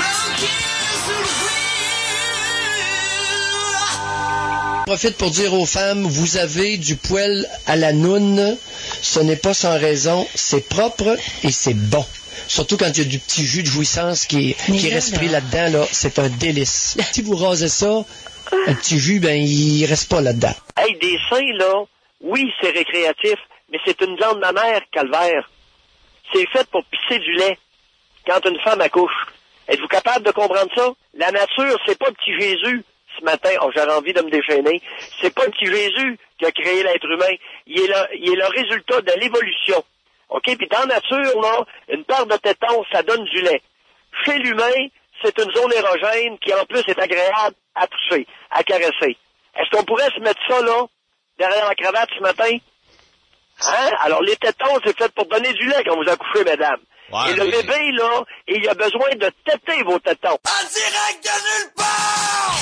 Speaker 12: Je profite pour dire aux femmes, vous avez du poêle à la noune. Ce n'est pas sans raison. C'est propre et c'est bon. Surtout quand il y a du petit jus de jouissance qui est respiré là-dedans, là, c'est un délice. Si vous rasez ça, un petit jus, ben, il reste pas là-dedans.
Speaker 14: Hey, des seins, là,
Speaker 2: Oui, c'est récréatif, mais c'est une glande mammaire, calvaire. C'est fait pour pisser du lait quand une femme accouche. Êtes-vous capable de comprendre ça? La nature, c'est pas petit Jésus ce matin. Oh, j'aurais envie de me déchaîner. C'est pas petit Jésus qui a créé l'être humain. Il est le résultat de l'évolution. OK? Puis dans la nature, là, une paire de tétons, ça donne du lait. Chez l'humain, c'est une zone érogène qui, en plus, est agréable à toucher, à caresser. Est-ce qu'on pourrait se mettre ça, là, derrière la cravate ce matin? Hein? Alors, les tétons, c'est fait pour donner du lait quand vous accouchez, mesdames. Ouais, et le bébé, là, il a besoin de téter vos tétons.
Speaker 15: En direct de nulle part!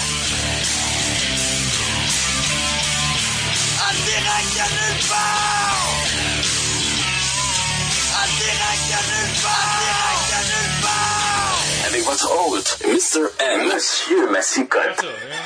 Speaker 15: En direct de nulle part! En direct de nulle part! En direct de nulle part!
Speaker 21: Avec votre hôte, Mr. M. Monsieur Massicotte.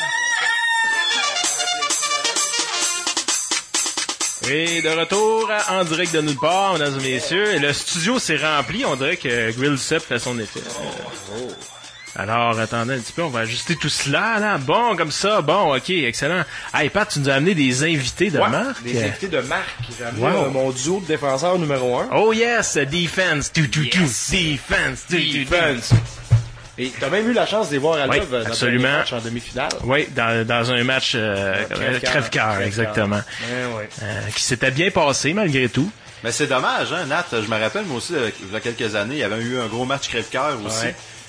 Speaker 13: Et de retour en direct de nulle part, mesdames et messieurs. Et le studio s'est rempli. On dirait que Grill Sep fait son effet. Alors, attendez un petit peu. On va ajuster tout cela, là. Bon, comme ça. Bon, OK, excellent. Hey, Pat, tu nous as amené des invités de marque.
Speaker 16: Des invités de marque. J'ai amené mon duo de défenseurs numéro 1.
Speaker 13: Oh yes, defense. Defense.
Speaker 16: Et t'as même eu la chance de les voir à l'œuvre dans
Speaker 13: un
Speaker 16: match en demi-finale.
Speaker 13: Oui, dans un match crève-cœur, exactement. Qui s'était bien passé malgré tout.
Speaker 17: Mais c'est dommage, hein, Nat. Je me rappelle, moi aussi, il y a quelques années, il y avait eu un gros match crève-cœur aussi.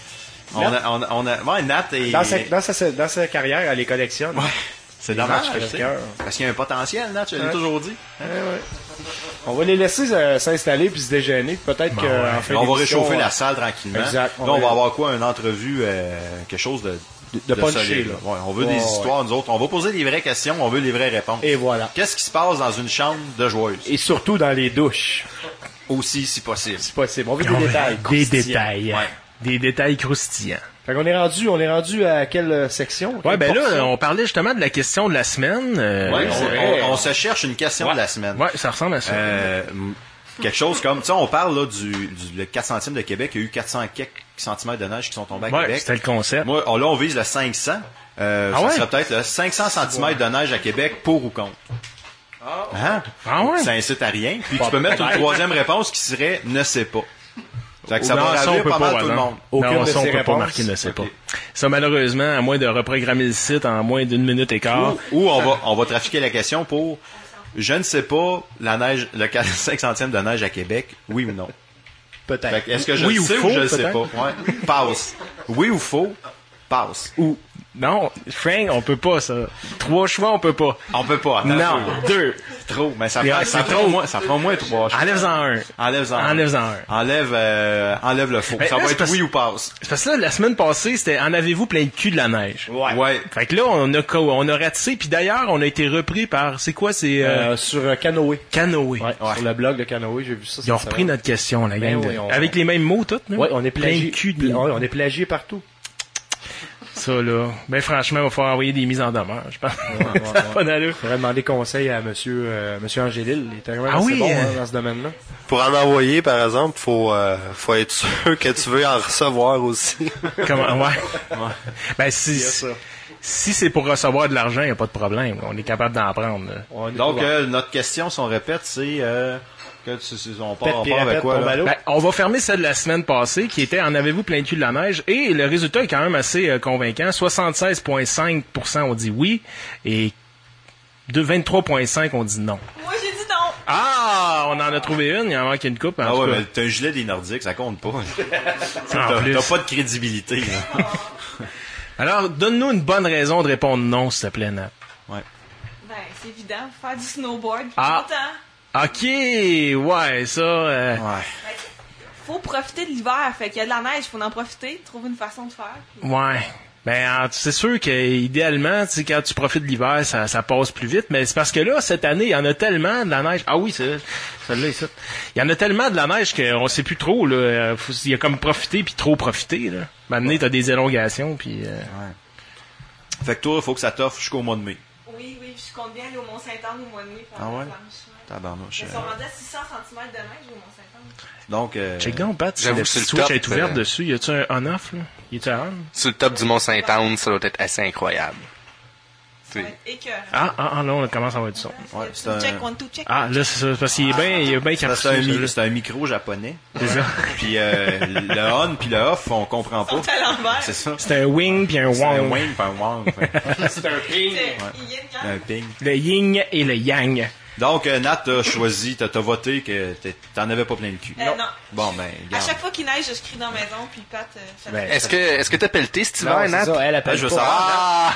Speaker 17: Nat et...
Speaker 16: Dans sa carrière, elle les collectionne.
Speaker 17: Ouais. C'est dommage, parce qu'il y a un potentiel, Nat, je l'ai toujours dit.
Speaker 16: On va les laisser s'installer puis se déjeuner. Peut-être qu'en fait,
Speaker 17: on va réchauffer la salle tranquillement.
Speaker 16: Exact.
Speaker 17: Là, on va avoir quoi? Une entrevue, quelque chose de
Speaker 16: punché,
Speaker 17: là. Ouais, on veut des histoires, nous autres. On va poser des vraies questions, on veut les vraies réponses.
Speaker 16: Et voilà.
Speaker 17: Qu'est-ce qui se passe dans une chambre de joueuse?
Speaker 16: Et surtout dans les douches.
Speaker 17: Aussi, si possible.
Speaker 16: Si possible. On veut des détails.
Speaker 13: Des détails. Ouais. Des détails croustillants.
Speaker 16: Fait qu'on est rendu à quelle section?
Speaker 13: Ouais, ben là, on parlait justement de la question de la semaine.
Speaker 17: On se cherche une question de la semaine.
Speaker 13: Ouais, ça ressemble à ça.
Speaker 17: Quelque chose comme, tu sais, on parle là le 4 centimes de Québec, il y a eu 400 quelques centimètres de neige qui sont tombés à Québec.
Speaker 13: C'était le concept.
Speaker 17: Moi, là, on vise le 500. Ça serait peut-être le 500 centimètres de neige à Québec, pour ou contre. Hein? Ça incite à rien. Puis tu peux mettre une troisième réponse qui serait ne sais pas. Ça va ravir pas mal tout le monde.
Speaker 13: Non, ça, on peut pas marquer ne sait pas. Ça, malheureusement, à moins de reprogrammer le site en moins d'1 minute et quart.
Speaker 17: Ou on va trafiquer la question pour je ne sais pas la neige, le 5 centièmes de neige à Québec, oui ou non.
Speaker 16: Peut-être.
Speaker 17: Est-ce que je le sais ou je le sais pas? Ouais. Passe. Oui ou faux? Passe.
Speaker 13: Ou non, Frank, on peut pas ça. 3 choix, on peut pas.
Speaker 17: On peut pas.
Speaker 13: Non, 2.
Speaker 17: Trop, mais ça prend au moins 3 choix.
Speaker 13: Enlève-en un.
Speaker 17: Enlève le faux.
Speaker 13: Ben,
Speaker 17: ça va être oui ou passe.
Speaker 13: C'est parce que là, la semaine passée, c'était en avez-vous plein de cul de la neige.
Speaker 17: Ouais.
Speaker 13: Fait que là, on a ratissé, puis d'ailleurs, on a été repris par, c'est quoi, c'est...
Speaker 16: sur Canoë.
Speaker 13: Canoë.
Speaker 16: Ouais. Sur le blog de Canoë, j'ai vu ça.
Speaker 13: Ils ont repris notre question, la gang. Avec les mêmes mots, toutes,
Speaker 16: ouais, on est plagié. On est plagié partout.
Speaker 13: Ça, là. Ben, franchement, il va falloir envoyer des mises en demeure, je pense. Ça n'a pas d'allure.
Speaker 16: Il faudrait demander conseil à monsieur Angélil. Il était vraiment assez bon dans ce domaine-là.
Speaker 18: Pour en envoyer, par exemple, faut être sûr que tu veux en recevoir aussi.
Speaker 13: Comment? Ouais. Ben, si c'est pour recevoir de l'argent, il n'y a pas de problème. On est capable d'en prendre.
Speaker 17: Donc, notre question, si on répète, c'est... on part avec quoi, là?
Speaker 13: Ben, on va fermer celle de la semaine passée qui était en avez-vous plein de cul de la neige, et le résultat est quand même assez convaincant. 76,5% ont dit oui et 23,5% ont dit non.
Speaker 6: Moi j'ai dit non.
Speaker 13: Ah, on en a trouvé une, il en manque une coupe.
Speaker 17: Ah ouais, mais t'as un gilet des Nordiques, ça compte pas. T'as pas de crédibilité.
Speaker 13: Alors, donne-nous une bonne raison de répondre non, s'il te plaît, Nat.
Speaker 17: Ouais.
Speaker 6: Ben, c'est évident, faire du snowboard.
Speaker 13: OK, ouais, ça...
Speaker 6: Ouais. Faut profiter de l'hiver, fait qu'il y a de la neige, faut en profiter, trouver une façon de faire.
Speaker 13: Ouais. Ben, c'est sûr que idéalement, tu sais, quand tu profites de l'hiver, ça passe plus vite, mais c'est parce que là, cette année, il y en a tellement de la neige. Ah oui, c'est celle-là ici. Il y en a tellement de la neige qu'on sait plus trop, là. Il y a comme profiter puis trop profiter, là. Maintenant, t'as des élongations, puis...
Speaker 17: Ouais. Fait que toi, il faut que ça t'offre jusqu'au mois de mai.
Speaker 6: Oui, je compte bien aller au Mont-Saint-Anne au mois de mai.
Speaker 17: Ah ouais? Tabarnouche.
Speaker 6: Ils sont rendus à 600 cm de neige au Mont-Saint-Anne.
Speaker 17: Donc,
Speaker 13: check down, Pat, si le switch est ouvert dessus, y a-tu un on-off, là? Y a-tu un on?
Speaker 3: Sur le top du Mont-Saint-Anne, ça doit être assez incroyable.
Speaker 13: Ah, non, on commence à avoir du son.
Speaker 17: Ouais,
Speaker 6: One, two, check.
Speaker 13: Ah, là, c'est ça. Parce qu'il est bien capuché.
Speaker 17: C'est un micro japonais.
Speaker 13: C'est ça.
Speaker 17: Puis le on puis le off, on comprend pas. C'est ça.
Speaker 13: C'est un wing puis un wang.
Speaker 17: C'est un wing puis un wang.
Speaker 13: C'est un ping.
Speaker 17: Un ping.
Speaker 13: Le yin et le yang.
Speaker 17: Donc, Nat, t'as choisi, t'as voté que t'en avais pas plein le cul.
Speaker 6: Non.
Speaker 17: Bon, ben,
Speaker 6: À chaque fois qu'il neige, je crie dans la maison, puis Pat...
Speaker 3: Est-ce que t'as pelleté cet hiver, Nat?
Speaker 16: C'est ça, elle appelle
Speaker 17: je veux savoir.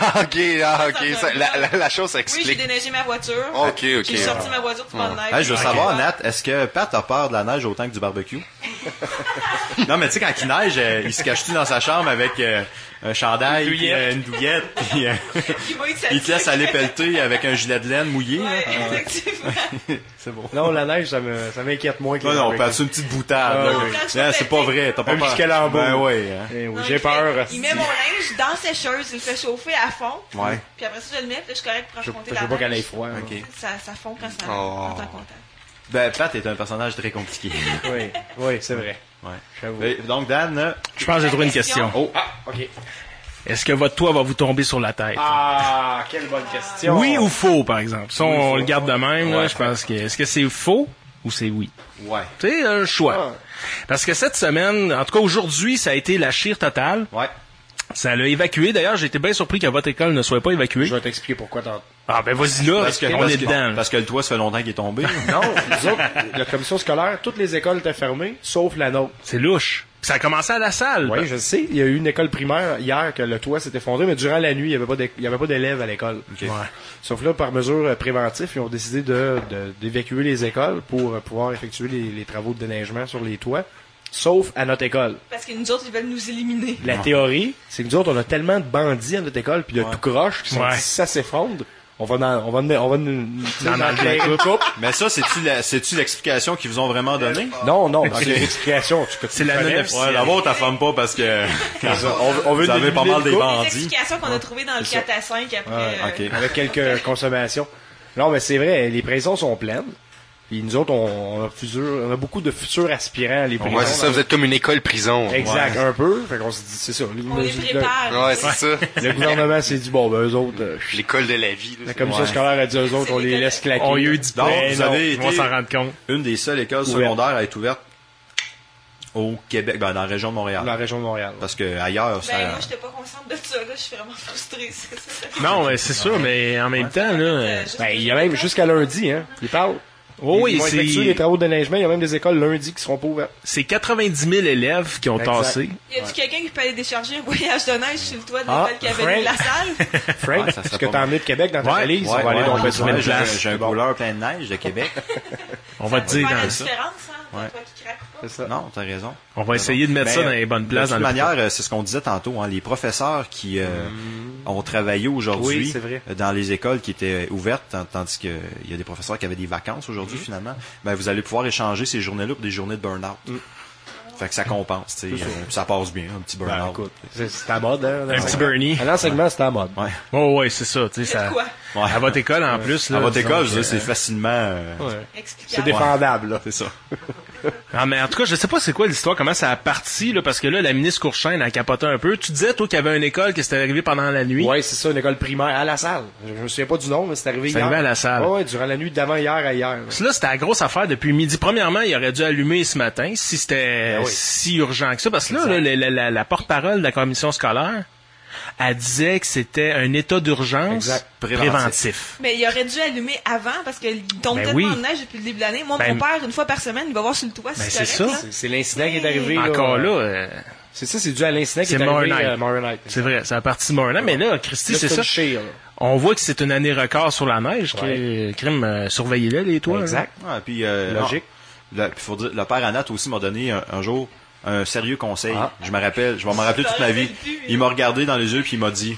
Speaker 3: OK. La chose s'explique.
Speaker 6: Oui, j'ai déneigé ma voiture.
Speaker 3: OK.
Speaker 6: J'ai sorti ma voiture pour faire de neige.
Speaker 17: Je veux savoir, Nat, est-ce que Pat a peur de la neige autant que du barbecue? Non, mais tu sais, quand il neige, il se cache-tu dans sa chambre avec un chandail, puis une douillette, puis il te laisse aller pelleter avec un gilet de laine mouillé.
Speaker 6: Effectivement.
Speaker 17: C'est bon.
Speaker 16: Non, la neige, ça m'inquiète moins que
Speaker 17: Non, passe une petite boutade. C'est pas vrai. T'as pas
Speaker 16: un petit calembour.
Speaker 17: Ben oui.
Speaker 16: J'ai peur.
Speaker 6: Il met mon linge dans la sécheuse, il le fait chauffer à fond.
Speaker 17: Ouais.
Speaker 6: Puis après ça, je le mets, puis je suis correct pour affronter la neige.
Speaker 16: Je veux pas qu'elle ait froid.
Speaker 6: Ça fond quand ça en contact.
Speaker 17: Ben, Pat est un personnage très compliqué.
Speaker 16: Oui, c'est vrai.
Speaker 17: Ouais. Donc, Dan...
Speaker 13: Je pense que j'ai trouvé une question.
Speaker 16: Oh, OK.
Speaker 13: Est-ce que votre toit va vous tomber sur la tête?
Speaker 16: Ah, quelle bonne question.
Speaker 13: Oui ou faux, par exemple? Ça, on
Speaker 16: oui,
Speaker 13: le garde de même, là, je pense que... Est-ce que c'est faux ou c'est oui?
Speaker 17: Ouais.
Speaker 13: Tu sais, un choix. Parce que cette semaine, en tout cas aujourd'hui, ça a été la chire totale.
Speaker 17: Ouais.
Speaker 13: Ça l'a évacué. D'ailleurs, j'ai été bien surpris que votre école ne soit pas évacuée.
Speaker 16: Je vais t'expliquer pourquoi tantôt.
Speaker 13: Ah, ben vas-y là, on est dedans.
Speaker 17: Parce que le toit, ça fait longtemps qu'il est tombé.
Speaker 16: Non, nous autres, la commission scolaire, toutes les écoles étaient fermées, sauf la nôtre.
Speaker 13: C'est louche. Puis ça a commencé à la salle.
Speaker 16: Oui, je sais. Il y a eu une école primaire hier que le toit s'est effondré, mais durant la nuit, il n'y avait pas d'élèves à l'école.
Speaker 17: Okay.
Speaker 13: Ouais.
Speaker 16: Sauf là, par mesure préventive, ils ont décidé d'évacuer les écoles pour pouvoir effectuer les travaux de déneigement sur les toits, sauf à notre école.
Speaker 6: Parce que nous autres, ils veulent nous éliminer.
Speaker 16: La théorie, c'est que nous autres, on a tellement de bandits à notre école, puis de tout croche, qui sont si ça s'effondre, on va dans le couple.
Speaker 17: Mais ça, c'est-tu l'explication qu'ils vous ont vraiment donnée?
Speaker 16: Non, c'est l'explication.
Speaker 13: C'est la non-officielle.
Speaker 17: Ouais, la vôtre, elle forme pas parce que
Speaker 16: on veut
Speaker 17: vous avez pas mal des bandits.
Speaker 6: L'explication qu'on a trouvée dans le 4 à 5 après.
Speaker 16: Avec quelques consommations. Non, mais c'est vrai, les prisons sont pleines. Puis nous autres, on a beaucoup de futurs aspirants à les prisons.
Speaker 3: Ouais, c'est ça, vous êtes comme une école-prison.
Speaker 16: Exact, un peu. Fait qu'on se dit, c'est ça.
Speaker 6: On les prépare.
Speaker 3: Ouais, c'est ça.
Speaker 16: Le gouvernement s'est dit, bon, ben, eux autres...
Speaker 3: L'école de la vie.
Speaker 16: La commission scolaire a dit, eux autres, on les laisse claquer.
Speaker 13: On y a eu du
Speaker 17: Donc, vous avez été
Speaker 13: on s'en rendre compte.
Speaker 17: Une des seules écoles secondaires à être ouverte au Québec, dans la région de Montréal.
Speaker 16: Dans la région de Montréal.
Speaker 17: Parce que ailleurs, ça...
Speaker 6: Ben, moi, j'étais pas consciente de ça, là. Je suis vraiment frustrée.
Speaker 13: Non, mais c'est sûr, mais en même temps, là...
Speaker 16: Ben, il y a même jusqu'à lundi, hein. Ils parlent.
Speaker 13: Oh,
Speaker 16: ils vont effectuer les travaux de déneigement. Il y a même des écoles lundi qui seront pas ouvertes.
Speaker 13: C'est 90 000 élèves qui ont tassé.
Speaker 6: Y a-tu quelqu'un qui peut aller décharger un voyage de neige sur le toit de l'école qui avait la salle?
Speaker 16: Frank, est-ce que t'as emmené de Québec dans ta valise? On va aller dans
Speaker 17: le place. J'ai un couleur plein de neige de Québec.
Speaker 13: On va te dire dans
Speaker 6: ça.
Speaker 17: Ouais. C'est ça. Non, t'as raison.
Speaker 13: On va essayer de mettre ça dans les bonnes places.
Speaker 17: De toute manière, c'est ce qu'on disait tantôt, hein, les professeurs qui ont travaillé aujourd'hui dans les écoles qui étaient ouvertes, tandis qu'il y a des professeurs qui avaient des vacances aujourd'hui finalement, ben vous allez pouvoir échanger ces journées-là pour des journées de burn-out. Fait que ça compense, tu sais. Ça passe bien, un petit burn-out.
Speaker 16: C'est à mode, hein.
Speaker 13: Un petit Bernie.
Speaker 16: À l'enseignement, c'est à mode.
Speaker 17: Ouais.
Speaker 13: Oh, ouais, c'est ça, tu sais, ça.
Speaker 6: Quoi?
Speaker 13: Ouais. À votre école, en plus, là.
Speaker 17: À votre école, c'est facilement,
Speaker 16: c'est défendable, là.
Speaker 17: C'est ça.
Speaker 13: Ah, mais en tout cas, je sais pas c'est quoi l'histoire, comment ça a parti, là, parce que là, la ministre Courchaine a capoté un peu. Tu disais, toi, qu'il y avait une école qui s'était arrivée pendant la nuit.
Speaker 16: Ouais, c'est ça, une école primaire à la salle. Je me souviens pas du nom, mais c'est arrivé hier.
Speaker 13: C'est arrivé à la salle.
Speaker 16: Ouais, durant la nuit d'avant hier à hier.
Speaker 13: Là, c'était la grosse affaire depuis midi. Premièrement, il aurait dû allumer ce matin, si c'était si urgent que ça, parce que là, la porte-parole de la commission scolaire, elle disait que c'était un état d'urgence préventif.
Speaker 6: Mais il aurait dû allumer avant parce qu'il tombe tellement de neige depuis le début de l'année. Moi, mon père, une fois par semaine, il va voir sur le toit si c'est correct.
Speaker 16: C'est l'incident qui est arrivé.
Speaker 13: Encore là.
Speaker 16: C'est ça, c'est dû à l'incident qui est arrivé à Morin.
Speaker 13: C'est vrai, c'est à partie de Morin. Mais là, Christy, c'est ça. On voit que c'est une année record sur la neige. Crime, surveillez-le, les toits.
Speaker 16: Exact.
Speaker 17: Puis,
Speaker 16: logique.
Speaker 17: Faut dire, le père Anat aussi m'a donné un jour un sérieux conseil. Je me rappelle, je vais m'en rappeler toute ma vie. Il m'a regardé dans les yeux puis il m'a dit.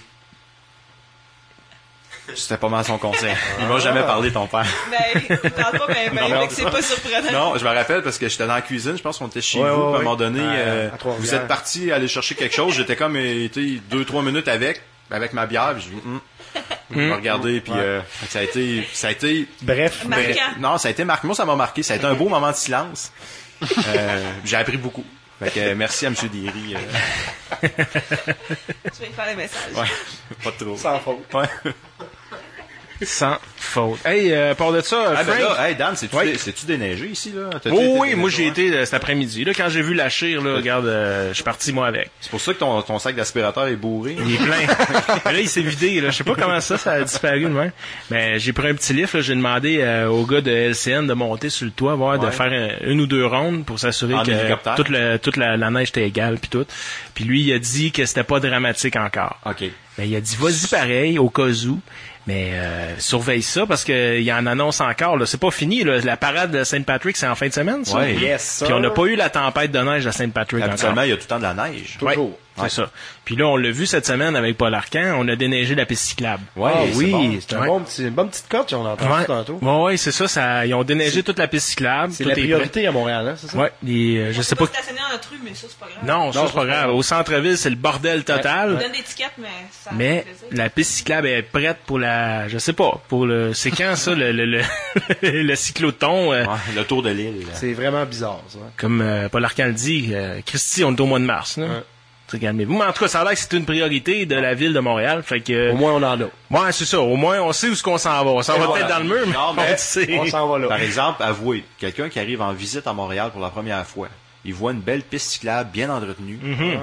Speaker 17: C'était pas mal son conseil. Il m'a jamais parlé, ton père.
Speaker 6: Ben, il parle pas, mais c'est pas surprenant.
Speaker 17: Non, je me rappelle parce que j'étais dans la cuisine, je pense qu'on était chez vous, à un moment donné, vous êtes parti aller chercher quelque chose, j'étais comme, 2-3 minutes avec ma bière, puis je m'a regardé, puis ça a été
Speaker 16: bref.
Speaker 17: Non, ça a été marqué. Moi, ça m'a marqué. Ça a été un beau moment de silence. J'ai appris beaucoup. Fait que merci à M. Derry.
Speaker 6: Tu vas y faire les messages.
Speaker 17: Ouais, pas trop.
Speaker 16: Sans faute.
Speaker 17: Ouais.
Speaker 13: Sans faute. Hey, part de ça, Frank...
Speaker 17: Ben là, hey, Dan, c'est-tu déneigé ici, là?
Speaker 13: Oui, moi, j'ai été cet après-midi. Là, quand j'ai vu la chire, là, regarde, je suis parti, moi, avec.
Speaker 17: C'est pour ça que ton sac d'aspirateur est bourré.
Speaker 13: Il est plein. Mais là, il s'est vidé, là. Je sais pas comment ça a disparu, de même. Mais j'ai pris un petit lift, là. J'ai demandé au gars de LCN de monter sur le toit, de faire une ou deux rondes pour s'assurer que toute la neige était égale, puis tout. Puis lui, il a dit que c'était pas dramatique encore.
Speaker 17: OK.
Speaker 13: Mais il a dit, vas-y pareil, au cas où. Mais surveille ça parce qu'il y en annonce encore. Là. C'est pas fini. Là. La parade de Saint-Patrick, c'est en fin de semaine, ça?
Speaker 17: Oui.
Speaker 16: Yes,
Speaker 13: puis on n'a pas eu la tempête de neige à Saint-Patrick encore.
Speaker 17: Habituellement, il y a tout le temps de la neige.
Speaker 16: Toujours.
Speaker 13: C'est ça. Puis là, on l'a vu cette semaine avec Paul Arcand, on a déneigé la piste cyclable.
Speaker 16: Oui, c'est une bonne petite cote, on entend tantôt.
Speaker 13: Oui, c'est ça, ils ont déneigé toute la piste cyclable.
Speaker 16: C'est la priorité à Montréal, hein, c'est ça?
Speaker 13: Oui, je sais pas.
Speaker 6: On peut stationner dans notre rue, mais ça, c'est pas grave.
Speaker 13: Non, ça, c'est pas grave. Au centre-ville, c'est le bordel total.
Speaker 6: On donne des tickets, mais ça.
Speaker 13: Mais la piste cyclable est prête pour je sais pas, c'est quand ça, le cycloton.
Speaker 17: Le tour de l'île.
Speaker 16: C'est vraiment bizarre, ça.
Speaker 13: Comme Paul Arcand le dit, Christy, on est au mois de mars, là. Calmez-vous. Mais en tout cas, ça a l'air que c'est une priorité de la ville de Montréal. Fait que,
Speaker 16: au moins, on en a.
Speaker 13: Ouais, c'est ça. Au moins, on sait où est-ce qu'on s'en va. On s'en va peut-être dans le mur, mais
Speaker 16: on s'en va là.
Speaker 17: Par exemple, avouez, quelqu'un qui arrive en visite à Montréal pour la première fois, il voit une belle piste cyclable bien entretenue.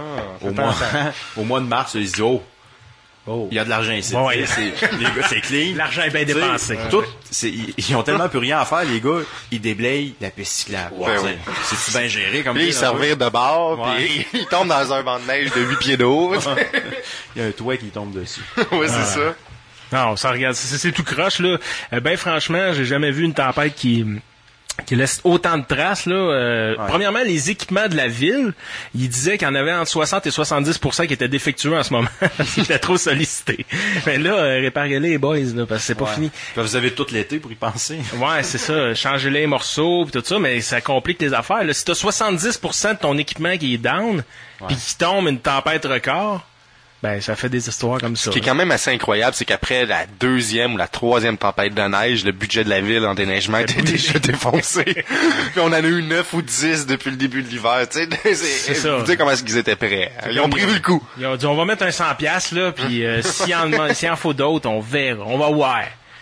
Speaker 17: Au mois de mars, il se dit, il y a de l'argent ici.
Speaker 13: Ouais.
Speaker 17: Les gars, c'est clean.
Speaker 13: L'argent est bien dépensé.
Speaker 17: Ils ont tellement plus rien à faire, les gars. Ils déblayent la piste cyclable. C'est-tu bien géré comme ça?
Speaker 3: Puis ils servirent de bord, puis ils tombent dans un banc de neige de 8 pieds d'eau.
Speaker 17: Il y a un toit qui tombe dessus.
Speaker 3: Oui, c'est ça.
Speaker 13: Non, ça regarde, c'est tout croche, là. Ben franchement, j'ai jamais vu une tempête qui laisse autant de traces, là. Premièrement, les équipements de la ville, ils disaient qu'il y en avait entre 60 et 70% qui étaient défectueux en ce moment. Ils étaient trop sollicités. Mais là, réparez-les, les boys, là, parce que c'est pas fini.
Speaker 17: Vous avez tout l'été pour y penser.
Speaker 13: Ouais, c'est ça. Changez les morceaux, pis tout ça, mais ça complique les affaires. Là, si t'as 70% de ton équipement qui est down, puis qui tombe une tempête record, ben, ça fait des histoires comme ça.
Speaker 3: Ce qui est quand même assez incroyable, c'est qu'après la deuxième ou la troisième tempête de neige, le budget de la ville en déneigement était déjà défoncé. Puis on en a eu 9 ou 10 depuis le début de l'hiver, tu sais. C'est ça. Vous dire comment est-ce qu'ils étaient prêts. Ils ont prévu le coup.
Speaker 13: Ils ont dit, on va mettre un 100$, là, puis s'il en faut d'autres, on verra. On va voir.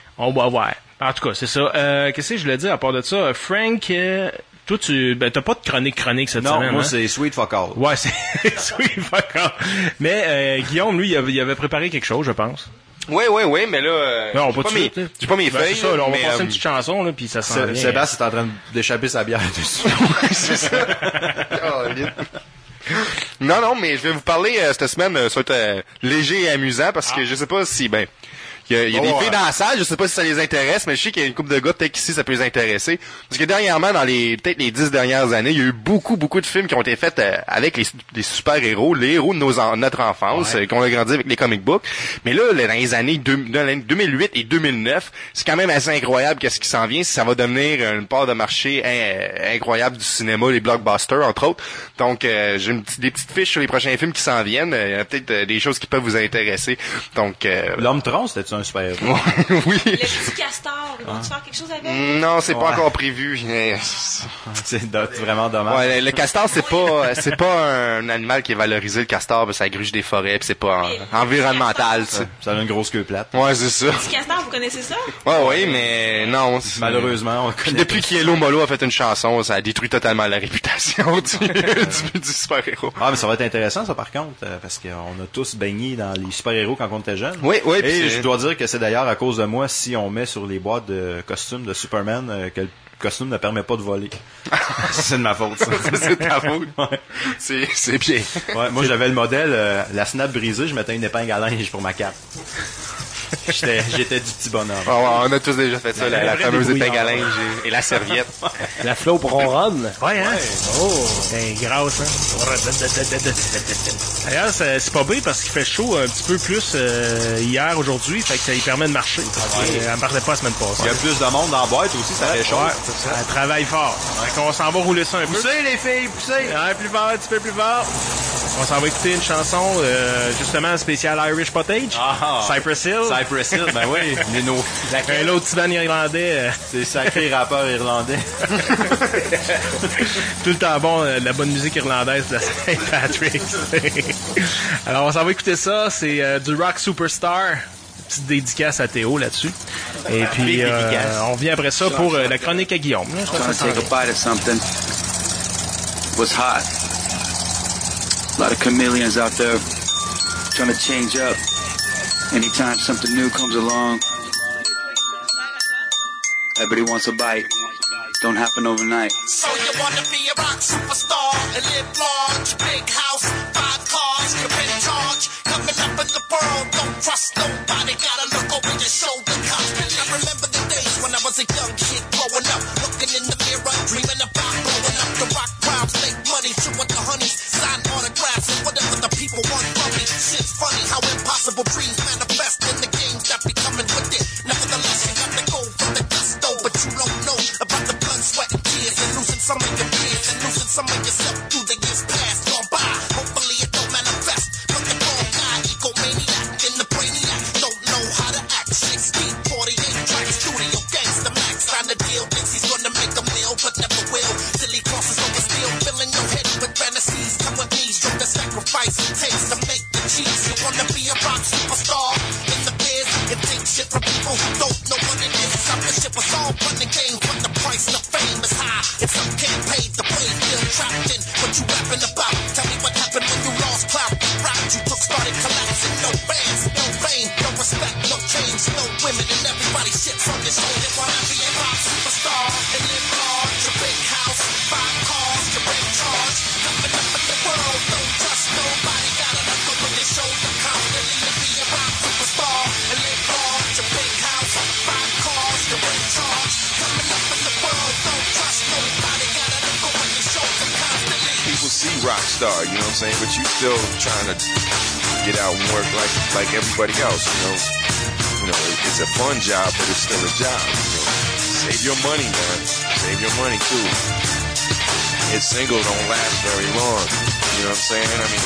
Speaker 13: En tout cas, c'est ça. Qu'est-ce que je voulais dire à part de ça? Frank... Toi, t'as pas de chronique cette semaine.
Speaker 17: Non, moi, c'est Sweet Fuck All.
Speaker 13: Ouais, c'est Sweet Fuck All. Mais Guillaume, lui, il avait préparé quelque chose, je pense.
Speaker 3: Oui, mais là,
Speaker 13: non,
Speaker 3: j'ai pas mes feuilles.
Speaker 13: C'est ça, là, on va passer une petite chanson, là, puis ça sent bien.
Speaker 17: Sébastien est en train d'échapper sa bière dessus.
Speaker 3: C'est ça. Non, mais je vais vous parler cette semaine, ça va être léger et amusant, parce que je sais pas si, il y a des filles dans la salle, je sais pas si ça les intéresse, mais je sais qu'il y a une couple de gars, peut-être qu'ici, ça peut les intéresser. Parce que dernièrement, dans peut-être les 10 dernières années, il y a eu beaucoup de films qui ont été faits avec les super-héros, les héros de notre enfance, qu'on a grandi avec les comic books. Mais là, dans les années 2008 et 2009, c'est quand même assez incroyable qu'est-ce qui s'en vient, si ça va devenir une part de marché incroyable du cinéma, les blockbusters, entre autres. Donc, j'ai des petites fiches sur les prochains films qui s'en viennent. Il y a peut-être des choses qui peuvent vous intéresser. Donc,
Speaker 17: L'Homme-Tron, c'était un super-héros.
Speaker 3: Oui.
Speaker 6: Le petit castor, ils vont-tu faire quelque chose avec?
Speaker 3: Non, c'est pas encore prévu.
Speaker 17: C'est vraiment dommage.
Speaker 3: Ouais, le castor, c'est pas un animal qui est valorisé, le castor, parce que ça gruge des forêts, pis c'est pas environnemental, tu sais.
Speaker 17: Ça a une grosse queue plate.
Speaker 3: Ouais, c'est ça.
Speaker 6: Le petit castor, vous connaissez ça?
Speaker 3: Ouais, mais non.
Speaker 17: Malheureusement, on connaît.
Speaker 3: Depuis qu'Yellow Molo a fait une chanson, ça a détruit totalement la réputation du super-héros.
Speaker 17: Ah, mais ça va être intéressant, ça, par contre, parce qu'on a tous baigné dans les super-héros quand on était jeunes.
Speaker 3: Oui.
Speaker 17: Et je dois dire que c'est d'ailleurs à cause de moi si on met sur les boîtes de costumes de Superman que le costume ne permet pas de voler. C'est de ma faute, ça.
Speaker 3: C'est ta faute.
Speaker 17: Ouais.
Speaker 3: C'est bien.
Speaker 17: Ouais, moi, j'avais le modèle, la snap brisée, je mettais une épingle à linge pour ma cape. J'étais du petit bonhomme.
Speaker 3: On a tous déjà fait ça, la fameuse épingle à linge et la serviette.
Speaker 16: La flow pour ronronne.
Speaker 13: Ouais, hein? C'est grasse, hein? D'ailleurs, c'est pas bien parce qu'il fait chaud un petit peu plus hier, aujourd'hui, fait que ça lui permet de marcher. Elle marchait pas la semaine passée.
Speaker 17: Il y a plus de monde dans la boîte aussi, ça fait chaud.
Speaker 13: Ouais, elle travaille fort. Donc, on s'en va rouler ça un peu.
Speaker 17: Poussez, les filles, poussez!
Speaker 13: Ouais, plus fort, un petit peu plus fort. On s'en va écouter une chanson, justement, spéciale Irish Pottage. Cypress Hill.
Speaker 17: Cypress Hill, ben oui.
Speaker 13: Un autre petit band irlandais.
Speaker 17: C'est sacré rappeur irlandais.
Speaker 13: Tout le temps bon, la bonne musique irlandaise de St. Patrick's. Alors, on s'en va écouter ça. C'est du rock superstar. petite dédicace à Théo là-dessus. Et puis, on revient après ça pour la chronique à Guillaume. Là,
Speaker 7: was hot. A lot of chameleons out there trying to change up. Anytime something new comes along, everybody wants a bite. Don't happen overnight.
Speaker 15: So you wanna be a rock superstar and live large, big house, 5 cars, you're in charge. Coming up in the world, don't trust nobody. Gotta look over your shoulder constantly. I remember the days when I was a young kid growing up, looking in the mirror, dreaming about blowing up the rock crowds, make money, shoot with the honeys, sign autographs and whatever the people want from me. Shit's funny how impossible dreams manifest in the games that be coming with it. Nevertheless, you got to go for the gusto, but you don't know about the blood, sweat, and tears, and losing some of your peers, and losing some of yourself through the years past gone by. Hopefully it don't manifest, but the wrong guy, egomaniac, in the brainiac, don't know how to act. 16, 48 tracks, studio gangsta max, signed a deal, thinks he's gonna make a meal, but never will. Till he crosses over steel, filling your head with fantasies. Come with me, show the sacrifice it takes to make the cheese. You wanna be a rock superstar in the biz and take shit from people who don't know what it is. Some of the shit was all fun and games, but the price of fame is high. And some can't pay the way, still trapped in what you rapping about. Tell me what happened when you lost clout. Rock you took started collapsing. No fans, no fame, no respect, no change, no women, and everybody shits on your shoulder. Wanna be a rock superstar and live large, a big house, 5 cars, you're in charge. Coming up in the world, don't trust nobody. Gotta look over your shoulder constantly to be a rock superstar and live large, a big house, 5 cars, you're in charge. Coming up in the world, don't trust nobody. Gotta look over your shoulder constantly.
Speaker 14: People see rock star, you know what I'm saying? But you still trying to get out and work like everybody else, you know. You know, it's a fun job, but it's still a job, you know. Save your money, man. Save your money, too. Hit single don't last very long. You know what I'm saying? I mean,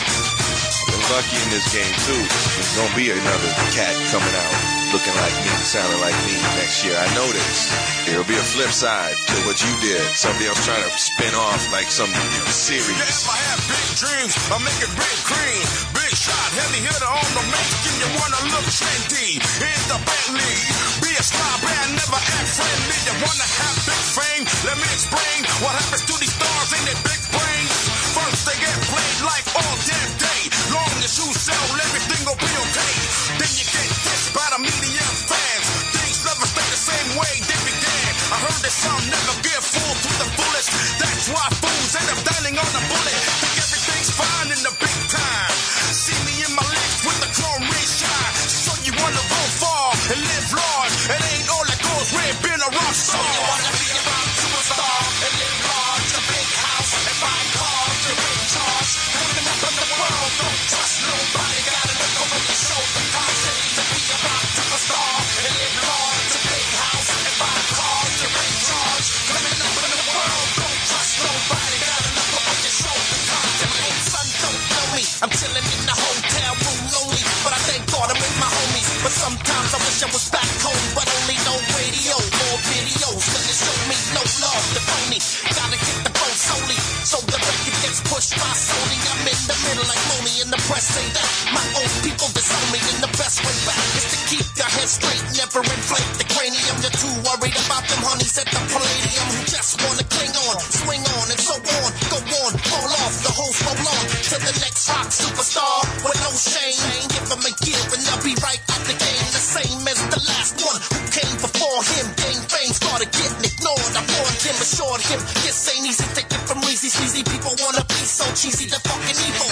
Speaker 14: you're lucky in this game, too. There's gonna be another cat coming out looking like me, sounding like me next year. I know this. There'll be a flip side to what you did. Somebody else trying to spin off like some series.
Speaker 15: Yeah, if I have big dreams, I'll make it big cream. Big shot, heavy hitter on the make. And you wanna look trendy in the Bentley. Be a star brand, never act friendly. You wanna have big fame? Let me explain what happens to these stars in their big brains. First they get played like all damn day. Long as you sell, everything will be okay. Then you get dissed by the media and fans. Things never stay the same way they began. I heard that some never give full to the fullest. That's why fools end up dialing on a bullet. Think everything's fine in the big time. See me in my legs with the chrome ring shine. So you wanna go far and live large. It ain't all that goes with being a rock star. So you wanna be a rock superstar and live large. A big house and 5 cars, you're in charge. Coming up in the world, don't trust nobody. Gotta look over your shoulder constantly to be a rock superstar and live large. A big house and 5 cars, you're in charge. Coming up in the world, don't trust nobody. Gotta look over your shoulder constantly. Son, don't know me. I'm chilling in the hotel room lonely, but I thank God I'm with my homies. But sometimes I wish I was back home, but only no radio, more videos. Gonna show me no love, the phony. Gotta get the phone solely, so the record gets pushed by Sony. I'm in the middle like Moni, and the press say that my own people disown me. And the best way back is to keep your head straight, never inflate the cranium. You're too worried about them honeys at the Palladium who just wanna cling on, swing on, and so on. Go on, fall off, the whole roll on to the next rock superstar with no shame. Give them a year and they'll be right at the game, the same as the last one who came before him. Gained fame, started getting ignored. I warned him, assured him, this ain't easy. Take it from easy, sleazy people wanna be so cheesy, they're fucking evil.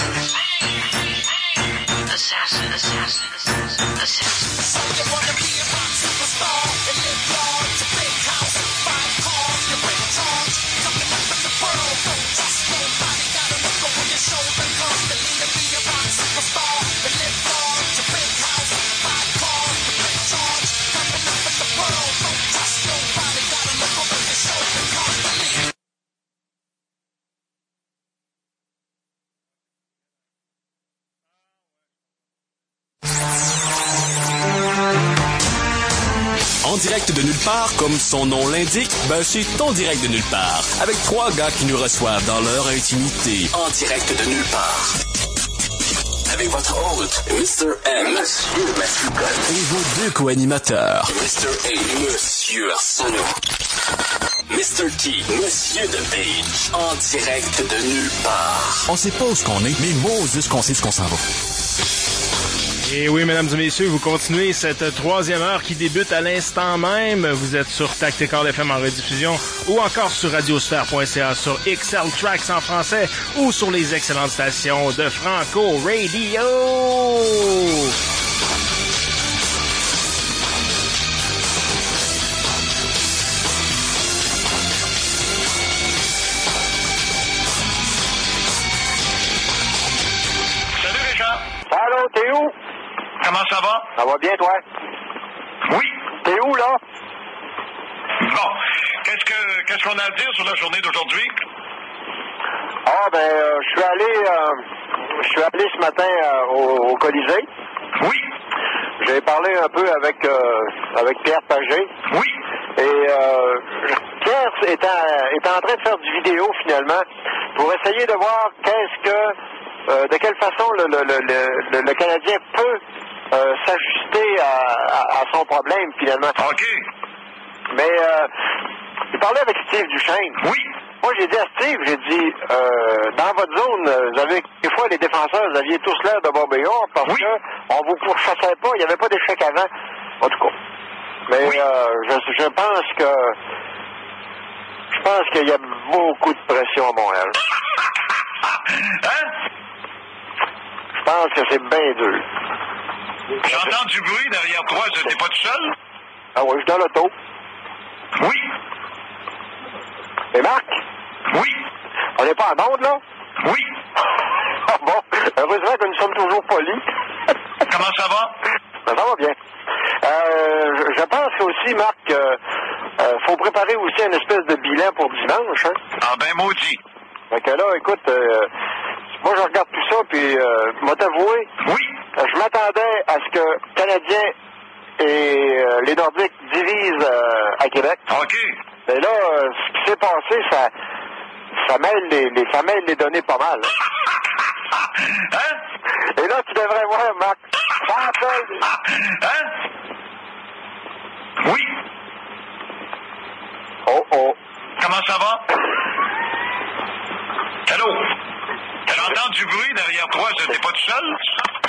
Speaker 15: Assassin, assassin, assassin, assassin. So you wanna be a rock superstar and live large, a big house, 5 cars, you're in charge. Coming up in the world, don't trust nobody. Gotta look over your shoulder constantly to be a rock superstar and live large, a big house, 5 cars, you're in charge. Coming up in the world, don't trust nobody. Gotta look over your shoulder constantly.
Speaker 19: En direct de nulle part, comme son nom l'indique, ben c'est ton direct de nulle part. Avec 3 gars qui nous reçoivent dans leur intimité. En direct de nulle part. avec votre hôte, Mr. M. Monsieur Mascotte. Et vos deux co-animateurs, Mr. A. Monsieur Arsenault. Mr. T, Monsieur de Page, en direct de nulle part. On sait pas où ce qu'on est, mais Moses qu'on sait ce qu'on s'en va.
Speaker 13: Et oui, mesdames et messieurs, vous continuez cette troisième heure qui débute à l'instant même. Vous êtes sur Tactical FM en rediffusion ou encore sur radiosphère.ca, sur XL Tracks en français ou sur les excellentes stations de Franco Radio.
Speaker 5: Salut Richard.
Speaker 2: Allô, t'es où?
Speaker 5: Comment ça va?
Speaker 2: Ça va bien, toi?
Speaker 5: Oui.
Speaker 2: T'es où, là?
Speaker 5: Bon. Qu'est-ce qu'on a à dire sur la journée d'aujourd'hui?
Speaker 2: Je suis allé ce matin au Colisée.
Speaker 5: Oui.
Speaker 2: J'ai parlé un peu avec Pierre Pagé.
Speaker 5: Oui.
Speaker 2: Et Pierre est en train de faire du vidéo, finalement, pour essayer de voir de quelle façon le Canadien peut s'ajuster à son problème, finalement.
Speaker 5: OK.
Speaker 2: Mais j'ai parlé avec Steve Duchesne.
Speaker 5: Oui.
Speaker 2: Moi, j'ai dit à Steve, dans votre zone, vous avez, des fois, les défenseurs, vous aviez tous l'air de Bobéon parce que on vous pourchassait pas, il n'y avait pas d'échec avant. En tout cas. Mais je pense qu'il y a beaucoup de pression à Montréal.
Speaker 5: Hein?
Speaker 2: Je pense que c'est bien dur.
Speaker 5: J'entends du bruit derrière toi, t'es pas tout seul?
Speaker 2: Ah oui, je suis dans l'auto.
Speaker 5: Oui.
Speaker 2: Et Marc?
Speaker 5: Oui.
Speaker 2: On n'est pas en onde, là?
Speaker 5: Oui.
Speaker 2: Bon, heureusement que nous sommes toujours polis.
Speaker 5: Comment ça va?
Speaker 2: Ben, ça va bien. Je pense aussi, Marc, faut préparer aussi une espèce de bilan pour dimanche, hein?
Speaker 5: Ah ben, maudit.
Speaker 2: Fait que là, écoute, moi, je regarde tout ça, puis, moi t'avouer,
Speaker 5: oui.
Speaker 2: Je m'attendais à ce que Canadiens et les Nordiques divisent à Québec.
Speaker 5: OK.
Speaker 2: Mais là, ce qui s'est passé, ça mêle les données pas mal.
Speaker 5: Hein?
Speaker 2: Et là, tu devrais voir, Marc.
Speaker 5: Hein? Oui.
Speaker 2: Oh.
Speaker 5: Comment ça va? Allô? J'entends du bruit derrière toi, t'es pas tout seul?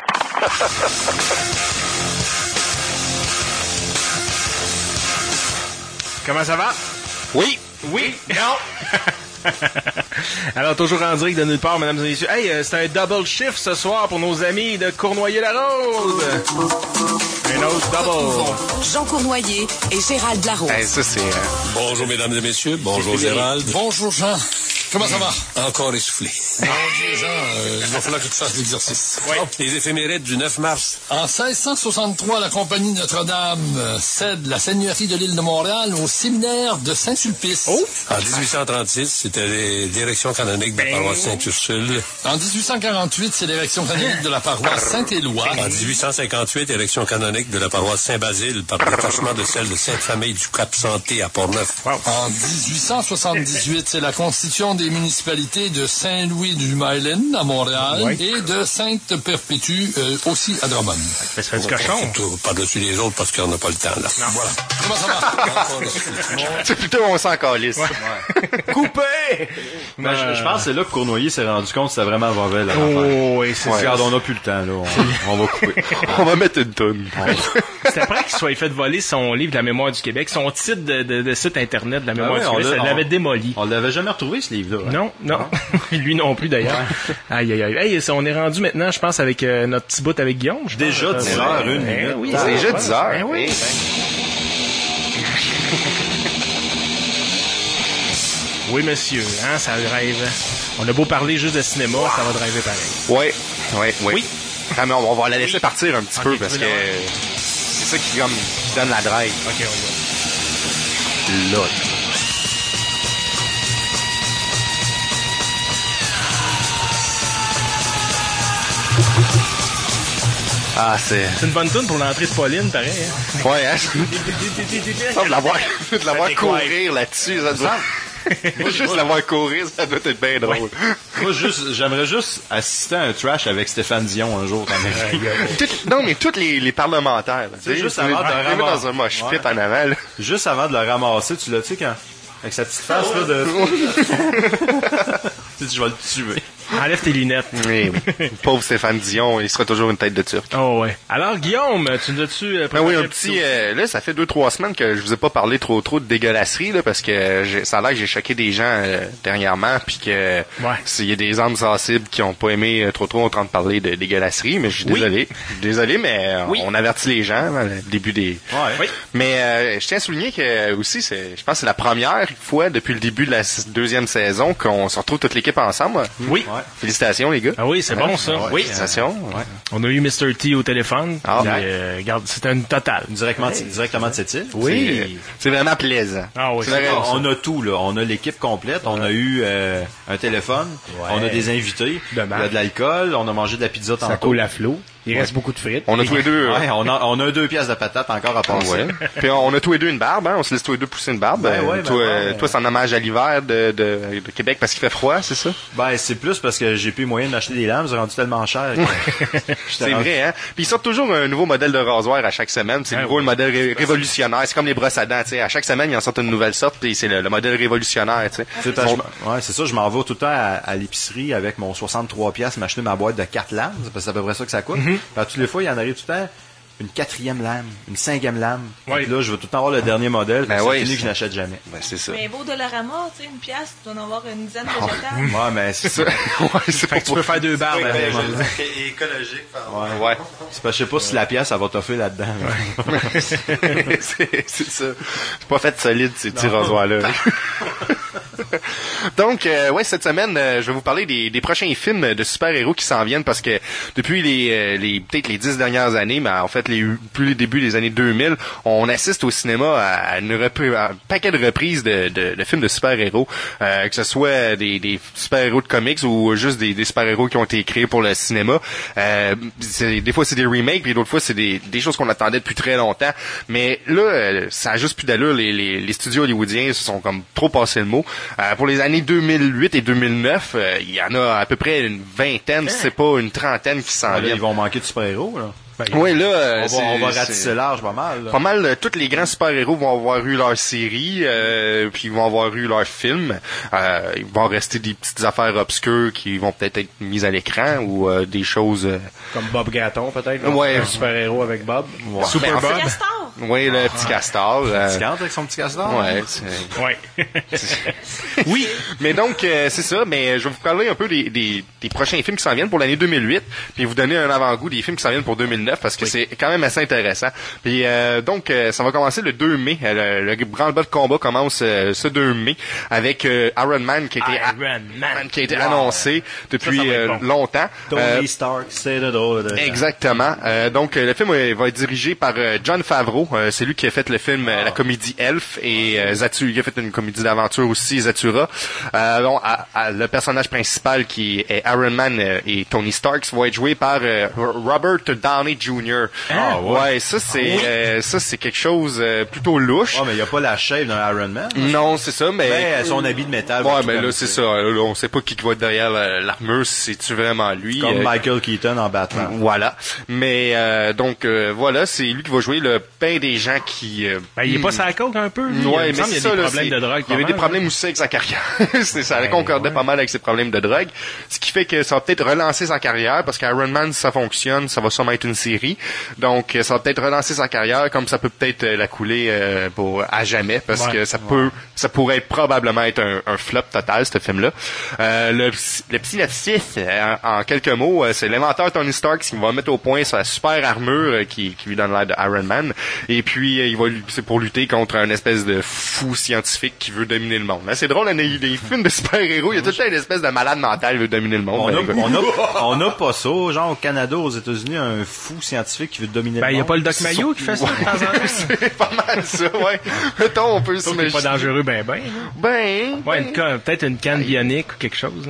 Speaker 13: Comment ça va?
Speaker 3: Oui.
Speaker 13: Oui. Non. Alors, toujours en direct de nulle part, mesdames et messieurs. Hey, c'est un double shift ce soir pour nos amis de Cournoyer-la-Rose. Un autre double.
Speaker 20: Jean Cournoyer et Gérald Larose.
Speaker 3: Hey, ça, c'est...
Speaker 22: Bonjour, mesdames et messieurs. Bonjour, Gérald.
Speaker 23: Bonjour, Jean. Comment ça va?
Speaker 22: Encore essoufflé.
Speaker 23: Mon Dieu, Jean, il va falloir que tu fasses l'exercice.
Speaker 22: Oui. Les éphémérides du 9 mars.
Speaker 23: En 1663, la Compagnie Notre-Dame cède la seigneurie de l'île de Montréal au séminaire de Saint-Sulpice.
Speaker 22: Oh! En 1836, c'était l'érection canonique de la paroisse Sainte-Ursule.
Speaker 23: En 1848, c'est l'érection canonique de la paroisse Saint-Éloi.
Speaker 22: En 1858, érection canonique de la paroisse Saint-Basile par détachement de celle de Sainte-Famille du Cap-Santé à Port-Neuf.
Speaker 23: Wow. En 1878, c'est la constitution des municipalités de Saint-Louis-du-Myland à Montréal et de Sainte-Perpétue aussi à Drummond.
Speaker 13: Ça fait du cochon.
Speaker 22: Par-dessus les autres parce qu'on n'a pas le temps, là.
Speaker 23: Non, voilà. Comment ça va?
Speaker 3: C'est plutôt on s'en calisse.
Speaker 13: Ouais. Coupé!
Speaker 17: Je pense que c'est là que Cournoyer s'est rendu compte que c'était vraiment mauvais, là.
Speaker 13: Oui, c'est ça.
Speaker 17: Regarde, on n'a plus le temps, là. On va couper.
Speaker 3: On va mettre une toune.
Speaker 13: C'est après qu'il soit fait voler son livre de la mémoire du Québec, son titre de site internet de la mémoire du Québec, ça l'avait démoli.
Speaker 17: On l'avait jamais retrouvé, ce livre-là.
Speaker 13: Non. Lui non plus, d'ailleurs. Ouais. Aïe. Hey, on est rendu maintenant, je pense, avec notre petit bout avec Guillaume.
Speaker 17: Déjà 10 heures, une minute.
Speaker 13: Oui,
Speaker 3: c'est déjà 10 heures.
Speaker 13: Ben oui. Oui, monsieur, hein, ça drive. On a beau parler juste de cinéma, ça va driver pareil.
Speaker 3: Oui. Ah, mais on va la laisser partir un petit peu parce que c'est ça qui donne la drive.
Speaker 13: OK, on y va.
Speaker 3: Là. Ah, c'est
Speaker 13: une bonne toune pour l'entrée de Pauline, pareil. Hein?
Speaker 3: Ouais, hein? de la voir courir là-dessus, ça doit... Moi, juste la voir courir, ça doit être bien drôle.
Speaker 17: Moi, j'aimerais juste assister à un trash avec Stéphane Dion un jour.
Speaker 3: Non, mais tous les parlementaires.
Speaker 17: C'est juste avant de le ramasser.
Speaker 3: Dans un mosh pit en avant.
Speaker 17: Juste avant de le ramasser, tu l'as, tu sais, quand... Avec sa petite face, là, de... Tu dis, je vais le tuer.
Speaker 13: Enlève tes lunettes.
Speaker 3: Oui. Pauvre Stéphane Dion, il sera toujours une tête de Turc.
Speaker 13: Oh ouais. Alors Guillaume, tu nous as-tu
Speaker 3: oui, un petit là, ça fait 2-3 semaines que je vous ai pas parlé trop de dégueulasserie là, parce que ça a l'air que j'ai choqué des gens dernièrement, puis que s'il y a des âmes sensibles qui ont pas aimé trop entendre parler de dégueulasserie, mais je suis désolé, mais on avertit les gens au début des.
Speaker 17: Oui.
Speaker 3: Mais je tiens à souligner que aussi, je pense que c'est la première fois depuis le début de la deuxième saison qu'on se retrouve toute l'équipe ensemble.
Speaker 13: Oui.
Speaker 3: Ouais. Félicitations les gars.
Speaker 13: Ah oui, c'est bon ça.
Speaker 3: Oui, félicitations. Ouais.
Speaker 13: On a eu Mr. T au téléphone. Regarde, c'était une totale.
Speaker 17: Directement de cette île.
Speaker 3: Oui. C'est vraiment plaisant.
Speaker 13: Ah oui.
Speaker 17: On a tout là. On a l'équipe complète. On a eu un téléphone. On a des invités. Il y a de l'alcool. On a mangé de la pizza tantôt.
Speaker 16: Ça coule à flot. Il reste beaucoup de frites.
Speaker 3: On a tous les deux.
Speaker 17: On a 2 pièces de patates encore à passer.
Speaker 3: Ouais. Puis on a tous les deux une barbe, hein. On se laisse tous les deux pousser une barbe. Toi, c'est en hommage à l'hiver de Québec parce qu'il fait froid, c'est ça?
Speaker 17: Ben, c'est plus parce que j'ai plus moyen d'acheter des lames. C'est rendu tellement cher.
Speaker 3: C'est vrai, hein. Puis ils sortent toujours un nouveau modèle de rasoir à chaque semaine. C'est le modèle révolutionnaire. C'est comme les brosses à dents, tu sais. À chaque semaine, ils en sortent une nouvelle sorte. Puis c'est le modèle révolutionnaire, tu sais.
Speaker 17: C'est ça. Je m'en vais tout le temps à l'épicerie avec mon 63 piastres m'acheter ma boîte de 4 lames. Parce que c'est à peu près ça que ça coûte. Toutes les fois, il y en arrive tout le temps une 4e lame, une 5e lame. Là, je veux tout le temps avoir le dernier modèle. C'est fini que je n'achète jamais.
Speaker 3: Ben, c'est ça.
Speaker 6: Mais beau Dollarama, tu sais, une pièce, tu dois en avoir une dizaine de végétales.
Speaker 17: Ouais, mais c'est ça.
Speaker 13: Fait que tu peux faire 2 barbes.
Speaker 18: Écologique,
Speaker 3: Ouais.
Speaker 17: C'est parce que je sais pas si la pièce, elle va toffer là-dedans.
Speaker 3: C'est ça. C'est pas fait solide, ces petits rasoirs-là. Donc, cette semaine, je vais vous parler des prochains films de super-héros qui s'en viennent parce que depuis peut-être les 10 dernières années, mais en fait, depuis le début des années 2000, on assiste au cinéma à un paquet de reprises de films de super-héros, que ce soit des super-héros de comics ou juste des super-héros qui ont été créés pour le cinéma. Des fois, c'est des remakes, puis d'autres fois, c'est des choses qu'on attendait depuis très longtemps. Mais là, ça a juste plus d'allure. Les studios hollywoodiens se sont comme trop passé le mot. Pour les années 2008 et 2009, il y en a à peu près une vingtaine, si c'est pas une trentaine qui s'en viennent.
Speaker 17: Ils vont manquer de super-héros, là.
Speaker 3: Oui, là,
Speaker 17: on va ratisser large pas mal. Là.
Speaker 3: Pas mal, tous les grands super-héros vont avoir eu leur série, puis ils vont avoir eu leur film. Ils vont rester des petites affaires obscures qui vont peut-être être mises à l'écran ou des choses...
Speaker 16: Comme Bob Gratton, peut-être.
Speaker 3: Ouais.
Speaker 16: Un super-héros avec Bob.
Speaker 3: Ouais.
Speaker 6: Super
Speaker 3: Bob.
Speaker 6: Petit castor.
Speaker 3: Oui, le petit castor.
Speaker 17: Petit castor avec son petit castor.
Speaker 3: Ouais. Oui, mais donc, c'est ça. Mais je vais vous parler un peu des prochains films qui s'en viennent pour l'année 2008, puis vous donner un avant-goût des films qui s'en viennent pour 2009, parce que c'est quand même assez intéressant. Puis donc, ça va commencer le 2 mai. Le branle-bas de combat commence ce 2 mai avec Iron Man qui a été annoncé depuis longtemps.
Speaker 17: Tony Stark, c'est le drôle.
Speaker 3: Exactement. Donc, le film va être dirigé par Jon Favreau. C'est lui qui a fait le film, la comédie Elf, et Zathura. Il a fait une comédie d'aventure aussi, Zathura. Le personnage principal qui est Iron Man et Tony Stark va être joué par Robert Downey Jr. Ouais, ça c'est quelque chose plutôt louche.
Speaker 17: Mais il y a pas la shape d'un Iron Man.
Speaker 3: Non, c'est ça, mais
Speaker 17: son habit de métal.
Speaker 3: Ouais, mais là c'est ça. Là, on sait pas qui va être derrière l'armure, si c'est-tu vraiment lui.
Speaker 17: Comme Michael Keaton en Batman.
Speaker 3: Voilà. Mais donc voilà, c'est lui qui va jouer le pain des gens qui.
Speaker 13: Il est pas sa coke un peu. Lui.
Speaker 3: Ouais, mais
Speaker 13: il y a des problèmes de drogue.
Speaker 3: Il y avait des problèmes aussi avec sa carrière. Ça concordait pas mal avec ses problèmes de drogue, ce qui fait que ça va peut-être relancer sa carrière parce qu'Iron Man ça fonctionne, ça va sûrement être une série. Donc ça va peut-être relancer sa carrière comme ça peut peut-être la couler pour à jamais parce que ça pourrait probablement être un flop total ce film là. Le synopsis en quelques mots, c'est l'inventeur Tony Stark qui va mettre au point sa super armure qui lui donne l'air de Iron Man et puis c'est pour lutter contre un espèce de fou scientifique qui veut dominer le monde. Là, c'est drôle, les films de super-héros, il y a tout le temps une espèce de malade mental qui veut dominer le monde.
Speaker 17: On a pas ça, genre au Canada, aux États-Unis, un fou scientifique qui veut dominer le monde.
Speaker 13: Il y a pas le Doc Mayo qui fait ça de temps en temps.
Speaker 3: C'est pas mal ça, ouais. Mettons, on peut s'imaginer.
Speaker 13: C'est pas dangereux, peut-être une canne bionique ou quelque chose. Hein.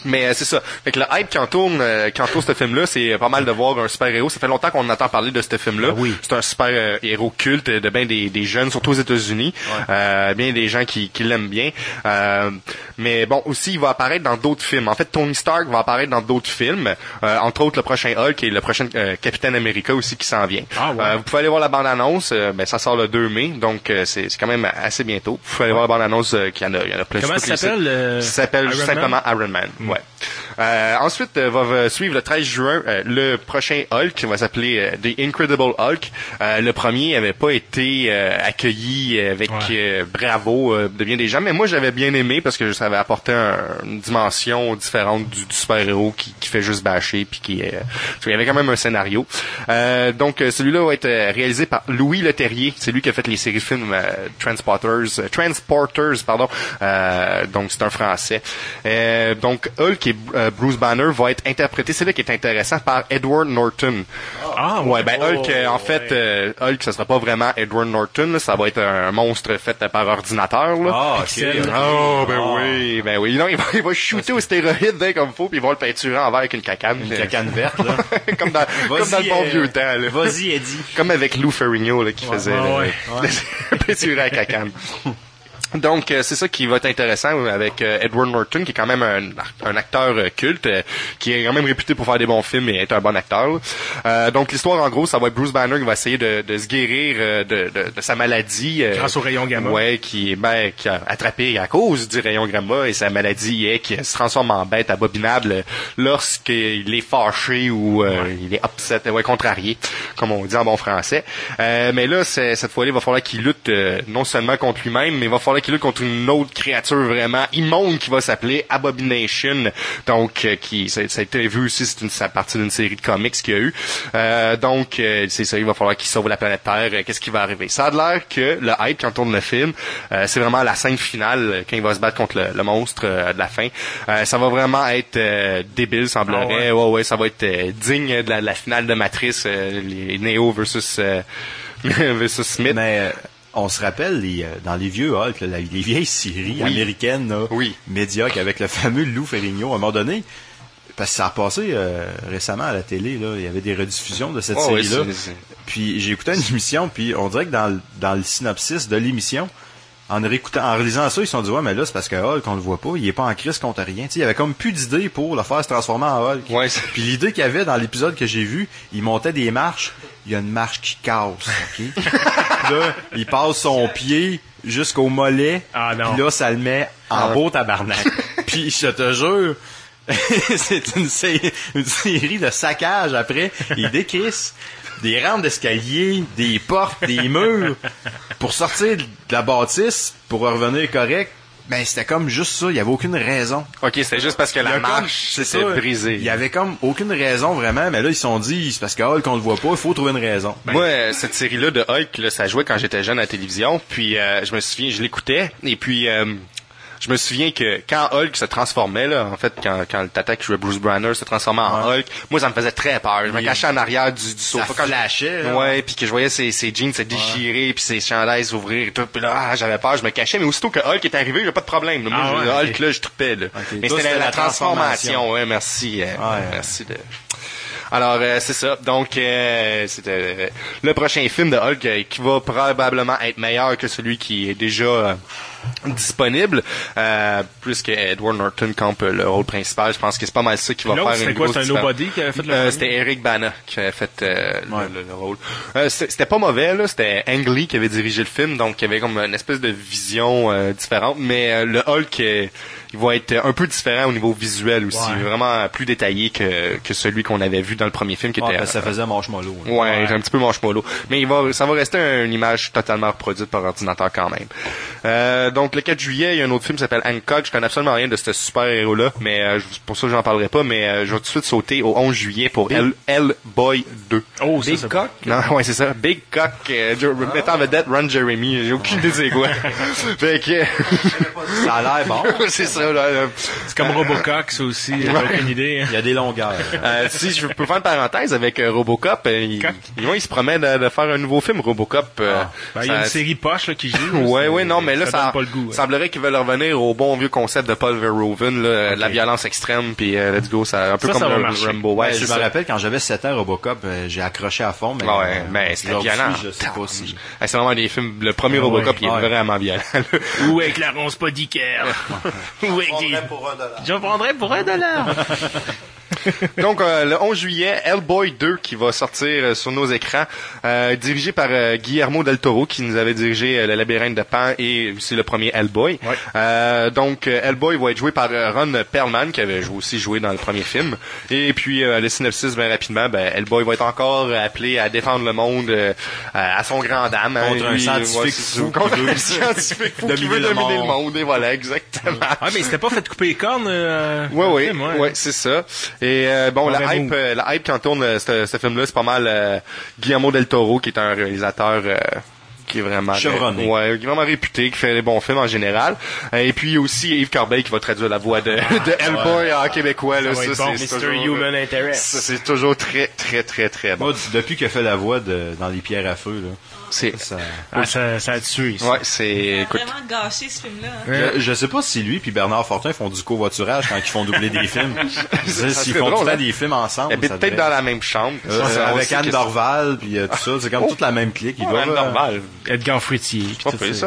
Speaker 3: Mais c'est ça. Fait que le hype qui entoure ce film-là, c'est pas mal de voir un super-héros. Ça fait longtemps qu'on entend parler de ce film-là.
Speaker 16: Oui.
Speaker 3: C'est un super-héros culte de bien des jeunes, surtout aux États-Unis. Bien des gens qui l'aiment bien. Mais bon, aussi, il va apparaître dans d'autres films. En fait, Tony Stark va apparaître dans d'autres films. Entre autres, le prochain Hulk et le prochain Capitaine America aussi qui s'en vient. Vous pouvez aller voir la bande-annonce. Ça sort le 2 mai. Donc, c'est quand même assez bientôt. Vous pouvez aller voir la bande-annonce qu'il y en a plein.
Speaker 13: Comment ça s'appelle?
Speaker 3: Ça s'appelle simplement Iron Man. Ouais. Ensuite, va suivre le 13 juin le prochain Hulk qui va s'appeler The Incredible Hulk. Le premier avait pas été accueilli avec bravo de bien des gens, mais moi j'avais bien aimé parce que ça avait apporté une dimension différente du super-héros qui fait juste bâcher puis il y avait quand même un scénario. Donc celui-là va être réalisé par Louis Leterrier, c'est lui qui a fait les séries de films Transporters, donc c'est un Français. Donc Hulk et Bruce Banner va être interprété, c'est là qui est intéressant, par Edward Norton. Hulk, en fait, Hulk, ça sera pas vraiment Edward Norton, là, ça va être un monstre fait par ordinateur. Là. Ben oui. Non, il va shooter aux stéroïdes comme faut, puis il va le peinturer en vert avec une cacane.
Speaker 17: Une cacane verte, là.
Speaker 3: comme dans le bon vieux temps. Là.
Speaker 17: Vas-y, Eddie.
Speaker 3: Comme avec Lou Ferrigno, là, qui faisait peinturer à cacane. Donc, c'est ça qui va être intéressant avec Edward Norton, qui est quand même un acteur culte, qui est quand même réputé pour faire des bons films et être un bon acteur. Donc, l'histoire, en gros, ça va être Bruce Banner qui va essayer de se guérir de sa maladie.
Speaker 13: Grâce au rayon gamma.
Speaker 3: Ouais, qui a attrapé à cause du rayon gamma, et sa maladie est qu'il se transforme en bête abominable lorsqu'il est fâché ou il est upset, contrarié, comme on dit en bon français. Mais là, cette fois-là, il va falloir qu'il lutte non seulement contre lui-même, mais il va falloir qu'il lutte contre une autre créature vraiment immonde qui va s'appeler Abomination. Donc, ça a été vu aussi, c'est partie d'une série de comics qu'il y a eu. Donc, c'est ça, il va falloir qu'il sauve la planète Terre. Qu'est-ce qui va arriver? Ça a l'air que le hype quand on tourne le film, c'est vraiment la scène finale quand il va se battre contre le monstre de la fin. Ça va vraiment être débile, semblerait. Ouais, ça va être digne de la finale de Matrice, les Neo versus Smith.
Speaker 17: Mais on se rappelle dans les vieux Hulk, les vieilles séries américaines, là, médiocres, avec le fameux Lou Ferrigno, à un moment donné, parce que ça a repassé récemment à la télé, là, il y avait des rediffusions de cette série-là. Puis j'ai écouté une émission, puis on dirait que dans le synopsis de l'émission, en relisant ça, ils se sont dit mais là c'est parce que Hulk on le voit pas, il est pas en crise contre rien. T'sais, il y avait comme plus d'idées pour le faire se transformer en Hulk. Puis l'idée qu'il y avait dans l'épisode que j'ai vu, il montait des marches, il y a une marche qui casse, OK? Là, il passe son pied jusqu'au mollet, puis là ça le met en beau tabarnak. Puis je te jure, c'est une série de saccage après, il décrisse des rampes d'escalier, des portes, des murs, pour sortir de la bâtisse, pour revenir correct. Ben, c'était comme juste ça, il y avait aucune raison.
Speaker 3: OK, c'était juste parce que la marche s'était brisée.
Speaker 17: Il y avait comme aucune raison vraiment, mais là, ils se sont dit, c'est parce que Hulk, on le voit pas, il faut trouver une raison.
Speaker 3: Moi, cette série-là de Hulk, là, ça jouait quand j'étais jeune à la télévision, puis je me souviens, je l'écoutais, et puis je me souviens que quand Hulk se transformait, là, en fait, quand le tata qui jouait Bruce Banner se transformait en Hulk, moi, ça me faisait très peur. Je me cachais en arrière du sofa.
Speaker 17: Quand flashait.
Speaker 3: Ouais, puis que je voyais ses jeans se déchirer, puis ses chandails s'ouvrir et tout. Puis là, j'avais peur, je me cachais. Mais aussitôt que Hulk est arrivé, j'ai pas de problème. Moi, Hulk, là, je trippais, là. Okay. Mais c'était la transformation. Ouais, merci. Merci de... Alors, c'est ça. Donc, c'était le prochain film de Hulk qui va probablement être meilleur que celui qui est déjà disponible, puisque Edward Norton campe le rôle principal. Je pense que c'est pas mal ça qui va faire une grosse différence.
Speaker 13: C'était quoi? C'était un nobody qui avait fait le
Speaker 3: C'était Eric Bana qui avait fait le rôle. C'était pas mauvais, là. C'était Ang Lee qui avait dirigé le film, donc il y avait comme une espèce de vision différente. Mais le Hulk, il va être un peu différent au niveau visuel aussi. Vraiment plus détaillé que celui qu'on avait vu dans le premier film qui était...
Speaker 17: parce que ça faisait marshmallow.
Speaker 3: Ouais, un petit peu marshmallow. Mais ça va rester une image totalement reproduite par ordinateur quand même. Donc, le 4 juillet, il y a un autre film qui s'appelle Hancock. Je connais absolument rien de ce super-héros-là, mais pour ça, j'en parlerai pas, mais je vais tout de suite sauter au 11 juillet pour Hellboy 2.
Speaker 16: Oh, Big Cock?
Speaker 3: Non, ouais, c'est ça. Big Cock, mettant en vedette Ron Jeremy. J'ai aucune idée c'est quoi. Fait que...
Speaker 17: ça a l'air bon.
Speaker 3: C'est ça, là.
Speaker 13: C'est comme Robocop, ça aussi. J'ai aucune idée. Hein.
Speaker 17: Il y a des longueurs.
Speaker 3: Si je peux faire une parenthèse avec Robocop, il se promet de faire un nouveau film, Robocop.
Speaker 13: Il y a une série poche là, qui joue.
Speaker 3: Ouais, non, mais là, ça
Speaker 13: le goût. Ouais.
Speaker 3: Semblerait qu'ils veulent revenir au bon vieux concept de Paul Verhoeven, là, de la violence extrême, puis let's go, un peu comme le Rambo.
Speaker 17: Ouais, je me rappelle quand j'avais 7 ans, Robocop, j'ai accroché à fond, mais
Speaker 3: mais c'était violent.
Speaker 17: Je sais pas si.
Speaker 3: C'est vraiment des films. Le premier Robocop, il est vraiment violent.
Speaker 13: Où est Clarence Podiker? Où est Je prendrais pour $1.
Speaker 3: Donc, le 11 juillet, Hellboy 2 qui va sortir sur nos écrans, dirigé par Guillermo del Toro, qui nous avait dirigé Le Labyrinthe de Pan et aussi le premier Hellboy. Ouais. Donc, Hellboy va être joué par Ron Perlman, qui avait aussi joué dans le premier film. Et puis, le synopsis, bien rapidement, Hellboy va être encore appelé à défendre le monde à son grand dame.
Speaker 17: Contre un scientifique fou.
Speaker 3: Contre un scientifique fou qui veut dominer le monde. Et voilà, exactement.
Speaker 13: Ah, mais il s'était pas fait couper les cornes.
Speaker 3: Oui, c'est ça. Et la hype qui entoure ce film-là, c'est pas mal Guillermo del Toro, qui est un réalisateur qui est vraiment
Speaker 17: chevronné.
Speaker 3: Qui est vraiment réputé, qui fait des bons films en général. Et puis aussi Yves Corbeil qui va traduire la voix de Hellboy en québécois. Là,
Speaker 13: ça c'est Mr. Human Interest.
Speaker 3: Ça, c'est toujours très, très, très, très bon.
Speaker 17: Moi, depuis qu'il a fait la voix dans Les Pierres à Feu, là.
Speaker 3: Ça
Speaker 13: a tué.
Speaker 3: Ouais, c'est
Speaker 6: vraiment gâché ce film-là.
Speaker 17: Hein? Je sais pas si lui puis Bernard Fortin font du covoiturage quand ils font doubler des films. S'ils font tout le temps des films ensemble.
Speaker 3: Ils habitent peut-être dans la même chambre.
Speaker 17: Avec Anne Dorval puis tout ça, c'est comme toute la même clique.
Speaker 3: Anne Dorval.
Speaker 13: Edgar Fruitier.
Speaker 3: Tu pas ça?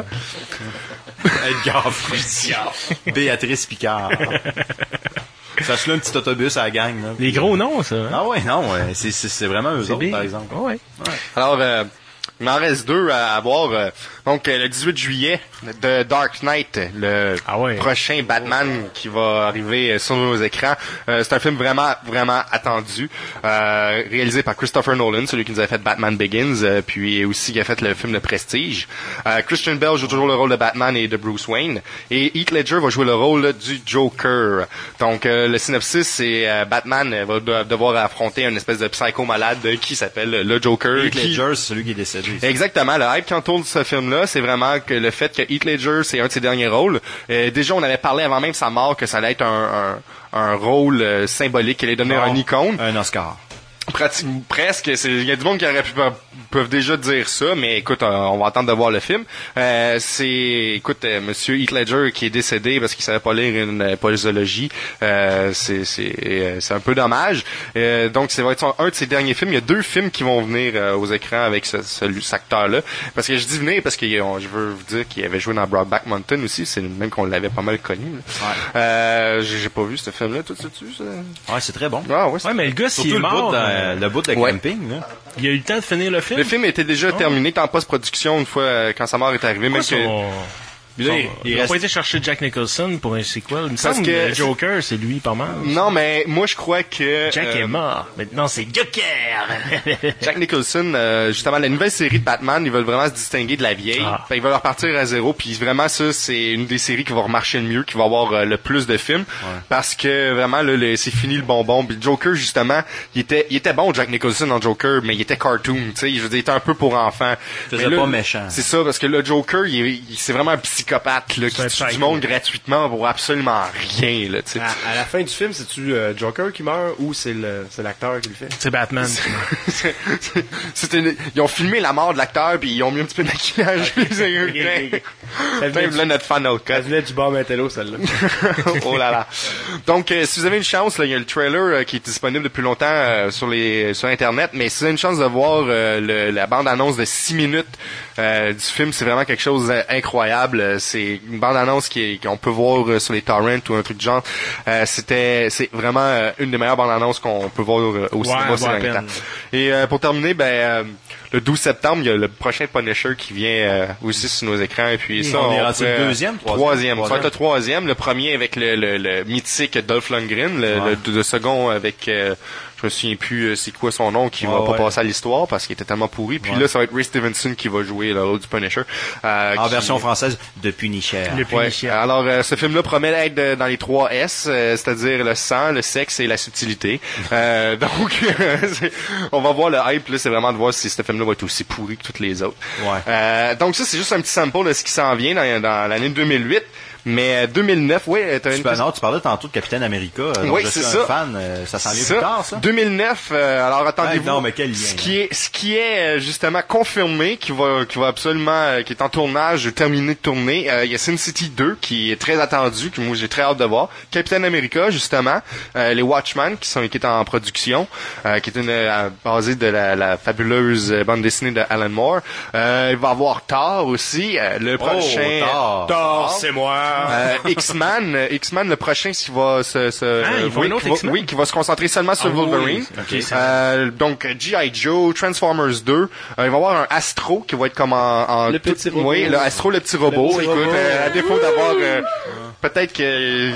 Speaker 17: Edgar Fruitier. Béatrice Picard. Sache-le un petit autobus à la gang. Là.
Speaker 13: Les gros noms, ça.
Speaker 17: Ah ouais, non, c'est vraiment eux autres, par exemple.
Speaker 13: Ouais.
Speaker 3: Alors, il m'en reste 2 à voir. Donc, le 18 juillet, The Dark Knight, le prochain Batman qui va arriver sur nos écrans. C'est un film vraiment, vraiment attendu. Réalisé par Christopher Nolan, celui qui nous a fait Batman Begins, puis aussi qui a fait le film Le Prestige. Christian Bale joue toujours le rôle de Batman et de Bruce Wayne. Et Heath Ledger va jouer le rôle du Joker. Donc, le synopsis, c'est Batman va devoir affronter une espèce de psycho malade qui s'appelle le Joker.
Speaker 17: Heath Ledger, c'est celui qui est décédé.
Speaker 3: Exactement. Le hype qui entoure ce film-là, c'est vraiment que le fait que Heath Ledger, c'est un de ses derniers rôles. Déjà, on avait parlé avant même sa mort que ça allait être un rôle symbolique, qu'il allait devenir un icône.
Speaker 17: Un Oscar.
Speaker 3: Presque. Il y a du monde qui peuvent déjà dire ça, mais écoute, on va attendre de voir le film. Monsieur Heath Ledger qui est décédé parce qu'il savait pas lire une posologie. C'est un peu dommage. Donc, ça va être un de ses derniers films. Il y a 2 films qui vont venir aux écrans avec cet acteur-là. Parce que je dis venir parce que je veux vous dire qu'il avait joué dans Brokeback Mountain aussi. C'est même qu'on l'avait pas mal connu. Ouais. J'ai pas vu ce film-là. Tout ça dessus.
Speaker 17: Ouais, c'est très bon.
Speaker 3: Ouais,
Speaker 13: mais le gars, s'il est mort.
Speaker 17: Le bout de camping, là.
Speaker 13: Il a eu le temps de finir le film?
Speaker 3: Le film était déjà terminé en post-production une fois quand sa mort est arrivée.
Speaker 13: Il n'a pas été chercher Jack Nicholson pour un sequel. Il me semble que Joker, c'est lui pas mal.
Speaker 3: Non, mais moi, je crois que...
Speaker 13: Jack est mort. Maintenant, c'est Joker!
Speaker 3: Jack Nicholson, justement, la nouvelle série de Batman, ils veulent vraiment se distinguer de la vieille. Ils veulent repartir à zéro. Puis vraiment, ça, c'est une des séries qui va remarcher le mieux, qui va avoir le plus de films. Ouais. Parce que vraiment, là, c'est fini le bonbon. Puis Joker, justement, il était bon, Jack Nicholson, en Joker, mais il était cartoon. Tu sais, je veux dire, il était un peu pour enfants.
Speaker 17: Il faisait pas méchant.
Speaker 3: C'est ça, parce que le Joker, c'est vraiment un psychopathe là, qui tue du monde gratuitement pour absolument rien. Là,
Speaker 16: à la fin du film, c'est-tu Joker qui meurt ou c'est l'acteur qui le fait?
Speaker 13: C'est Batman.
Speaker 3: Ils ont filmé la mort de l'acteur puis ils ont mis un petit peu de maquillage. Même là, notre fan out.
Speaker 16: Ça venait du bar Mantello, celle-là.
Speaker 3: Oh là là. Donc, si vous avez une chance, il y a le trailer qui est disponible depuis longtemps sur Internet, mais si vous avez une chance de voir la bande-annonce de 6 minutes du film, c'est vraiment quelque chose d'incroyable. C'est une bande-annonce qu'on peut voir sur les torrents ou un truc du genre. C'est vraiment une des meilleures bandes-annonces qu'on peut voir au cinéma sur Internet. Et pour terminer, le 12 septembre, il y a le prochain Punisher qui vient aussi sur nos écrans. Et puis ça,
Speaker 17: on est rendu le
Speaker 3: troisième. Ça va être le troisième. Le premier avec le mythique Dolph Lundgren. Le second avec... je me souviens plus c'est quoi son nom, qui va pas passer à l'histoire parce qu'il était tellement pourri. Puis là, ça va être Ray Stevenson qui va jouer le rôle du Punisher.
Speaker 17: En version française, de Punisher.
Speaker 3: Alors, ce film-là promet d'être dans les 3 S, c'est-à-dire le sang, le sexe et la subtilité. Donc, on va voir le hype, là, c'est vraiment de voir si ce film-là va être aussi pourri que toutes les autres. Donc ça, c'est juste un petit sample de ce qui s'en vient dans l'année 2008. Mais 2009, oui,
Speaker 17: non, tu parlais tantôt de Capitaine America.
Speaker 3: Oui,
Speaker 17: je
Speaker 3: c'est
Speaker 17: suis
Speaker 3: ça.
Speaker 17: un fan. Ça s'en vient plus tard, ça?
Speaker 3: 2009, alors attendez-vous.
Speaker 17: Non, mais quel lien?
Speaker 3: Ce qui est justement confirmé, qui va absolument, qui est en tournage, terminé de tourner. Il y a Sin City 2 qui est très attendu, que moi j'ai très hâte de voir. Capitaine America, justement, les Watchmen qui est en production, qui est basée de la fabuleuse bande dessinée de Alan Moore. Il va y avoir Thor aussi, le prochain.
Speaker 13: Thor, c'est moi.
Speaker 3: X-Men, le prochain qui va qui va se concentrer seulement sur Wolverine.
Speaker 13: Oui. Okay,
Speaker 3: donc G.I. Joe, Transformers 2, il va y avoir un Astro qui va être comme en
Speaker 16: le petit robot.
Speaker 3: Oui, le Astro, le petit robot. Écoute, à défaut d'avoir peut-être que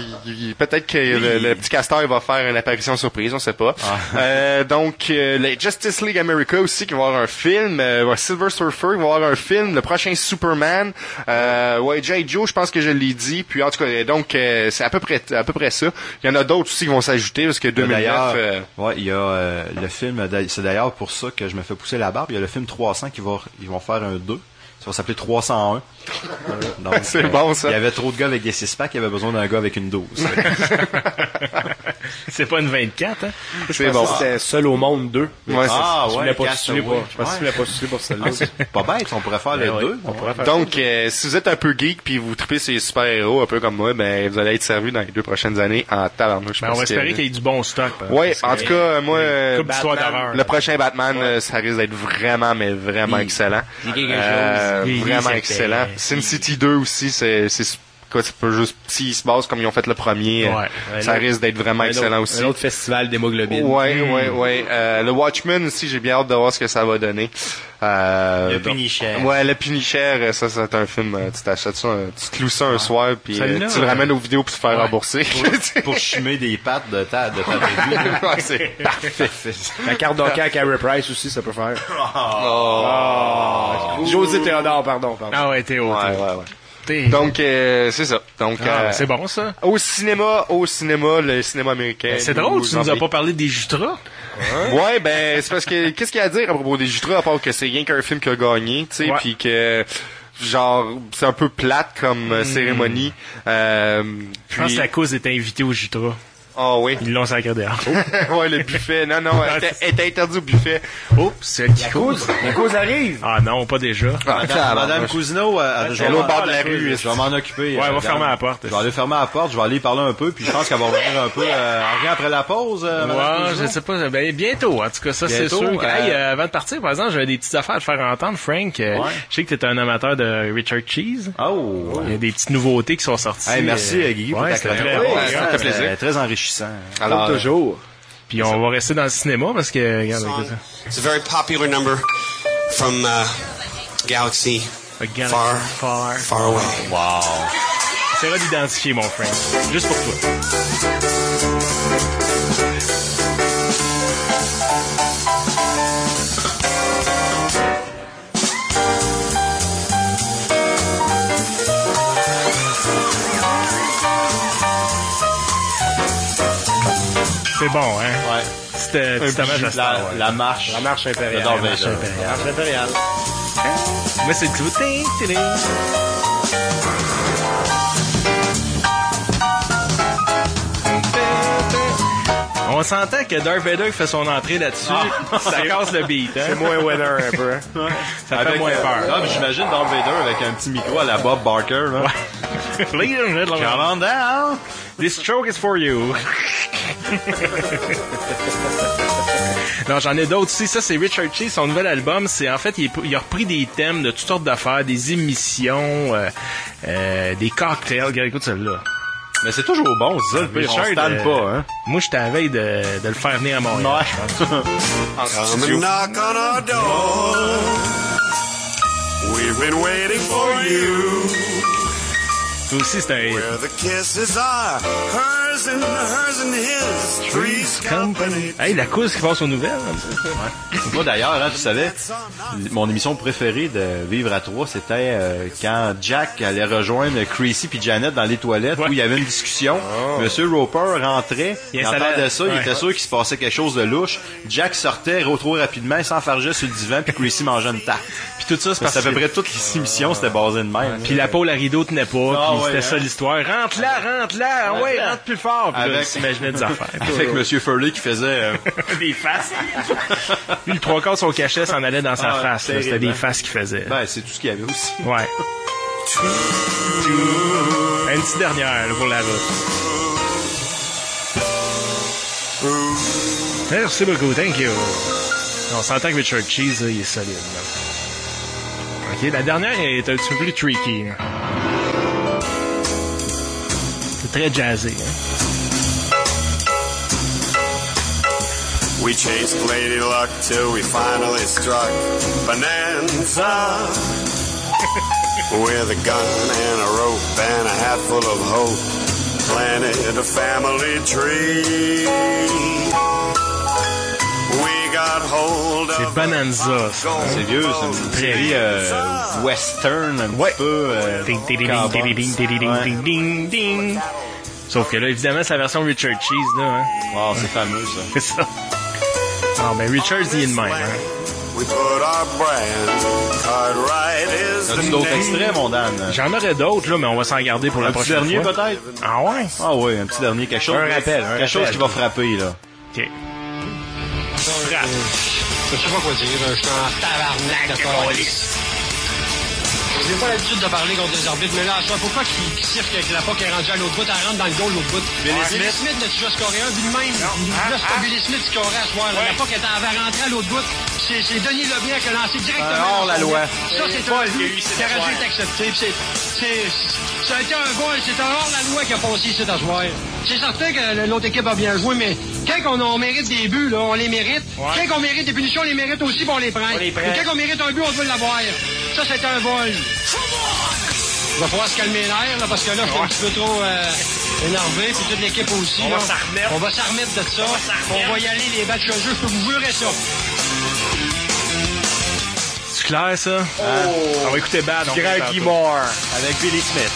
Speaker 3: le petit castor il va faire une apparition surprise, on sait pas. Donc les Justice League America aussi qui va avoir un film, Silver Surfer qui va avoir un film, le prochain Superman, G.I. Joe, je pense que je l'ai dit, puis en tout cas donc c'est à peu près ça. Il y en a d'autres aussi qui vont s'ajouter parce que 2009
Speaker 17: il y a le film, c'est d'ailleurs pour ça que je me fais pousser la barbe, il y a le film 300 ils vont faire un 2. Ça va s'appeler 301. Donc,
Speaker 3: c'est bon, ça.
Speaker 17: Il y avait trop de gars avec des 6-packs, il y avait besoin d'un gars avec une 12.
Speaker 13: C'est pas une 24, hein?
Speaker 16: C'est bon. C'était Seul au monde 2.
Speaker 3: Ouais,
Speaker 16: je voulais pas postuler pour celle-là.
Speaker 17: Pas bête, on pourrait faire les deux.
Speaker 3: Donc, si vous êtes un peu geek puis vous tripez ces super-héros un peu comme moi, ben, vous allez être servi dans les 2 prochaines années en tabarnouche.
Speaker 13: On va espérer qu'il y ait du bon stock.
Speaker 3: Oui, en tout cas, moi,
Speaker 13: le
Speaker 3: prochain Batman, ça risque d'être vraiment, mais vraiment excellent. Vraiment excellent. Sin City 2 aussi, c'est pas juste s'il se base comme ils ont fait le premier. Ça risque d'être vraiment excellent aussi.
Speaker 16: Un autre festival d'hémoglobine.
Speaker 3: Ouais. Le Watchmen aussi, j'ai bien hâte de voir ce que ça va donner.
Speaker 17: Le Punisher.
Speaker 3: Ouais, le Punisher, ça c'est un film, tu t'achètes ça, tu te cloues ça un soir puis tu le ramènes aux vidéos pour te faire rembourser.
Speaker 17: Pour chimer des pattes de ta revue.
Speaker 3: C'est parfait.
Speaker 16: La carte d'hockey à Carey Price aussi, ça peut faire. José Théodore, pardon.
Speaker 13: Ah ouais, Théo.
Speaker 3: Ouais. Donc, c'est ça. Donc,
Speaker 13: c'est bon, ça.
Speaker 3: Au cinéma, le cinéma américain.
Speaker 13: C'est drôle, tu nous as pas parlé des Jutras.
Speaker 3: Ouais, ben, c'est parce que, qu'est-ce qu'il y a à dire à propos des Jutras, à part que c'est rien qu'un film qui a gagné, tu sais, puis que, genre, c'est un peu plate comme cérémonie.
Speaker 13: Je pense que la cause était invitée au Jutras.
Speaker 3: Ah oui.
Speaker 13: Ils l'ont sacré dehors.
Speaker 3: Ouais, le buffet. Non, elle était interdit au buffet.
Speaker 13: Oups, c'est qui cause.
Speaker 16: La cause arrive.
Speaker 13: Ah non, pas déjà.
Speaker 17: Madame Cousineau,
Speaker 3: elle est au bord de la rue.
Speaker 17: Je vais m'en occuper.
Speaker 13: Ouais, elle va fermer la porte.
Speaker 17: Je vais aller fermer la porte, je vais aller parler un peu, puis je pense qu'elle va revenir un peu rien après la pause.
Speaker 13: Ouais, je sais pas. Ben, bientôt, en tout cas, ça, c'est sûr. Avant de partir, par exemple, j'avais des petites affaires à te faire entendre, Frank. Je sais que t'es un amateur de Richard Cheese.
Speaker 17: Oh.
Speaker 13: Il y a des petites nouveautés qui sont sorties.
Speaker 17: Merci, Guigui, pour ta chronique.
Speaker 3: Ça fait plaisir.
Speaker 17: Très enrichissant.
Speaker 3: Alors,
Speaker 16: toujours.
Speaker 13: Puis on va rester dans le cinéma parce que regarde,
Speaker 1: it's a very popular number from Galaxy far away.
Speaker 13: Wow. C'est vrai d'identifier, mon frère. Juste pour toi. C'est bon, hein?
Speaker 17: Ouais.
Speaker 13: C'était hommage à Star Wars.
Speaker 17: La marche.
Speaker 16: La marche impériale.
Speaker 17: La marche impériale.
Speaker 13: Moi, c'est tout. On s'entend que Darth Vader fait son entrée là-dessus. Ça casse le beat, hein?
Speaker 16: C'est moins winner un peu.
Speaker 13: Ça fait moins peur.
Speaker 17: J'imagine Darth Vader avec un petit micro à la Bob Barker, là.
Speaker 13: Come on down. This stroke is for you. Non, j'en ai d'autres aussi. Ça, c'est Richard Cheese, son nouvel album. C'est en fait, il a repris des thèmes de toutes sortes d'affaires, des émissions, des cocktails. Regarde, écoute celle-là.
Speaker 17: Mais c'est toujours bon, c'est ça.
Speaker 13: Richard,
Speaker 17: on stand pas, hein.
Speaker 13: Moi, j'étais à la veille de le faire venir à Montréal.
Speaker 1: Come and knock on our door. We've been waiting for you.
Speaker 13: Toi aussi, c'est un hit.
Speaker 1: Where the kisses are hers and his. 3
Speaker 13: Company. Hey, la cause qui passe aux nouvelles.
Speaker 17: Ouais. Moi, d'ailleurs, hein, tu savais, mon émission préférée de Vivre à 3, c'était quand Jack allait rejoindre Chrissy puis Janet dans les toilettes où il y avait une discussion. Monsieur Roper rentrait, il entendait ça, il était sûr qu'il se passait quelque chose de louche. Jack sortait trop rapidement, il s'enfargeait sur le divan puis Chrissy mangeait une tarte. Puis tout ça, c'est parce que à peu près toutes les émissions, c'était basé de même.
Speaker 13: Puis la pôle à rideau tenait pas, puis c'était ça l'histoire. Rentre là, rentre plus fort. Puis là, s'imaginait des affaires.
Speaker 17: Avec Monsieur Furley qui faisait
Speaker 13: des faces. Lui, le 3/4 son cachet s'en allait dans sa face. Là, c'était des faces qu'il faisait.
Speaker 17: Ben, c'est tout ce qu'il y avait aussi.
Speaker 13: Ouais. Une petite dernière là, pour la route. Merci beaucoup, thank you. On s'entend que Richard Cheese, là, il est solide. Là. OK, la dernière est un petit peu plus tricky. Là. C'est très jazzé. Hein?
Speaker 1: We chased Lady Luck till we finally struck Bonanza with a gun and a rope and a hat full of hope. Planted a family tree. We got hold of.
Speaker 13: C'est Bonanza, ça.
Speaker 17: C'est vieux, c'est une série western un petit peu.
Speaker 13: Ding. Sauf que là, évidemment, c'est la version Richard Cheese, là. Hein?
Speaker 17: Wow, c'est fameux, ça.
Speaker 13: C'est ça. Ah, ben Richard dit de même, hein.
Speaker 17: As-tu d'autres extraits, mon Dan?
Speaker 13: J'en aurais d'autres, là, mais on va s'en garder pour la prochaine fois.
Speaker 17: Un petit dernier, peut-être?
Speaker 13: Ah ouais?
Speaker 17: Ah ouais, un petit dernier, quelque chose.
Speaker 13: Un rappel.
Speaker 17: Quelque chose qui va frapper, là.
Speaker 13: OK.
Speaker 4: Frappe. Je sais pas quoi dire, je suis en tabarnak de police. J'ai pas l'habitude de parler contre les arbitres, mais là, à soi, pourquoi qu'il siffle avec la POC est rendue à l'autre bout, elle rentre dans le goal l'autre bout? Billy Smith n'a-tu déjà scoré un, vu de même? Là, c'est pas Billy Smith qui scorait à soir. La POC avait rentré à l'autre bout. C'est Denis Lebrun qui a lancé directement.
Speaker 17: Hors la loi.
Speaker 4: Ça, c'est un but qui aurait dû être accepté. Ça a été un goal, c'est un hors la loi qui a passé ici à soir. C'est certain que l'autre équipe a bien joué, mais quand on mérite des buts, là, on les mérite. Ouais. Quand on mérite des punitions, on les mérite aussi, puis on les prend. Et quand on mérite un but, on veut l'avoir. Ça, c'était un vol. Il va falloir se calmer l'air, là, parce que là, je suis un petit peu trop énervé, puis toute l'équipe aussi. On va s'en remettre de ça. On va y aller, les matchs de jeu, je peux vous jurer ça.
Speaker 13: C'est clair, ça? On va écouter Bad.
Speaker 17: Greg Moore avec Billy Smith.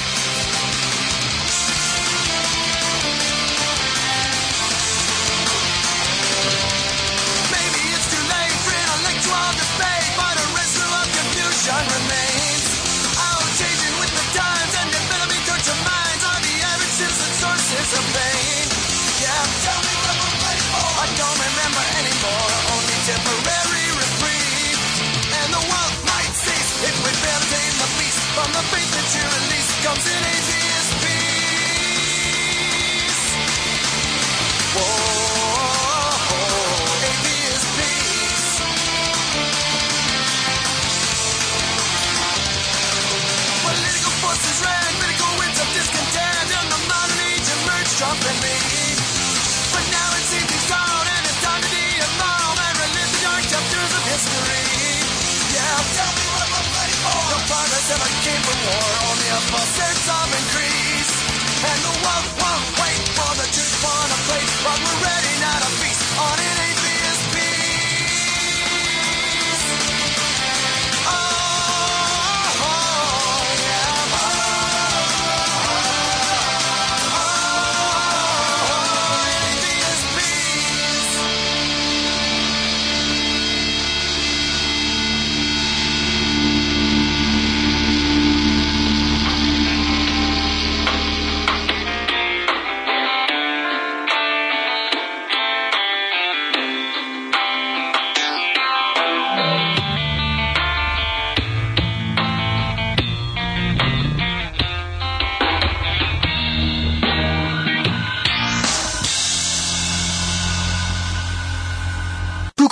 Speaker 15: From the faith that you release comes in atheist peace. Whoa, atheist peace. Political forces ran, critical winds of discontent, and the modern age emerged trumpetly. But now it seems he's gone, and it's time to de-evolve and relive the dark chapters of history. Yeah, tell me what I'm ready for. The progress ever came from war, only a false sense of increase. And the world won't wait for the truth on a plate, but we're ready now to feast on an atheist peace. Oh, yeah. Atheist peace.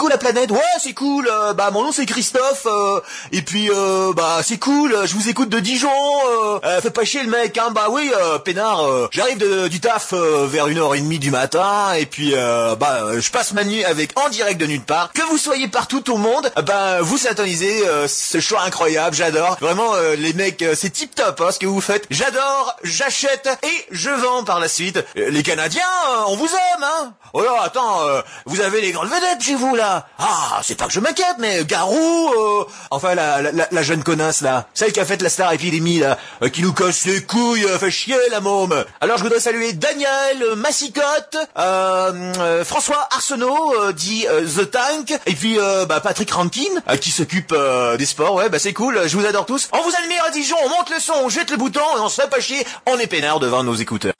Speaker 8: coucou la planète. Ouais, c'est cool. Mon nom c'est Christophe. Et puis c'est cool. Je vous écoute de Dijon. Fais pas chier le mec. Hein. Bah oui, peinard. J'arrive du taf vers 1h30 du matin. Et puis je passe ma nuit avec En direct de nulle part. Que vous soyez partout au monde, vous syntonisez ce choix incroyable. J'adore. Vraiment les mecs, c'est tip top ce que vous faites. J'adore. J'achète et je vends par la suite. Les Canadiens, on vous aime. Hein. Oh là, attends, vous avez les grandes vedettes chez vous, là. Ah, c'est pas que je m'inquiète, mais Garou, enfin, la jeune connasse, là. Celle qui a fait la Star Epidémie, là, qui nous casse les couilles, fait chier, la môme. Alors, je voudrais saluer Daniel Massicotte, François Arsenault, dit The Tank, et puis, Patrick Rankin, qui s'occupe des sports. Ouais, c'est cool, je vous adore tous. On vous admire à Dijon, on monte le son, on jette le bouton, et on se fait pas chier, on est peinard devant nos écouteurs.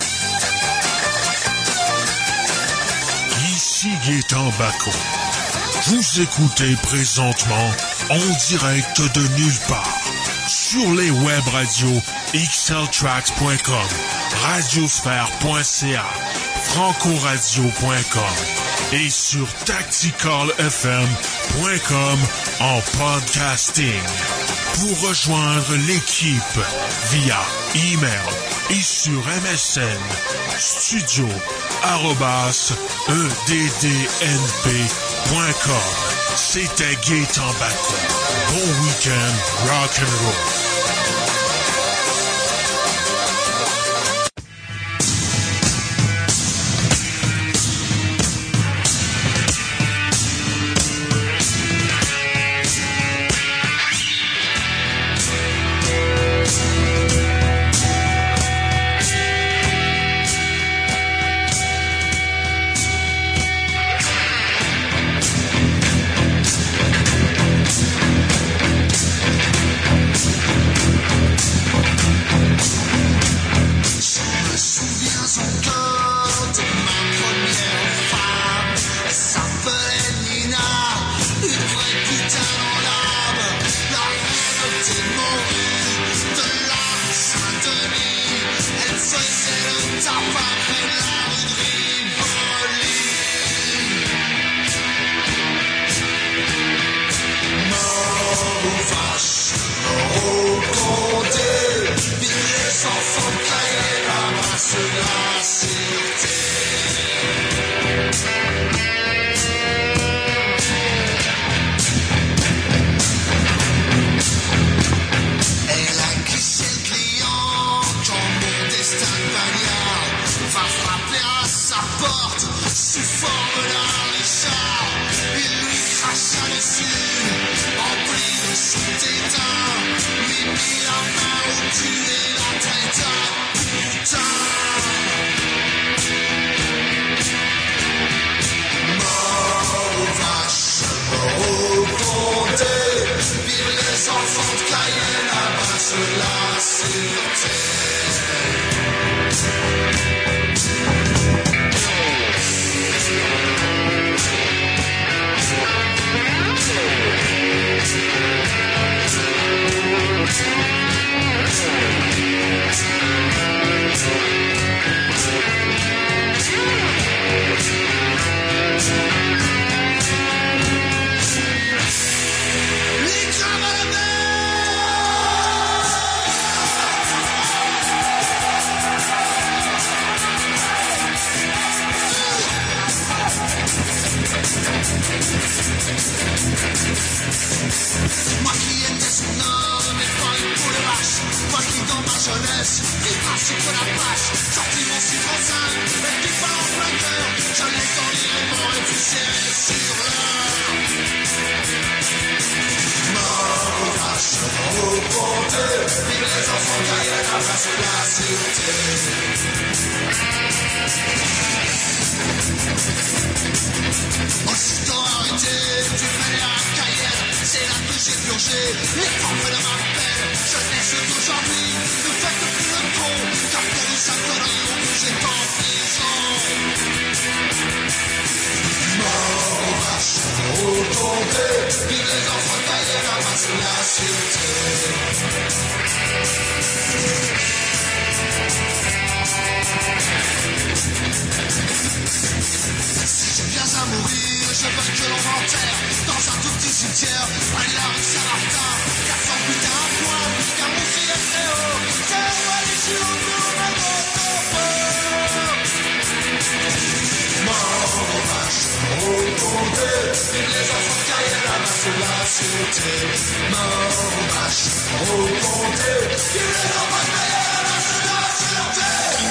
Speaker 9: Ici Gaétan Bacon. Vous écoutez présentement En direct de nulle part sur les web radios xltracks.com, radiosphère.ca, francoradio.com et sur tacticalfm.com en podcasting. Pour rejoindre l'équipe via email et sur MSN studio@eddnp.com. C'était Gaétan Bacon. Bon week-end, rock'n'roll.
Speaker 15: Si je viens à mourir, je veux que l'on m'enterre cimetière, un large Saint-Martin, 400 putains à point, car mon ciel est très haut, c'est moi les chiots de ma mort aux vaches, au comté, vive les enfants de carrière, la masse de la sûreté. Mort aux vaches, au comté, vive les enfants de carrière, la masse de la sûreté.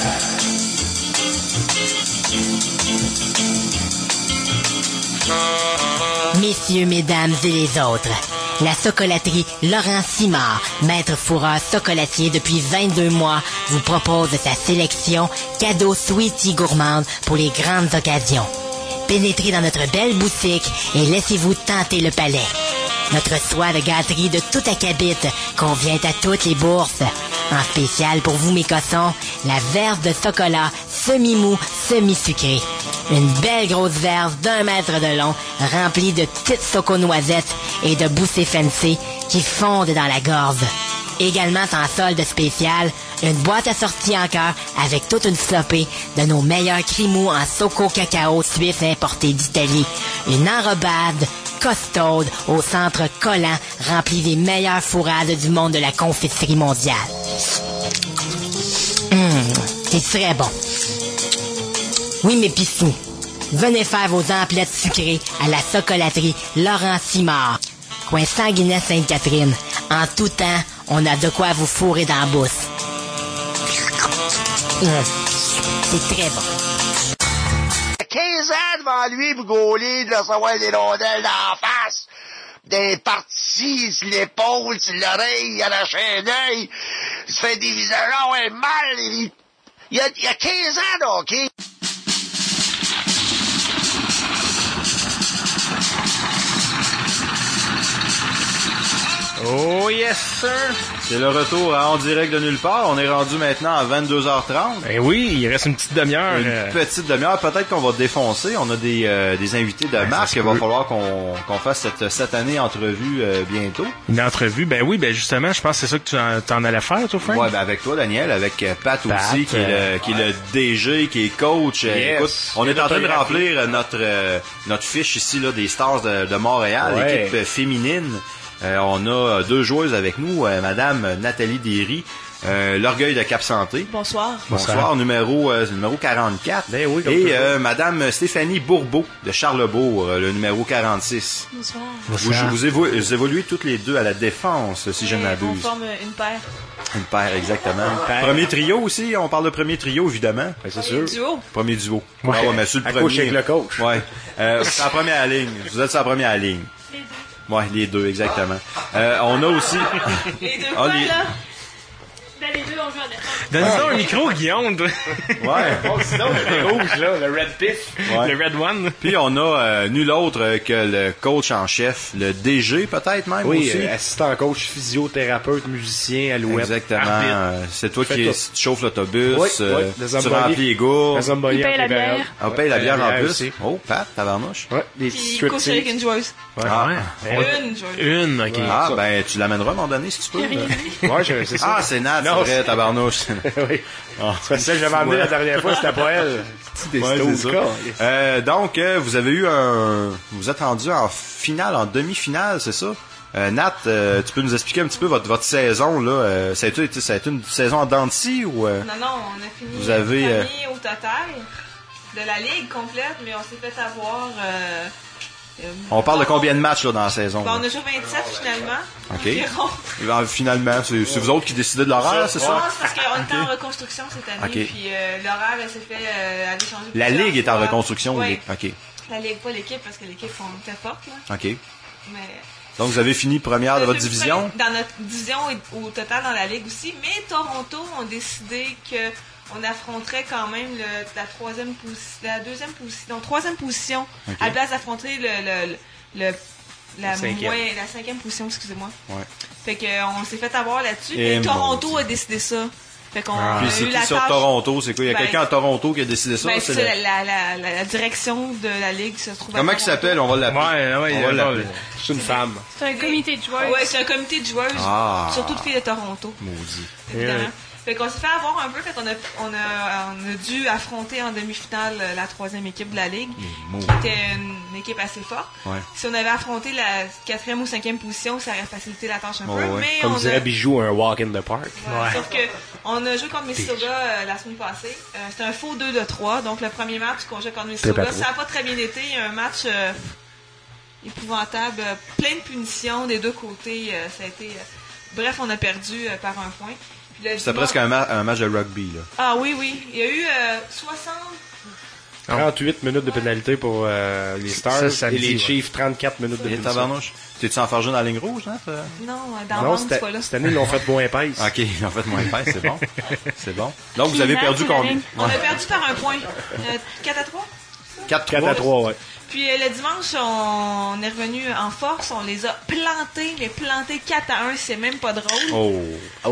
Speaker 10: Messieurs, mesdames et les autres, la chocolaterie Laurent Simard, maître fourreur chocolatier depuis 22 mois, vous propose sa sélection cadeaux Sweetie gourmande pour les grandes occasions. Pénétrez dans notre belle boutique et laissez-vous tenter le palais. Notre soie de gâterie de tout acabit convient à toutes les bourses. En spécial pour vous, mes cossons, la verse de chocolat semi-mou, semi-sucré. Une belle grosse verse d'1 mètre de long, remplie de petites choco-noisettes et de boussées fancy qui fondent dans la gorge. Également en solde spécial, une boîte assortie en cœur avec toute une flopée de nos meilleurs crimous en choco-cacao suisse importé d'Italie. Une enrobade costaude au centre collant rempli des meilleures fourrades du monde de la confiserie mondiale. C'est très bon. Oui, mes pissous, venez faire vos emplettes sucrées à la chocolaterie Laurent Simard, coin Sanguinet-Sainte-Catherine. En tout temps, on a de quoi vous fourrer dans la bouche. C'est très bon.
Speaker 11: 15 ans devant lui pour gauler, de recevoir des rondelles d'en face, des parties sur l'épaule, sur l'oreille, à la chaîne d'œil, il se fait des visages, ouais, mal, il y a 15 ans de hockey.
Speaker 13: Oh yes, sir!
Speaker 17: C'est le retour à En direct de nulle part. On est rendu maintenant à 22h30.
Speaker 13: Ben oui, il reste une petite demi-heure.
Speaker 17: Une petite demi-heure. Peut-être qu'on va défoncer. On a des invités de marque. Il va falloir qu'on fasse cette année entrevue bientôt.
Speaker 13: Une entrevue? Ben oui, ben justement, je pense que c'est ça que tu en allais faire, toi, Frank?
Speaker 17: Ouais, ben avec toi, Daniel, avec Pat aussi, qui est le DG, qui est coach.
Speaker 13: Yes.
Speaker 17: Écoute, on est en train de remplir notre fiche ici là des Stars de Montréal, l'équipe féminine. On a 2 joueuses avec nous, Madame Nathalie Derry, l'Orgueil de Cap-Santé.
Speaker 6: Bonsoir.
Speaker 17: Bonsoir, numéro 44.
Speaker 16: Ben oui,
Speaker 17: et Madame Stéphanie Bourbeau de Charlebourg, le numéro 46.
Speaker 6: Bonsoir.
Speaker 17: Vous évoluez toutes les deux à la défense, si je ne m'abuse.
Speaker 6: On forme une paire.
Speaker 17: Une paire, exactement. Premier trio aussi, on parle de premier trio, évidemment.
Speaker 16: Ben, c'est sûr.
Speaker 6: Duo.
Speaker 17: Premier duo.
Speaker 16: Ouais.
Speaker 17: Ah ouais, mais sur le premier.
Speaker 16: Coach avec le coach.
Speaker 17: Ouais. C'est la première ligne. Vous êtes sur la première ligne. Ouais, les deux, exactement. On a aussi...
Speaker 6: Les deux là?
Speaker 12: Ben, les deux, on joue à défense.
Speaker 13: Donne-nous un micro, Guillaume.
Speaker 17: Ouais.
Speaker 16: Sinon, le rouge, là, le Red Piff.
Speaker 17: Ouais.
Speaker 13: Le Red One.
Speaker 17: Puis on a nul autre que le coach en chef, le DG peut-être même aussi.
Speaker 16: Oui, assistant coach, physiothérapeute, musicien, Alouette.
Speaker 17: Exactement. C'est toi qui chauffes l'autobus,
Speaker 16: tu
Speaker 17: remplis les gourdes.
Speaker 12: Il paye la bière.
Speaker 17: On paye la bière en plus.
Speaker 16: Aussi.
Speaker 17: Oh, Pat, tabarnouche.
Speaker 16: Ouais, des
Speaker 6: Puis il couche avec une joueuse. Une joueuse.
Speaker 13: Une, ok.
Speaker 17: Ah, ben, tu l'amèneras à un moment donné, si tu peux.
Speaker 16: Ouais, c'est ça.
Speaker 17: Ah, c'est Nat, c'est vrai, tabarnouche.
Speaker 16: Oui. C'est ça que j'avais amené la dernière fois, c'était pas elle.
Speaker 17: Donc, vous avez eu vous êtes rendu en finale, en demi-finale, c'est ça? Nat, tu peux nous expliquer un petit peu votre saison, là? Ça a été une saison en dents de scie ou?
Speaker 6: Non, on a fini
Speaker 17: vous avez,
Speaker 6: premier au total de la ligue complète, mais on s'est fait avoir...
Speaker 17: on parle de combien de matchs là, dans la saison?
Speaker 6: On a joué 27 finalement.
Speaker 17: OK. Finalement, c'est vous autres qui décidez de l'horaire, c'est ça?
Speaker 6: Non, c'est parce qu'on était en reconstruction cette année. Puis l'horaire, elle s'est fait aller changer.
Speaker 17: La ligue est en reconstruction?
Speaker 6: Oui.
Speaker 17: OK.
Speaker 6: La ligue, pas l'équipe, parce que l'équipe était forte. Là.
Speaker 17: OK.
Speaker 6: Mais...
Speaker 17: Donc, vous avez fini première de votre division?
Speaker 6: Dans notre division et au total dans la ligue aussi. Mais Toronto ont décidé qu'on affronterait quand même la troisième position. Okay. À la place d'affronter la 5e position, excusez-moi.
Speaker 17: Ouais.
Speaker 6: Fait qu'on s'est fait avoir là-dessus. Et Toronto a décidé ça. Fait qu'on
Speaker 17: Puis c'est qui sur Toronto? C'est quoi? Il y a quelqu'un à Toronto qui a décidé ça?
Speaker 6: Ben, c'est la direction de la Ligue se trouve
Speaker 17: Comment il s'appelle? On va l'appeler.
Speaker 13: On va l'appeler.
Speaker 16: C'est une femme.
Speaker 12: C'est un comité de joueurs.
Speaker 6: Ouais, c'est un comité de joueurs. Surtout de filles de Toronto.
Speaker 17: Maudit.
Speaker 6: Évidemment. Fait qu'on s'est fait avoir un peu quand on a dû affronter en demi-finale la 3e équipe de la Ligue, qui était une équipe assez forte.
Speaker 17: Ouais.
Speaker 6: Si on avait affronté la 4e ou 5e position, ça aurait facilité la tâche un peu.
Speaker 17: Ouais.
Speaker 6: Mais
Speaker 16: Comme
Speaker 6: on
Speaker 16: dirait Bijou, un walk in the park.
Speaker 6: Ouais. Sauf que on a joué contre Mississauga la semaine passée. C'était un faux 2-3. Donc le premier match qu'on jouait contre Mississauga, ça n'a pas très bien été. Un match épouvantable, plein de punitions des deux côtés. Ça a été... bref, on a perdu par un point.
Speaker 17: C'était presque un match de rugby, là.
Speaker 6: Ah oui. Il y a eu
Speaker 16: 38 minutes de pénalité pour les Stars et les Chiefs, 34 minutes de pénalité.
Speaker 17: T'es-tu enfargé dans la ligne rouge, hein?
Speaker 6: Non, dans le monde, c'est pas là.
Speaker 16: Cette année, ils l'ont fait moins épaisse.
Speaker 17: OK, ils l'ont fait moins épaisse, c'est bon. C'est bon. Donc, vous avez perdu combien?
Speaker 6: On a perdu par un point. 4-3?
Speaker 16: 4-3, ouais.
Speaker 6: Puis le dimanche, on est revenu en force. On les a plantés 4-1. C'est même pas drôle.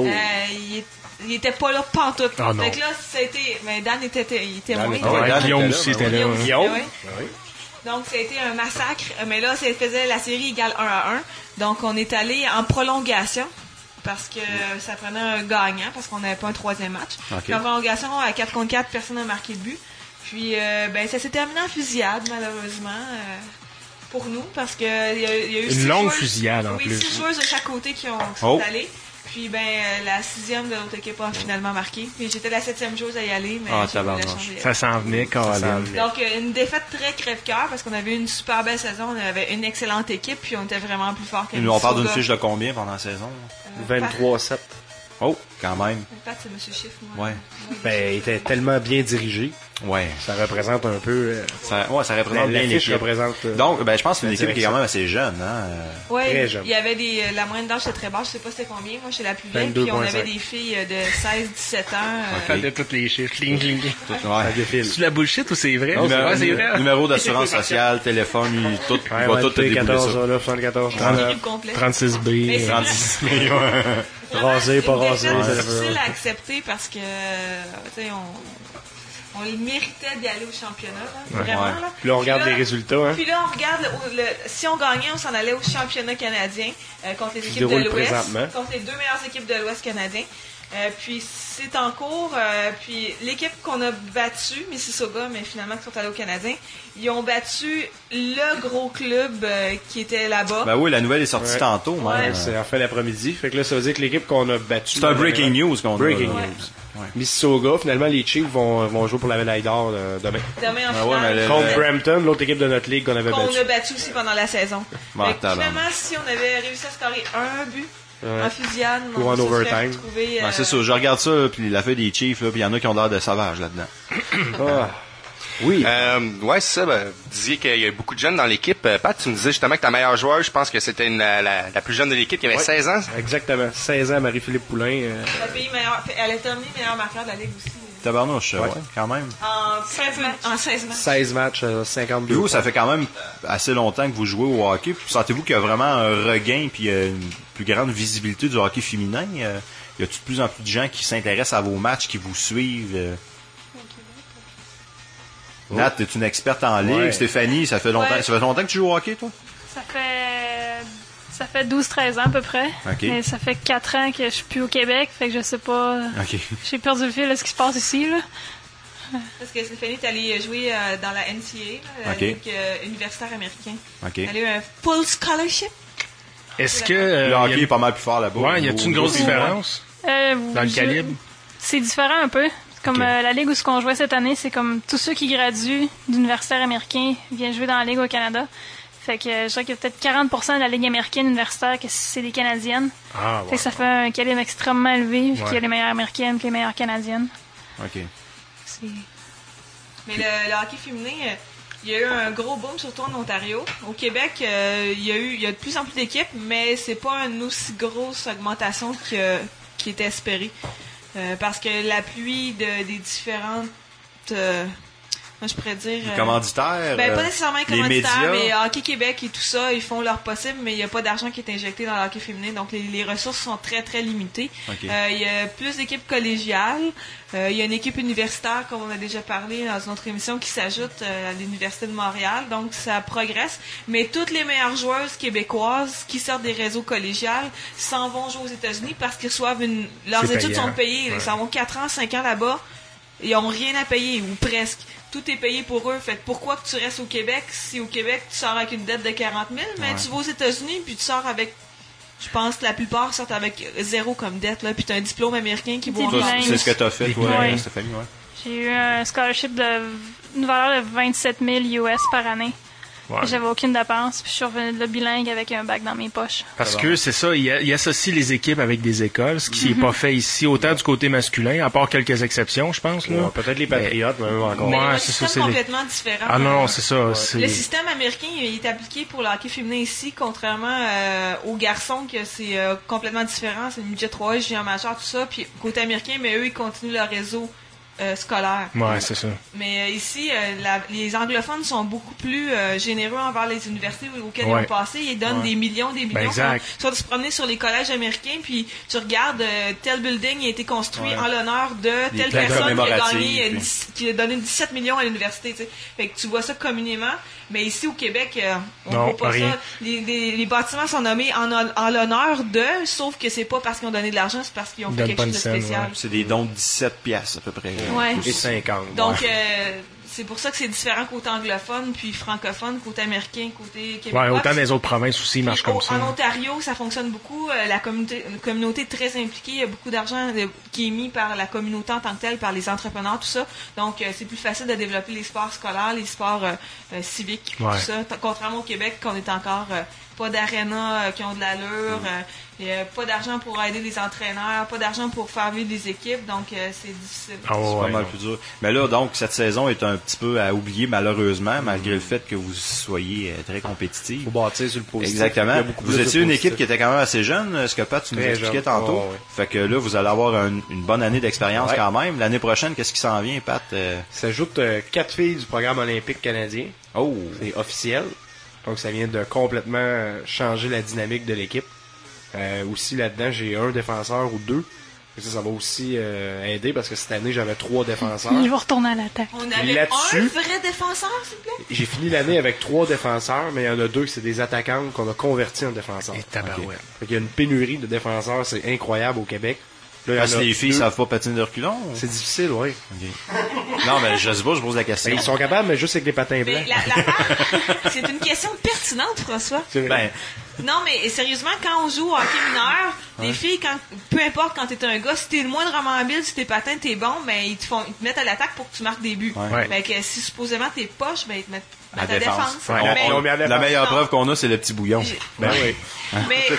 Speaker 6: Il était pas là pantoute.
Speaker 16: Oh,
Speaker 6: fait que là, ça a été... Mais Dan était moins.
Speaker 16: Guillaume aussi était là. Guillaume?
Speaker 6: Donc, ça a été un massacre. Mais là, ça faisait la série égale 1-1. Donc, on est allé en prolongation. Parce que ça prenait un gagnant. Parce qu'on n'avait pas un troisième match. Puis en prolongation, à 4 contre 4, personne n'a marqué de but. Puis, ça s'est terminé en fusillade, malheureusement, pour nous, parce que il y a eu
Speaker 13: une longue fusillade, en plus.
Speaker 6: 6 joueuses de chaque côté qui sont allées. Puis, la 6e de l'autre équipe a finalement marqué. Puis, j'étais la 7e joueuse à y aller, mais j'ai voulu changer.
Speaker 13: Ça s'en venait, Colin.
Speaker 6: Donc, une défaite très crève-cœur, parce qu'on avait une super belle saison, on avait une excellente équipe, puis on était vraiment plus fort que nous.
Speaker 17: On parle d'une fiche de combien pendant la saison?
Speaker 16: 23-7.
Speaker 17: Oh, quand même.
Speaker 6: Pat, c'est Monsieur Chiffre, moi.
Speaker 17: Ouais.
Speaker 16: Il était tellement bien dirigé.
Speaker 17: Ouais.
Speaker 16: Ça représente un peu...
Speaker 17: ça représente bien l'équipe. Donc, je pense que c'est une équipe qui est quand même assez jeune, hein?
Speaker 6: Oui,
Speaker 16: très jeune.
Speaker 6: Il y avait la moyenne d'âge, c'était très basse, je sais pas c'était combien. Moi, j'étais la plus vieille, puis on avait des filles de 16-17 ans.
Speaker 13: De tous les chiffres. Cling, cling.
Speaker 16: C'est
Speaker 13: la bullshit ou c'est vrai?
Speaker 17: C'est vrai. Numéro d'assurance sociale, téléphone, tout. Il va tout te débouler
Speaker 16: 74,
Speaker 13: 36B.
Speaker 17: 36B,
Speaker 16: rasé, pas rasé.
Speaker 6: C'est difficile à accepter parce que, tu sais, on méritait d'y aller au championnat, là, vraiment. Là.
Speaker 16: Puis là, on regarde les résultats. Hein.
Speaker 6: Puis là, on regarde, si on gagnait, on s'en allait au championnat canadien contre les équipes de l'Ouest, contre les 2 meilleures équipes de l'Ouest canadien. Puis c'est en cours. Puis l'équipe qu'on a battue, Mississauga, mais finalement qui sont allés au Canadien, ils ont battu le gros club qui était là-bas.
Speaker 17: Ben oui, la nouvelle est sortie tantôt.
Speaker 16: Ouais. C'est en fin d'après-midi. Fait que là, ça veut dire que l'équipe qu'on a battue...
Speaker 17: C'est un breaking news qu'on a.
Speaker 16: Breaking news. Ouais. Mississauga, finalement, les Chiefs vont jouer pour la médaille d'or demain.
Speaker 6: Demain en finale.
Speaker 16: Contre Brampton, l'autre équipe de notre ligue qu'on avait battue.
Speaker 6: Qu'on a battu aussi pendant la saison. Finalement, si on avait réussi à scorer un but, en fusillade,
Speaker 16: ou en overtime.
Speaker 17: C'est ça, je regarde ça, puis la feuille des Chiefs, puis il y en a qui ont l'air de sauvages là-dedans.
Speaker 3: Oui. Ouais, c'est ça. Vous disiez qu'il y a beaucoup de jeunes dans l'équipe. Pat, tu me disais justement que ta meilleure joueuse, je pense que c'était la plus jeune de l'équipe, qui avait 16 ans.
Speaker 16: Exactement. 16 ans, Marie-Philippe Poulain.
Speaker 6: Elle a terminé meilleure marqueur de la Ligue aussi.
Speaker 17: Tabarnouche, quand même.
Speaker 6: En 16 matchs.
Speaker 16: 16 matchs, 52.
Speaker 17: Vous, ça fait quand même assez longtemps que vous jouez au hockey. Sentez-vous qu'il y a vraiment un regain puis une plus grande visibilité du hockey féminin? Y a-t-il de plus en plus de gens qui s'intéressent à vos matchs, qui vous suivent? Nat, t'es une experte en ligue. Ouais. Stéphanie, ça fait longtemps que tu joues au hockey, toi?
Speaker 12: Ça fait 12-13 ans à peu près.
Speaker 17: Okay.
Speaker 12: Mais ça fait 4 ans que je suis plus au Québec, fait que je sais pas.
Speaker 17: Okay.
Speaker 12: J'ai perdu le fil de ce qui se passe ici, là.
Speaker 6: Parce que Stéphanie est allée jouer dans la NCAA, la Ligue universitaire américaine. Elle a eu un full scholarship.
Speaker 13: Est-ce que
Speaker 17: le hockey est pas mal plus fort là-bas?
Speaker 13: Ouais, y a-t-il une grosse différence dans le calibre? C'est
Speaker 12: différent un peu. Comme la ligue où ce qu'on jouait cette année, c'est comme tous ceux qui graduent d'universitaires américains viennent jouer dans la ligue au Canada. Fait que je dirais qu'il y a peut-être 40% de la ligue américaine universitaire que c'est des Canadiennes.
Speaker 13: Ah, wow.
Speaker 12: Fait que ça fait un calibre extrêmement élevé, vu qu'il y a les meilleures américaines et les meilleures canadiennes.
Speaker 17: OK.
Speaker 6: Mais le hockey féminin, il y a eu un gros boom, surtout en Ontario. Au Québec, il y a de plus en plus d'équipes, mais c'est pas une aussi grosse augmentation qui était espérée. Parce que l'appui des différentes je pourrais dire...
Speaker 17: Les commanditaires?
Speaker 6: Pas nécessairement les commanditaires,
Speaker 17: médias?
Speaker 6: mais Hockey Québec et tout ça, ils font leur possible, mais il n'y a pas d'argent qui est injecté dans le hockey féminin, donc les ressources sont très, très limitées.
Speaker 17: Okay.
Speaker 6: Il y a plus d'équipes collégiales. Il y a une équipe universitaire, comme on a déjà parlé dans une autre émission, qui s'ajoute à l'Université de Montréal. Donc, ça progresse. Mais toutes les meilleures joueuses québécoises qui sortent des réseaux collégiales s'en vont jouer aux États-Unis parce qu'ils reçoivent leurs études sont payées. Ils s'en vont 4 ans, 5 ans là-bas. Ils n'ont rien à payer, ou presque. Tout est payé pour eux. Fait que pourquoi que tu restes au Québec si au Québec, tu sors avec une dette de 40 000, mais tu vas aux États-Unis puis tu sors avec... Je pense que la plupart sortent avec 0 comme dette, là, puis tu as un diplôme américain qui vaut...
Speaker 17: C'est ce que tu as fait, toi, Stéphanie,
Speaker 12: J'ai eu un scholarship d'une valeur de 27 000 US par année. Ouais. J'avais aucune dépense, puis je suis revenu de là bilingue avec un bac dans mes poches.
Speaker 13: Parce que c'est ça, il associe les équipes avec des écoles, ce qui n'est pas fait ici, autant du côté masculin, à part quelques exceptions, je pense. Là.
Speaker 16: Peut-être les Patriotes, mais même encore.
Speaker 6: Mais c'est ça, complètement différent.
Speaker 13: Ah non, c'est ça.
Speaker 6: Le système américain il est appliqué pour le hockey féminin ici, contrairement aux garçons, que c'est complètement différent. C'est le midget 3, junior majeur, tout ça. Puis côté américain, mais eux, ils continuent leur réseau scolaire.
Speaker 13: Ouais, c'est ça.
Speaker 6: Mais ici, les anglophones sont beaucoup plus généreux envers les universités auxquelles ils ont passé. Ils donnent des millions.
Speaker 13: Exact.
Speaker 6: Soit de se promener sur les collèges américains, puis tu regardes tel building a été construit en l'honneur de telle personne qui a donné 17 millions à l'université. T'sais. Fait que tu vois ça communément. Mais ici au Québec, on ne voit pas ça. Les bâtiments sont nommés en l'honneur de, sauf que c'est pas parce qu'ils ont donné de l'argent, c'est parce qu'ils ont fait quelque chose de spécial.
Speaker 17: Ouais. C'est des dons de 17 piastres à peu près.
Speaker 6: Ouais.
Speaker 16: Et 50.
Speaker 6: Donc, c'est pour ça que c'est différent côté anglophone, puis francophone, côté américain, côté québécois.
Speaker 13: Ouais, autant dans les autres provinces aussi, marche comme ça.
Speaker 6: En Ontario, ça fonctionne beaucoup. La communauté est très impliquée. Il y a beaucoup d'argent qui est mis par la communauté en tant que telle, par les entrepreneurs, tout ça. Donc, c'est plus facile de développer les sports scolaires, les sports civiques, tout ça. Contrairement au Québec, qu'on est encore pas d'aréna qui ont de l'allure. Il n'y a pas d'argent pour aider les entraîneurs, pas d'argent pour faire vivre les équipes, donc c'est difficile.
Speaker 17: C'est pas mal plus dur. Mais là, donc, cette saison est un petit peu à oublier, malheureusement, malgré le fait que vous soyez très compétitif.
Speaker 16: Faut bâtir sur le positif.
Speaker 17: Exactement. Vous étiez une équipe qui était quand même assez jeune, ce que Pat, tu nous expliquais tantôt. Fait que là, vous allez avoir une bonne année d'expérience quand même. L'année prochaine, qu'est-ce qui s'en vient, Pat?
Speaker 16: S'ajoute 4 filles du programme olympique canadien.
Speaker 17: Oh!
Speaker 16: C'est officiel. Donc, ça vient de complètement changer la dynamique de l'équipe. Aussi, là-dedans, j'ai un défenseur ou 2. Ça va aussi aider parce que cette année, j'avais 3 défenseurs.
Speaker 12: Je vais retourner à l'attaque.
Speaker 6: On avait un vrai défenseur, s'il vous plaît?
Speaker 16: J'ai fini l'année avec 3 défenseurs, mais il y en a 2 qui c'est des attaquantes qu'on a convertis en défenseurs.
Speaker 13: Et tabarouette.
Speaker 16: Il y a une pénurie de défenseurs, c'est incroyable au Québec.
Speaker 17: Là, parce que les filles savent pas patiner de reculons?
Speaker 16: C'est difficile, oui.
Speaker 17: Okay. Non, mais je sais pas, je pose la question.
Speaker 16: Ils sont capables, mais juste avec les patins blancs.
Speaker 6: C'est une question pertinente, François.
Speaker 16: Ben,
Speaker 6: non, mais sérieusement, quand on joue au hockey mineur, les filles, peu importe quand t'es un gars, si t'es le moindrement habile, si t'es patin, t'es bon, ben ils te mettent à l'attaque pour que tu marques des buts. Fait que si supposément t'es poche, ben ils te mettent à ta défense.
Speaker 17: La meilleure preuve qu'on a, c'est le petit bouillon.
Speaker 16: Ben oui.
Speaker 6: Mais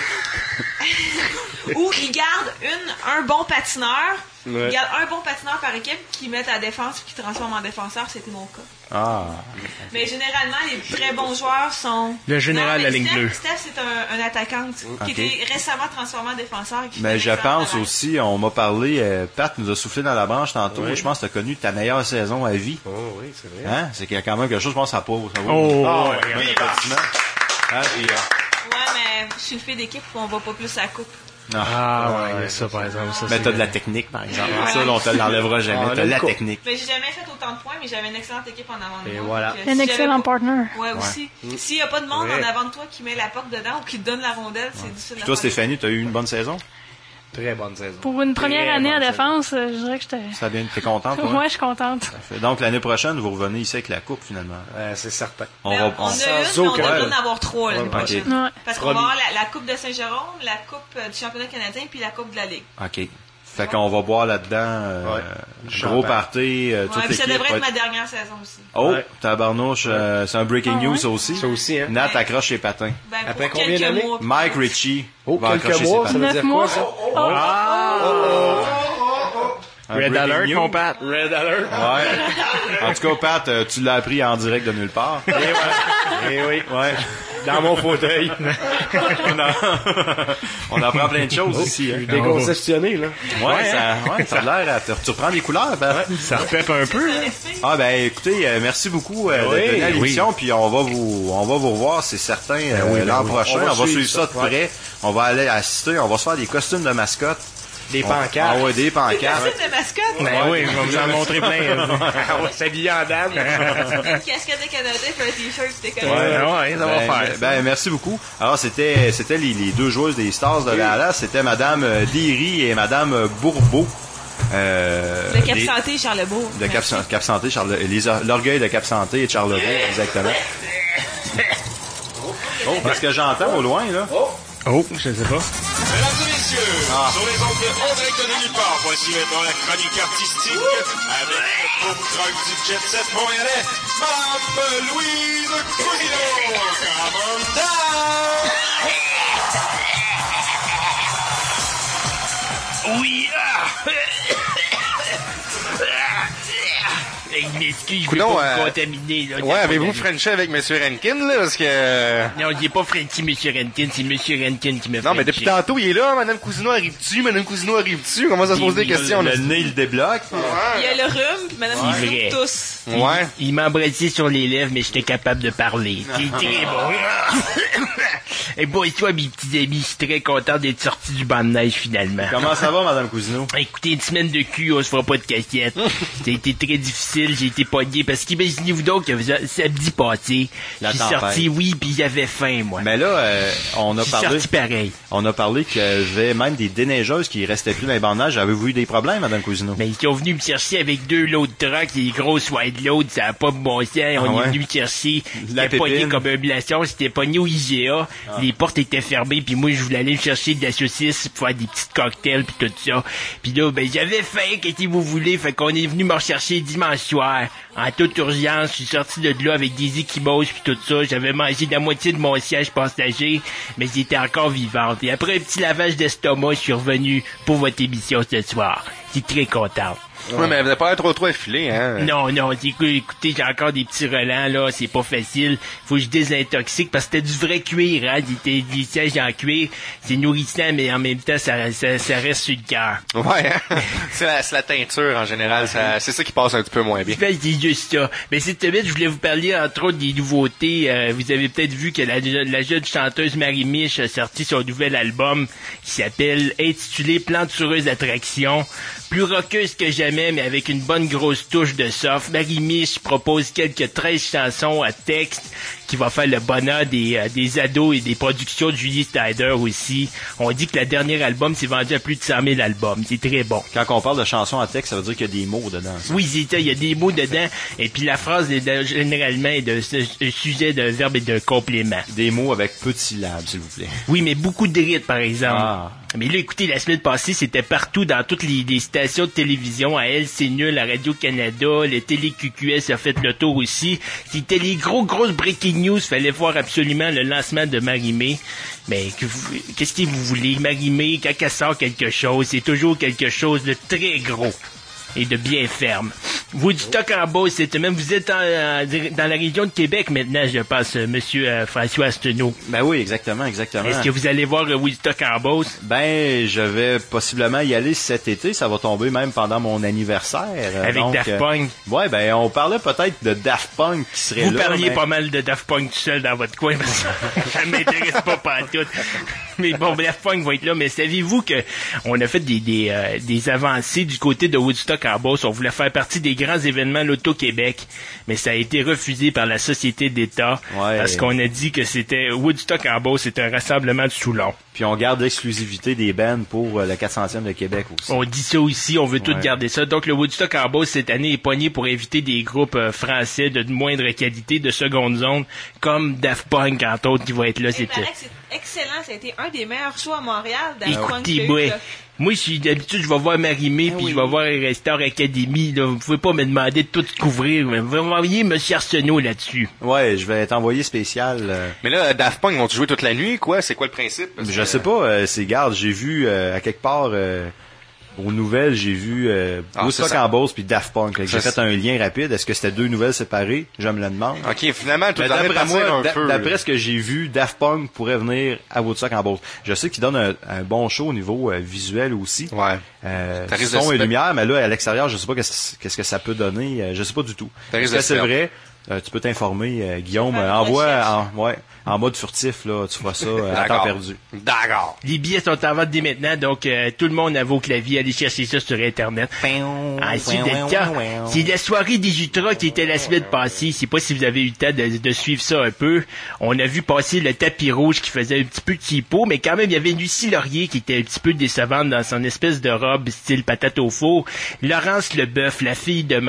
Speaker 6: ou ils gardent un bon patineur. Ils gardent un bon patineur par équipe qui met à la défense et qui transforme en défenseur. C'était mon cas.
Speaker 17: Ah.
Speaker 6: Mais généralement, les très bons joueurs sont...
Speaker 13: Le général de la ligne bleue.
Speaker 6: Steph, c'est un attaquant qui était récemment transformé en défenseur.
Speaker 17: Mais je pense aussi, on m'a parlé, Pat nous a soufflé dans la branche tantôt, et je pense que tu as connu ta meilleure saison à vie.
Speaker 16: Oh oui, c'est vrai.
Speaker 17: Hein? C'est qu'il y a quand même quelque chose, je pense, à pauvre.
Speaker 6: Ouais, mais je suis une fille d'équipe, on va pas plus à la coupe.
Speaker 13: Ça par exemple.
Speaker 17: Mais t'as de la technique, par exemple. Ça, on te l'enlèvera jamais. T'as de la technique.
Speaker 6: Mais j'ai jamais fait autant de points, mais j'avais une excellente équipe en avant de moi.
Speaker 16: Et voilà.
Speaker 12: Un excellent partner.
Speaker 6: Ouais, aussi. S'il y a pas de monde en avant de toi qui met la porte dedans ou qui te donne la rondelle, c'est difficile.
Speaker 17: Puis toi, Stéphanie, t'as eu une bonne saison?
Speaker 16: Très bonne saison.
Speaker 12: Pour une première année en défense, je dirais que j'étais...
Speaker 17: Ça vient, t'es contente, toi?
Speaker 12: Ouais, je suis contente.
Speaker 17: Donc, l'année prochaine, vous revenez ici avec la coupe, finalement.
Speaker 16: C'est certain.
Speaker 6: On a une, mais on devrait en avoir 3 l'année prochaine.
Speaker 12: Ouais.
Speaker 6: Parce qu'on va avoir la Coupe de Saint-Jérôme, la Coupe du championnat canadien, puis la Coupe de la Ligue.
Speaker 17: OK. Fait qu'on va boire là-dedans, gros party, toute l'équipe.
Speaker 6: Ça devrait être ma dernière saison aussi.
Speaker 17: Oh, tabarnouche, c'est un breaking news, ça aussi.
Speaker 16: Ça aussi, hein.
Speaker 17: Nat accroche ses patins.
Speaker 16: Après combien d'années?
Speaker 17: Mike Ritchie
Speaker 16: va
Speaker 17: accrocher
Speaker 16: quelques mois,
Speaker 17: ses patins.
Speaker 16: ça veut dire quoi, ça?
Speaker 13: Red Alert, mon Pat. Red Alert.
Speaker 17: Ouais. En tout cas, Pat, tu l'as appris en direct de nulle part.
Speaker 13: Eh oui. Ouais. Dans mon fauteuil.
Speaker 17: On apprend plein de choses ici. Hein.
Speaker 16: Décongestionné, là.
Speaker 17: Ouais, ça a l'air. Tu reprends les couleurs, ben.
Speaker 13: Ouais, ça repèpe un peu. Hein.
Speaker 17: Ah, ben, écoutez, merci beaucoup d'être venu à l'émission, puis on va vous revoir, c'est certain, l'an prochain. On va suivre ça de près. On va aller assister, on va se faire des costumes de mascotte.
Speaker 16: Des pancartes.
Speaker 17: Ah ouais, des pancartes.
Speaker 6: Des costumes de mascotte?
Speaker 13: Ben oui, je vais vous en montrer plein.
Speaker 16: On va s'habiller en dame.
Speaker 6: Une casquette de Canada, puis un t-shirt, c'était comme
Speaker 13: Ouais, ça va faire.
Speaker 17: Ben, merci beaucoup. Alors, c'était les deux joueuses des Stars de Dallas. C'était Madame Derry et Madame Bourbeau.
Speaker 6: De Cap Santé, Charlebourg.
Speaker 17: De Cap Santé, l'orgueil de Cap Santé et de Charlebourg, exactement. Oh, parce que j'entends au loin, là.
Speaker 13: Oh, je sais pas.
Speaker 7: Mesdames et messieurs, sur les ondes de André de nulle part, voici maintenant la chronique artistique avec le groupe truck du Jet Set montréalais, Madame Louise Cousineau. Come on down!
Speaker 14: Oui, Excuse, je vais
Speaker 3: Coudon,
Speaker 14: pas me contaminer. Là,
Speaker 3: ouais, avez-vous Frenché avec M. Rankin, là? Parce que...
Speaker 14: Non, il est pas Frenché, M. Rankin, c'est M. Rankin qui me fait.
Speaker 3: Non, mais depuis tantôt, il est là. Madame Cousineau arrive-tu? Madame Cousineau arrive-tu? On commence à se poser des questions.
Speaker 17: Le nez, il débloque.
Speaker 6: Il y a le rhume, puis Madame Cousineau tous.
Speaker 3: Ouais.
Speaker 14: Il m'a embrassé sur les lèvres, mais j'étais capable de parler. C'est très bon. Et bon, et toi, mes petits amis, je suis très content d'être sorti du banc de neige, finalement.
Speaker 17: Comment ça va, Madame Cousineau?
Speaker 14: Écoutez, une semaine de cul, on se fera pas de caquette. Ça a été très difficile, j'ai été pogné, parce qu'imaginez-vous donc que samedi passé, j'ai sorti, oui, puis j'avais faim, moi.
Speaker 17: Mais là, on a parlé...
Speaker 14: sorti pareil.
Speaker 17: On a parlé qu'il y avait même des déneigeuses qui restaient plus dans les bancs de neige. Avez-vous eu des problèmes, Madame Cousineau?
Speaker 14: Mais ils sont venus me chercher avec 2 lots de trucks, les grosses white loads, ça a pas de bon sens. On est venu me chercher. C'était pogné comme un glaçon, c'était pogné au IGA. Les portes étaient fermées, puis moi, je voulais aller me chercher de la saucisse pour faire des petites cocktails, puis tout ça. Puis là, ben, j'avais faim, qu'est-ce que vous voulez? Fait qu'on est venu me rechercher dimanche soir. En toute urgence, je suis sorti de là avec des échymoses, puis tout ça. J'avais mangé la moitié de mon siège passager, mais j'étais encore vivant. Puis après un petit lavage d'estomac, je suis revenu pour votre émission ce soir. J'étais très content.
Speaker 3: Ouais, mais vous n'avez pas l'air trop effilé, hein?
Speaker 14: Non, écoutez, j'ai encore des petits relents, là, c'est pas facile. Faut que je désintoxique, parce que c'était du vrai cuir, hein, des sièges en cuir. C'est nourrissant, mais en même temps, ça reste sur le cœur.
Speaker 3: Ouais, hein? c'est la teinture, en général, c'est ça qui passe un petit peu moins bien.
Speaker 14: Ben, c'est juste ça. Mais cette semaine, je voulais vous parler, entre autres, des nouveautés. Vous avez peut-être vu que la jeune chanteuse Marie Mich a sorti son nouvel album, qui s'appelle, intitulé Plantureuse Attraction. Plus rockeuse que jamais, mais avec une bonne grosse touche de soft. Marie Mich propose quelques 13 chansons à texte qui va faire le bonheur des ados et des productions de Julie Snyder aussi. On dit que le dernier album s'est vendu à plus de 100 000 albums. C'est très bon.
Speaker 17: Quand on parle de chansons à texte, ça veut dire qu'il y a des mots dedans. Ça.
Speaker 14: Oui, c'est ça. Il y a des mots dedans. Et puis la phrase, généralement, est de sujet d'un verbe et d'un complément.
Speaker 17: Des mots avec peu de syllabes, s'il vous plaît.
Speaker 14: Oui, mais beaucoup de rythmes, par exemple.
Speaker 17: Ah.
Speaker 14: Mais là, écoutez, la semaine passée, c'était partout dans toutes les stations de télévision. À LCN, la Radio-Canada, le Télé-QQS a fait le tour aussi. C'était les grosses breaking news. Fallait voir absolument le lancement de Marie-Mé. Mais qu'est-ce que vous voulez? Marie-Mé, quand elle sort quelque chose, c'est toujours quelque chose de très gros et de bien ferme. Woodstock en Beauce, cette semaine, vous êtes dans la région de Québec maintenant, je pense, monsieur François Astenot.
Speaker 17: Ben oui, exactement.
Speaker 14: Est-ce que vous allez voir Woodstock en Beauce?
Speaker 17: Ben, je vais possiblement y aller cet été, ça va tomber même pendant mon anniversaire.
Speaker 14: Avec Daft Punk?
Speaker 17: Ouais, ben, on parlait peut-être de Daft Punk qui serait
Speaker 14: là.
Speaker 17: Vous
Speaker 14: parliez pas mal de Daft Punk tout seul dans votre coin, parce que ça m'intéresse pas pantoute. Mais bon, Daft Punk va être là, mais saviez-vous que on a fait des avancées du côté de Woodstock en Beauce? On voulait faire partie des grands événements l'Auto-Québec, mais ça a été refusé par la Société d'État parce qu'on a dit que c'était Woodstock en Beauce, c'était un rassemblement de Soulon.
Speaker 17: Puis on garde l'exclusivité des bands pour le 400e de Québec aussi.
Speaker 14: On dit ça aussi, on veut tout garder ça. Donc le Woodstock en Beauce cette année est pogné pour inviter des groupes français de moindre qualité, de seconde zone, comme Daft Punk entre autres qui va être là.
Speaker 6: C'est excellent, ça a été un des meilleurs shows à Montréal.
Speaker 14: Écoutez, moi, d'habitude, je vais voir Marie-Mé, puis je vais voir Restore Academy. Là. Vous pouvez pas me demander de tout couvrir. Mais vous m'envoyez M. Arsenault là-dessus.
Speaker 17: Ouais, je vais t'envoyer spécial.
Speaker 3: Mais là, Daft Punk, ils vont-tu jouer toute la nuit, quoi? C'est quoi le principe?
Speaker 17: Je sais pas. Garde, j'ai vu à quelque part... aux nouvelles, j'ai vu Woodstock and Bowls puis Daft Punk. J'ai fait un lien rapide. Est-ce que c'était 2 nouvelles séparées? Je me le demande.
Speaker 3: OK, finalement, tout
Speaker 17: d'après moi, d'après ce que j'ai vu, Daft Punk pourrait venir à Woodstock and Bowls. Je sais qu'il donne un bon show au niveau visuel aussi.
Speaker 3: Ouais.
Speaker 17: Son et lumière, mais là, à l'extérieur, je sais pas qu'est-ce que ça peut donner. Je sais pas du tout. Est-ce que c'est vrai? Tu peux t'informer, Guillaume. Envoie en mode furtif, là, tu feras ça à temps perdu.
Speaker 3: D'accord.
Speaker 14: Les billets sont en vente dès maintenant, donc tout le monde à vos claviers, allez chercher ça sur Internet. Ensuite, c'est la soirée des Jutras qui était la semaine passée. Je sais pas si vous avez eu le temps de suivre ça un peu. On a vu passer le tapis rouge qui faisait un petit peu cheapo, mais quand même, il y avait Lucie Laurier qui était un petit peu décevante dans son espèce de robe style patate au four. Laurence Leboeuf, la fille de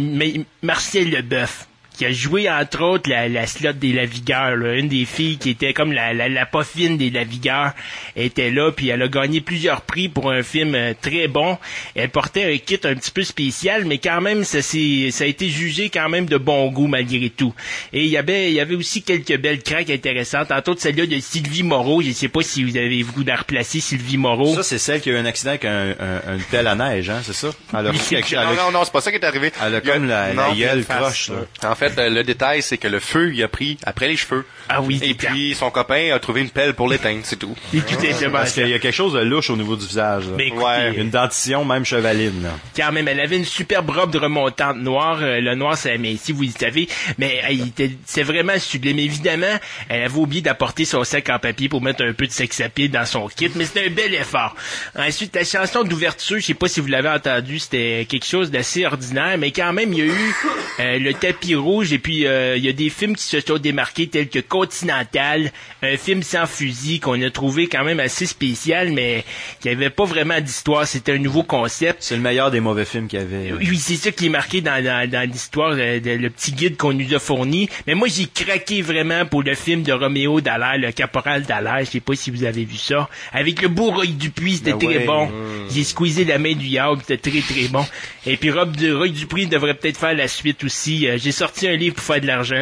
Speaker 14: Marcel Leboeuf, qui a joué entre autres la slot des Lavigueurs, là. Une des filles qui était comme la poffine des Lavigueurs était là, puis elle a gagné plusieurs prix pour un film très bon. Elle portait un kit un petit peu spécial, mais quand même ça a été jugé quand même de bon goût malgré tout. Et il y avait aussi quelques belles craques intéressantes, entre autres celle-là de Sylvie Moreau. Je sais pas si vous avez voulu la replacer, Sylvie Moreau.
Speaker 17: Ça, c'est celle qui a eu un accident avec une pelle à neige, hein, c'est ça?
Speaker 3: Non, c'est pas ça qui est arrivé.
Speaker 17: Elle a comme la gueule croche, là.
Speaker 3: En fait, le détail, c'est que le feu, il a pris après les cheveux.
Speaker 14: Ah oui.
Speaker 3: Et puis, son copain a trouvé une pelle pour l'éteindre, c'est tout.
Speaker 14: Écoutez,
Speaker 17: parce qu'il y a quelque chose de louche au niveau du visage, là.
Speaker 14: Mais écoutez,
Speaker 17: une dentition, même chevaline, là.
Speaker 14: Quand même, elle avait une superbe robe de remontante noire. Le noir, mais si vous le savez, mais c'est vraiment sublime. Évidemment, elle avait oublié d'apporter son sac en papier pour mettre un peu de sex appeal dans son kit, mais c'était un bel effort. Ensuite, la chanson d'ouverture, je sais pas si vous l'avez entendu, c'était quelque chose d'assez ordinaire, mais quand même, il y a eu le tapis rouge, et puis il y a des films qui se sont démarqués tels que Continental, un film sans fusil qu'on a trouvé quand même assez spécial, mais qui avait pas vraiment d'histoire. C'était un nouveau concept.
Speaker 17: C'est le meilleur des mauvais films qu'il y avait.
Speaker 14: Oui, c'est ça qui est marqué dans l'histoire, le petit guide qu'on nous a fourni. Mais moi, j'ai craqué vraiment pour le film de Roméo Dallaire, le caporal Dallaire. Je sais pas si vous avez vu ça. Avec le beau Roy Dupuis, c'était très bon. J'ai squeezé la main du Yard, c'était très très bon. Et puis Roy Dupuis devrait peut-être faire la suite aussi. J'ai sorti un livre pour faire de l'argent.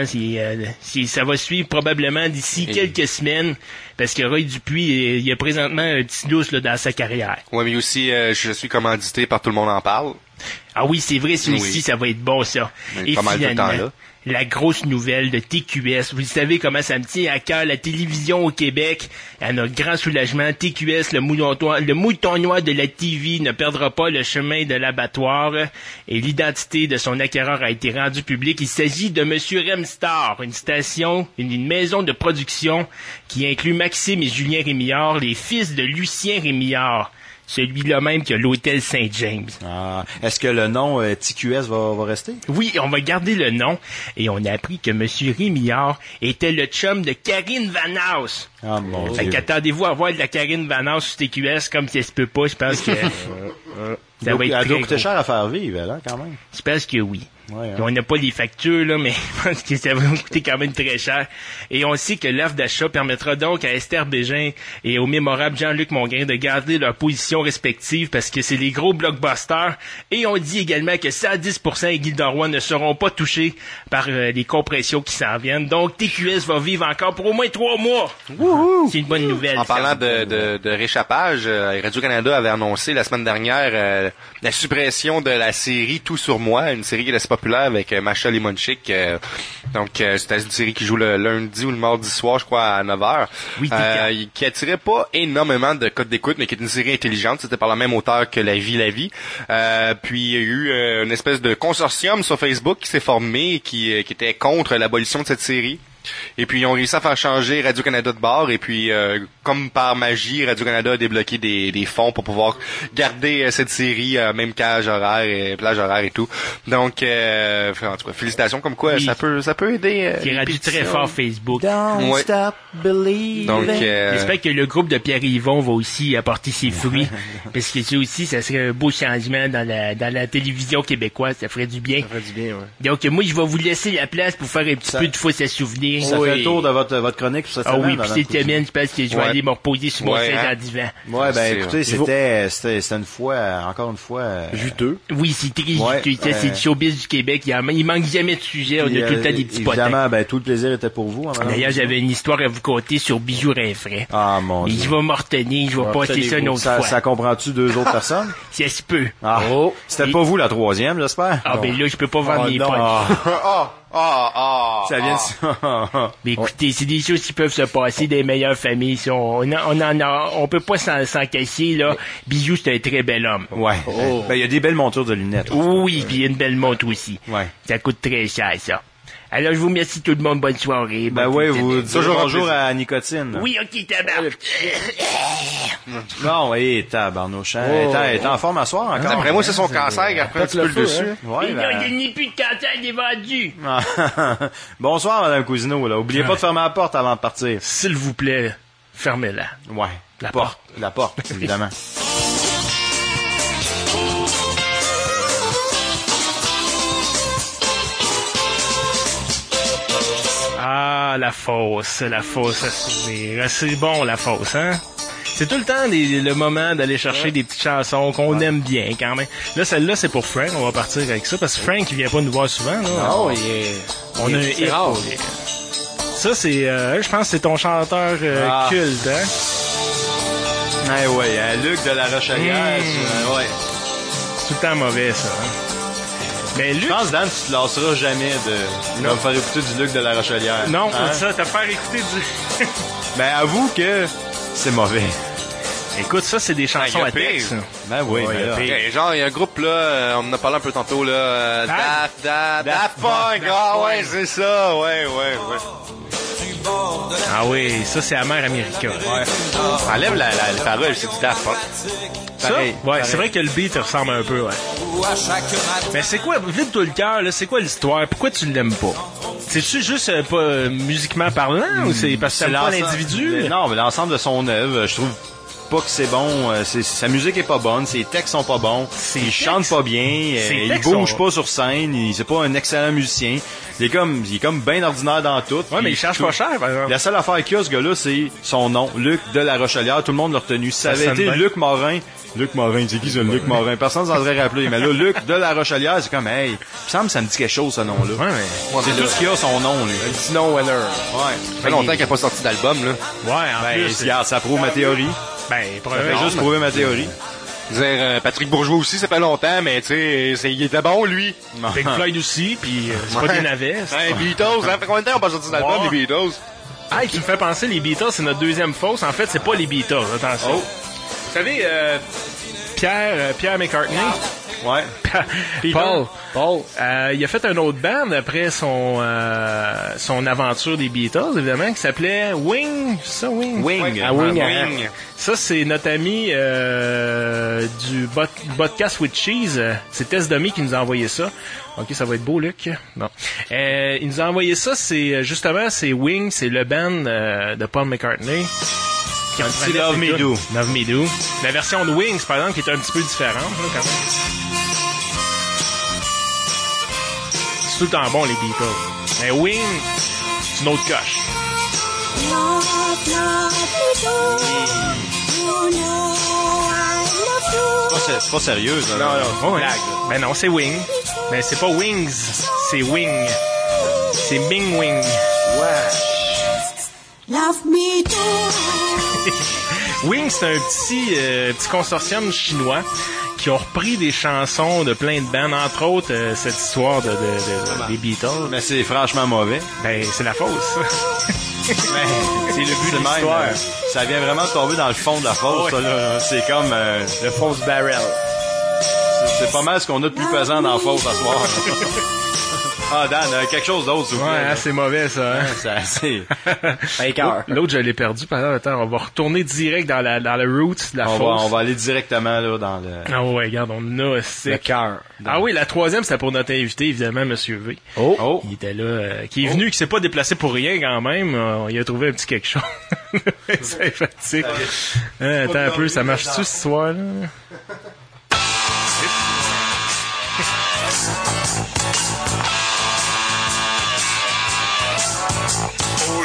Speaker 14: Ça va suivre probablement d'ici quelques semaines, parce que Roy Dupuis, il a présentement un petit lousse là, dans sa carrière.
Speaker 3: Ouais, mais aussi, je suis commandité par Tout le monde en parle.
Speaker 14: Ah oui, c'est vrai, ça aussi, ça va être bon, ça.
Speaker 3: Et pas mal de temps, là.
Speaker 14: La grosse nouvelle de TQS. Vous savez comment ça me tient à cœur, la télévision au Québec. À notre grand soulagement, TQS, le mouton noir de la TV, ne perdra pas le chemin de l'abattoir. Et l'identité de son acquéreur a été rendue publique. Il s'agit de Monsieur Remstar, une maison de production qui inclut Maxime et Julien Rémillard, les fils de Lucien Rémillard. Celui-là même qui a l'hôtel Saint-James.
Speaker 17: Ah, est-ce que le nom TQS va rester?
Speaker 14: Oui, on va garder le nom. Et on a appris que M. Rémillard était le chum de Karine Vanasse.
Speaker 17: Ah, mon Dieu.
Speaker 14: Qu'attendez-vous à voir de la Karine Vanasse sur TQS comme si elle se peut pas? Je pense que
Speaker 17: ça va être elle doit coûter cher à faire vivre, là, quand même.
Speaker 14: Je pense que oui.
Speaker 17: Ouais, hein.
Speaker 14: On n'a pas les factures, là, mais je pense que ça va nous coûter quand même très cher. Et on sait que l'offre d'achat permettra donc à Esther Bégin et au mémorable Jean-Luc Mongrain de garder leurs positions respectives parce que c'est les gros blockbusters. Et on dit également que 110% et Gilda Roy ne seront pas touchés par les compressions qui s'en viennent. Donc TQS va vivre encore pour au moins 3 mois. Wouhou! C'est une bonne nouvelle.
Speaker 3: En parlant de réchappage, Radio-Canada avait annoncé la semaine dernière la suppression de la série Tout sur moi, une série qui est assez populaire avec Masha Limonchik. Donc, c'était une série qui joue le lundi ou le mardi soir, je crois, à 9h.
Speaker 14: Oui,
Speaker 3: qui attirait pas énormément de codes d'écoute, mais qui est une série intelligente. C'était par la même auteur que La Vie. Puis, il y a eu une espèce de consortium sur Facebook qui s'est formé, qui était contre l'abolition de cette série. Et puis, ils ont réussi à faire changer Radio-Canada de bord. Et puis, comme par magie, Radio-Canada a débloqué des fonds pour pouvoir garder cette série, même plage horaire et tout. Donc, en tout cas, félicitations. Comme quoi, oui. ça peut aider.
Speaker 14: Qui est rendu très fort Facebook.
Speaker 8: Don't stop believing.
Speaker 3: Donc,
Speaker 14: j'espère que le groupe de Pierre Yvon va aussi apporter ses fruits. Parce que ça aussi, ça serait un beau changement dans la télévision québécoise. Ça ferait du bien.
Speaker 16: Ça ferait du bien, ouais.
Speaker 14: Donc, moi, je vais vous laisser la place pour faire un petit peu de fausse à souvenir. oui.
Speaker 17: Ça fait le tour de votre chronique pour cette semaine.
Speaker 14: Ah oui, puis cette semaine, je pense que je vais aller me reposer sur mon siège dans le divan.
Speaker 17: Ouais, ben écoutez, c'était une fois, encore une fois...
Speaker 16: juteux.
Speaker 14: Oui, c'est très juteux. Ça, c'est le showbiz du Québec. Il manque jamais de sujets. On a tout le temps des petits potins.
Speaker 17: Évidemment, ben tout le plaisir était pour vous.
Speaker 14: D'ailleurs, j'avais une histoire à vous conter sur Bijou Rinfraie.
Speaker 17: Ah, mon Dieu.
Speaker 14: Je vais m'en retenir. Je vais passer ça une autre fois.
Speaker 17: Ça comprend-tu 2 autres personnes?
Speaker 14: Ça se peut.
Speaker 17: Ah. C'était pas vous la 3e, j'espère?
Speaker 14: Ah, ben là, je peux pas vendre mes potes.
Speaker 17: Ça vient de ça.
Speaker 14: Mais écoutez, c'est des choses qui peuvent se passer des meilleures familles. On peut pas s'en casser, là. Bijou, c'est un très bel homme.
Speaker 17: Ouais. Ben, il y a des belles montures de lunettes.
Speaker 14: Oui, puis il y a une belle montre aussi.
Speaker 17: Ouais.
Speaker 14: Ça coûte très cher, ça. Alors, je vous remercie tout le monde. Bonne soirée.
Speaker 17: Ben oui, vous dites toujours bonjour à Nicotine.
Speaker 14: Oui, ok, tabarnak.
Speaker 17: Non, tabarnouche. Elle est en forme à soir encore.
Speaker 3: Après moi, c'est son cancer qui a pris un petit peu le dessus.
Speaker 14: Mais non, il n'y a plus de cancer, il est vendu.
Speaker 17: Bonsoir, Madame Cousineau, là. Oubliez pas de fermer la porte avant de partir.
Speaker 13: S'il vous plaît, fermez-la.
Speaker 17: Ouais.
Speaker 13: La porte.
Speaker 17: La porte, évidemment.
Speaker 13: Ah, la fosse à souvenir. C'est bon, la fosse, hein? C'est tout le temps le moment d'aller chercher des petites chansons qu'on aime bien, quand même. Là, celle-là, c'est pour Frank. On va partir avec ça, parce que Frank, il vient pas nous voir souvent, là.
Speaker 16: Non,
Speaker 13: On a un hit. Ça, c'est, je pense que c'est ton chanteur culte, hein?
Speaker 17: Ouais, Luc de la Rochelière, ouais.
Speaker 13: C'est tout le temps mauvais, ça, hein? Mais Luc...
Speaker 17: Je pense, Dan, tu te lasseras jamais de me faire écouter du Luc de la Rochelière.
Speaker 13: Non, ça, te faire écouter du...
Speaker 17: Ben, avoue que c'est mauvais.
Speaker 13: Écoute, ça, c'est des chansons à texte.
Speaker 17: Ben oui,
Speaker 3: genre, il y a un groupe, là, on en a parlé un peu tantôt, là, Daft Punk. Ah ouais, c'est ça, ouais.
Speaker 13: Ah oui, ça, c'est Amer America.
Speaker 3: Ouais. Enlève la parole, c'est du Daft Punk.
Speaker 13: Pareil, c'est vrai que le beat ressemble un peu, ouais. Mais c'est quoi, vide-toi le cœur, là, c'est quoi l'histoire? Pourquoi tu l'aimes pas? C'est-tu juste pas musiquement parlant ou c'est parce que t'aimes pas l'individu?
Speaker 17: Non, mais l'ensemble de son œuvre, je trouve pas que c'est bon. Sa musique est pas bonne, ses textes sont pas bons, il chante pas bien, il bouge pas sur scène, c'est pas un excellent musicien. Il est comme bien ordinaire dans tout.
Speaker 13: Ouais, mais il charge pas cher, par exemple.
Speaker 17: La seule affaire qu'il y a, ce gars-là, c'est son nom, Luc de la Rochelière. Tout le monde l'a retenu. Si ça avait été Luc Morin, c'est qui ça, Luc Morin? Personne s'en serait rappelé. Mais là, Luc de la Rochelière, c'est comme, hey, il me semble que ça me dit quelque chose, ce nom-là.
Speaker 13: Ouais, mais...
Speaker 17: C'est tout ce qu'il y a, son nom, lui.
Speaker 16: Un petit nom winner.
Speaker 3: Ouais. Ça fait longtemps qu'il n'a pas sorti d'album, là.
Speaker 13: Ouais, en plus.
Speaker 17: Regarde, ça prouve ma théorie.
Speaker 13: Ben,
Speaker 17: ça fait juste prouver ma théorie.
Speaker 3: Dire, Patrick Bourgeois aussi, ça fait longtemps, mais tu sais, il était bon, lui.
Speaker 13: Pink Floyd aussi, puis c'est pas des navets.
Speaker 3: Hey, Beatles, ça fait combien de temps qu'on pas sorti d'album, les Beatles?
Speaker 13: Hey, tu me fais penser, les Beatles, c'est notre deuxième fausse. En fait, c'est pas les Beatles, attention. Vous savez, Pierre McCartney.
Speaker 17: Ouais.
Speaker 13: Paul. Il a fait un autre band après son aventure des Beatles, évidemment, qui s'appelait Wing. Ça, Wing.
Speaker 17: Wing.
Speaker 13: Ça, c'est notre ami du Podcast with Cheese. C'est Tess Domi qui nous a envoyé ça. Ok, ça va être beau, Luc. Non. Il nous a envoyé ça. C'est justement, c'est Wing, c'est le band de Paul McCartney.
Speaker 17: Love Me Do.
Speaker 13: Love Me Do. La version de Wings, par exemple, qui est un petit peu différente, là, quand même. C'est tout le temps bon, les Beatles. Mais Wing, c'est une autre coche.
Speaker 17: C'est pas sérieux, ça.
Speaker 13: Non. Blague. Ben non, c'est Wing. Mais c'est pas Wings, c'est Wing. C'est Bing Wing.
Speaker 17: Ouais.
Speaker 15: Love me too.
Speaker 13: Wing, c'est un petit consortium chinois qui ont repris des chansons de plein de bands, entre autres cette histoire des Beatles.
Speaker 17: Mais c'est franchement mauvais.
Speaker 13: Ben, c'est la fausse.
Speaker 17: C'est le but de l'histoire. Ça vient vraiment de tomber dans le fond de la fosse, ça, là. C'est comme
Speaker 16: le fausse barrel.
Speaker 17: C'est pas mal ce qu'on a de plus pesant dans la fosse à soir. Ah, Dan, quelque chose d'autre, s'il vous plaît.
Speaker 13: Ouais, c'est mauvais, ça. Hein?
Speaker 17: C'est
Speaker 13: L'autre, je l'ai perdu. Attends, on va retourner direct dans le root de la fosse.
Speaker 17: On va aller directement là dans le...
Speaker 13: Ah ouais, regarde, on a
Speaker 16: le cœur.
Speaker 13: Ah oui, la troisième, c'était pour notre invité, évidemment, Monsieur V.
Speaker 17: Oh.
Speaker 13: Il était là, qui est venu, qui s'est pas déplacé pour rien, quand même. Il a trouvé un petit quelque chose. C'est sympathique. Attends un peu, ça marche-tu, ce soir-là?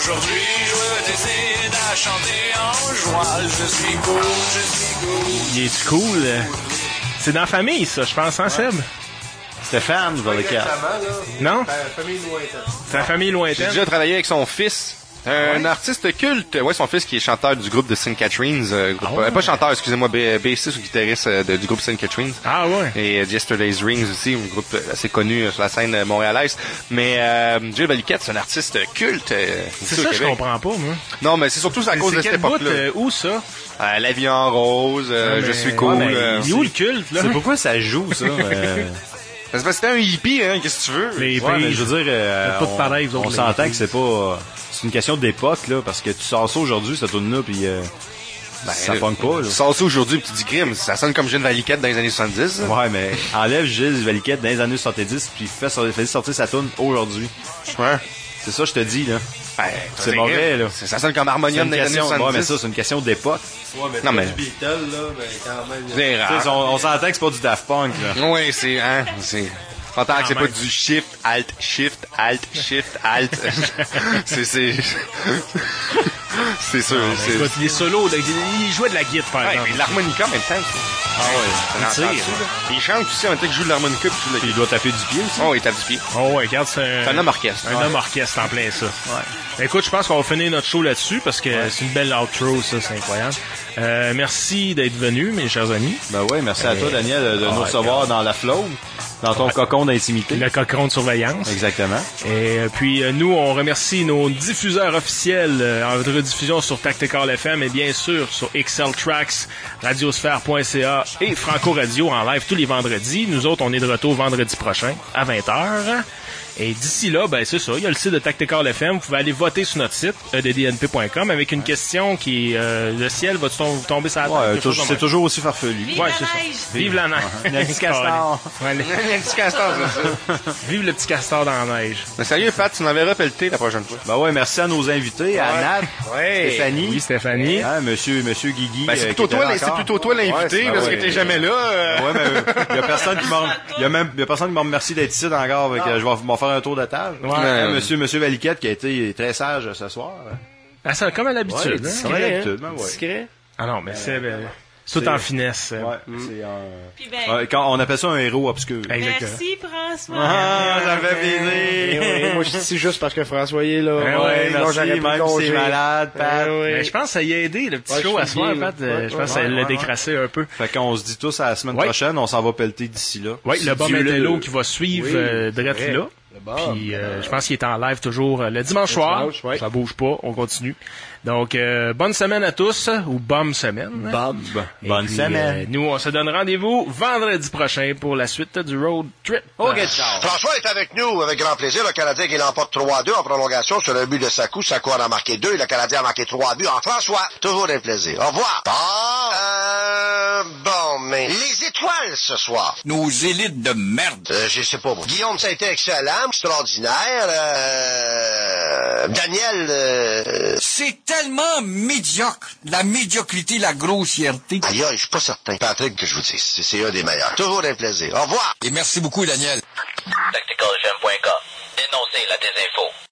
Speaker 15: Aujourd'hui, je décide à chanter en joie. Je suis cool, je suis cool.
Speaker 13: Il est cool. C'est dans la famille, ça, je pense, hein, Seb?
Speaker 17: Stéphane, vous avez quatre.
Speaker 13: Non?
Speaker 18: Famille lointaine.
Speaker 13: C'est la famille lointaine.
Speaker 3: J'ai déjà travaillé avec son fils. Un artiste culte. Ouais, son fils qui est chanteur du groupe de St. Catherine's. Pas chanteur, excusez-moi, bassiste ou guitariste du groupe St. Catherine's.
Speaker 13: Ah ouais.
Speaker 3: Et Yesterday's Rings aussi, un groupe assez connu sur la scène montréalaise. Mais Jay Valiquette, c'est un artiste culte.
Speaker 13: C'est ça, je comprends pas, moi.
Speaker 3: Non, mais c'est surtout à cause de cette époque-là.
Speaker 13: Où ça?
Speaker 3: La vie en rose, je suis cool.
Speaker 13: Il est où le culte, là?
Speaker 17: C'est pourquoi ça joue, ça?
Speaker 3: C'est parce que c'était un hippie, hein, qu'est-ce que tu veux?
Speaker 13: Les
Speaker 17: ouais, mais je veux dire, on s'entend
Speaker 13: hippies.
Speaker 17: que c'est pas... c'est une question d'époque, là, parce que tu sors ça aujourd'hui, cette tune-là, puis ça pogne pas, là.
Speaker 3: Tu sors ça aujourd'hui, puis tu dis Grimm, ça sonne comme Gilles Valiquette dans les années 70.
Speaker 17: Ouais, mais enlève Gilles Valiquette dans les années 70, puis fais sortir sa tune aujourd'hui.
Speaker 3: Ouais.
Speaker 17: C'est ça, je te dis, là.
Speaker 3: Ben,
Speaker 17: c'est mauvais, là.
Speaker 3: Ça sonne comme Harmonium dans les années 70.
Speaker 17: Ouais, mais ça, c'est une question d'époque.
Speaker 18: Ouais, mais
Speaker 3: non, mais
Speaker 18: du Beatles, là, ben, quand même.
Speaker 3: C'est rare.
Speaker 17: On s'entend que c'est pas du Daft Punk, là.
Speaker 3: Oui, c'est, hein, c'est... T'entends que c'est pas du shift, alt, shift, alt, shift, alt. c'est sûr.
Speaker 13: Écoute, les solos, il jouait de la guitare, par exemple.
Speaker 3: Mais l'harmonica en même temps.
Speaker 13: Ah ouais,
Speaker 3: il chante aussi en même temps qu'il joue de l'harmonica.
Speaker 17: Puis il doit taper du pied aussi.
Speaker 3: Oh, il tape du pied.
Speaker 13: Oh ouais, regarde, c'est
Speaker 3: un homme orchestre.
Speaker 13: Un homme orchestre en plein ça. Ouais. Écoute, je pense qu'on va finir notre show là-dessus parce que c'est une belle outro, ça, c'est incroyable. Merci d'être venu, mes chers amis.
Speaker 17: Ben ouais, merci à toi, Daniel, de nous recevoir dans la flow. Dans ton cocon d'intimité.
Speaker 13: Le cocon de surveillance.
Speaker 17: Exactement.
Speaker 13: Et puis, nous, on remercie nos diffuseurs officiels en rediffusion sur Tactical FM et bien sûr sur XL Tracks, radiosphère.ca et Franco Radio en live tous les vendredis. Nous autres, on est de retour vendredi prochain à 20h. Et d'ici là, ben c'est ça, il y a le site de Tactical FM. Vous pouvez aller voter sur notre site, eddnp.com, avec une question qui est le ciel va tomber sur la tête?
Speaker 17: Ouais, c'est toujours aussi farfelu.
Speaker 6: Vive la neige!
Speaker 13: Vive la neige!
Speaker 17: Le petit castor!
Speaker 3: Le petit castor, c'est ça.
Speaker 13: Vive le petit castor dans la neige.
Speaker 3: Mais sérieux, Pat, tu m'enverras pelleter la prochaine fois.
Speaker 17: Ben ouais, merci à nos invités, à Nat, Stéphanie.
Speaker 13: Oui, Stéphanie.
Speaker 17: Hein, monsieur Guigui.
Speaker 3: Ben, c'est plutôt toi l'invité, parce que t'es jamais là.
Speaker 17: Ouais, mais il y a personne qui m'a remercié d'être ici encore, avec, je vais faire un tour de table.
Speaker 13: Ouais.
Speaker 17: Monsieur Valiquette qui a été très sage ce soir.
Speaker 13: Ah, c'est comme à l'habitude.
Speaker 17: Ouais,
Speaker 13: hein?
Speaker 17: Comme à l'habitude,
Speaker 13: Discret. Ah non, mais c'est tout en finesse.
Speaker 17: Ouais, c'est
Speaker 6: Puis ben,
Speaker 17: quand on appelle ça un héros obscur.
Speaker 6: merci François.
Speaker 17: Ah, ça me fait plaisir.
Speaker 16: Moi, je suis ici juste parce que François est là.
Speaker 17: Merci, même si c'est malade, Pat.
Speaker 13: Mais je pense que ça y a aidé, le petit show à soir, Pat. Je pense que ça l'a décrassé un peu.
Speaker 17: Fait qu'on se dit tous à la semaine prochaine, on s'en va pelleter d'ici là.
Speaker 13: Oui, le Bum Intello qui va suivre direct là. Puis je pense qu'il est en live toujours le dimanche soir. Ça bouge pas, on continue. Donc bonne semaine à tous ou bonne semaine.
Speaker 17: Bonne semaine.
Speaker 13: Nous on se donne rendez-vous vendredi prochain pour la suite du road trip.
Speaker 11: OK, ciao. François est avec nous avec grand plaisir. Le Canadien qui l'emporte 3-2 en prolongation sur le but de Sakou. Sakou en a marqué 2. Le Canadien a marqué 3 buts en François. Toujours un plaisir. Au revoir. Bon, mais les étoiles ce soir.
Speaker 23: Nos élites de merde.
Speaker 11: Je sais pas, moi. Guillaume, ça a été excellent, extraordinaire. Daniel,
Speaker 23: C'est tellement médiocre. La médiocrité, la grossièreté.
Speaker 11: aïe, je suis pas certain. Patrick, que je vous dis, c'est un des meilleurs. Toujours un plaisir. Au revoir.
Speaker 23: Et merci beaucoup, Daniel.
Speaker 2: TacticalFM.com. Dénoncez la désinfo.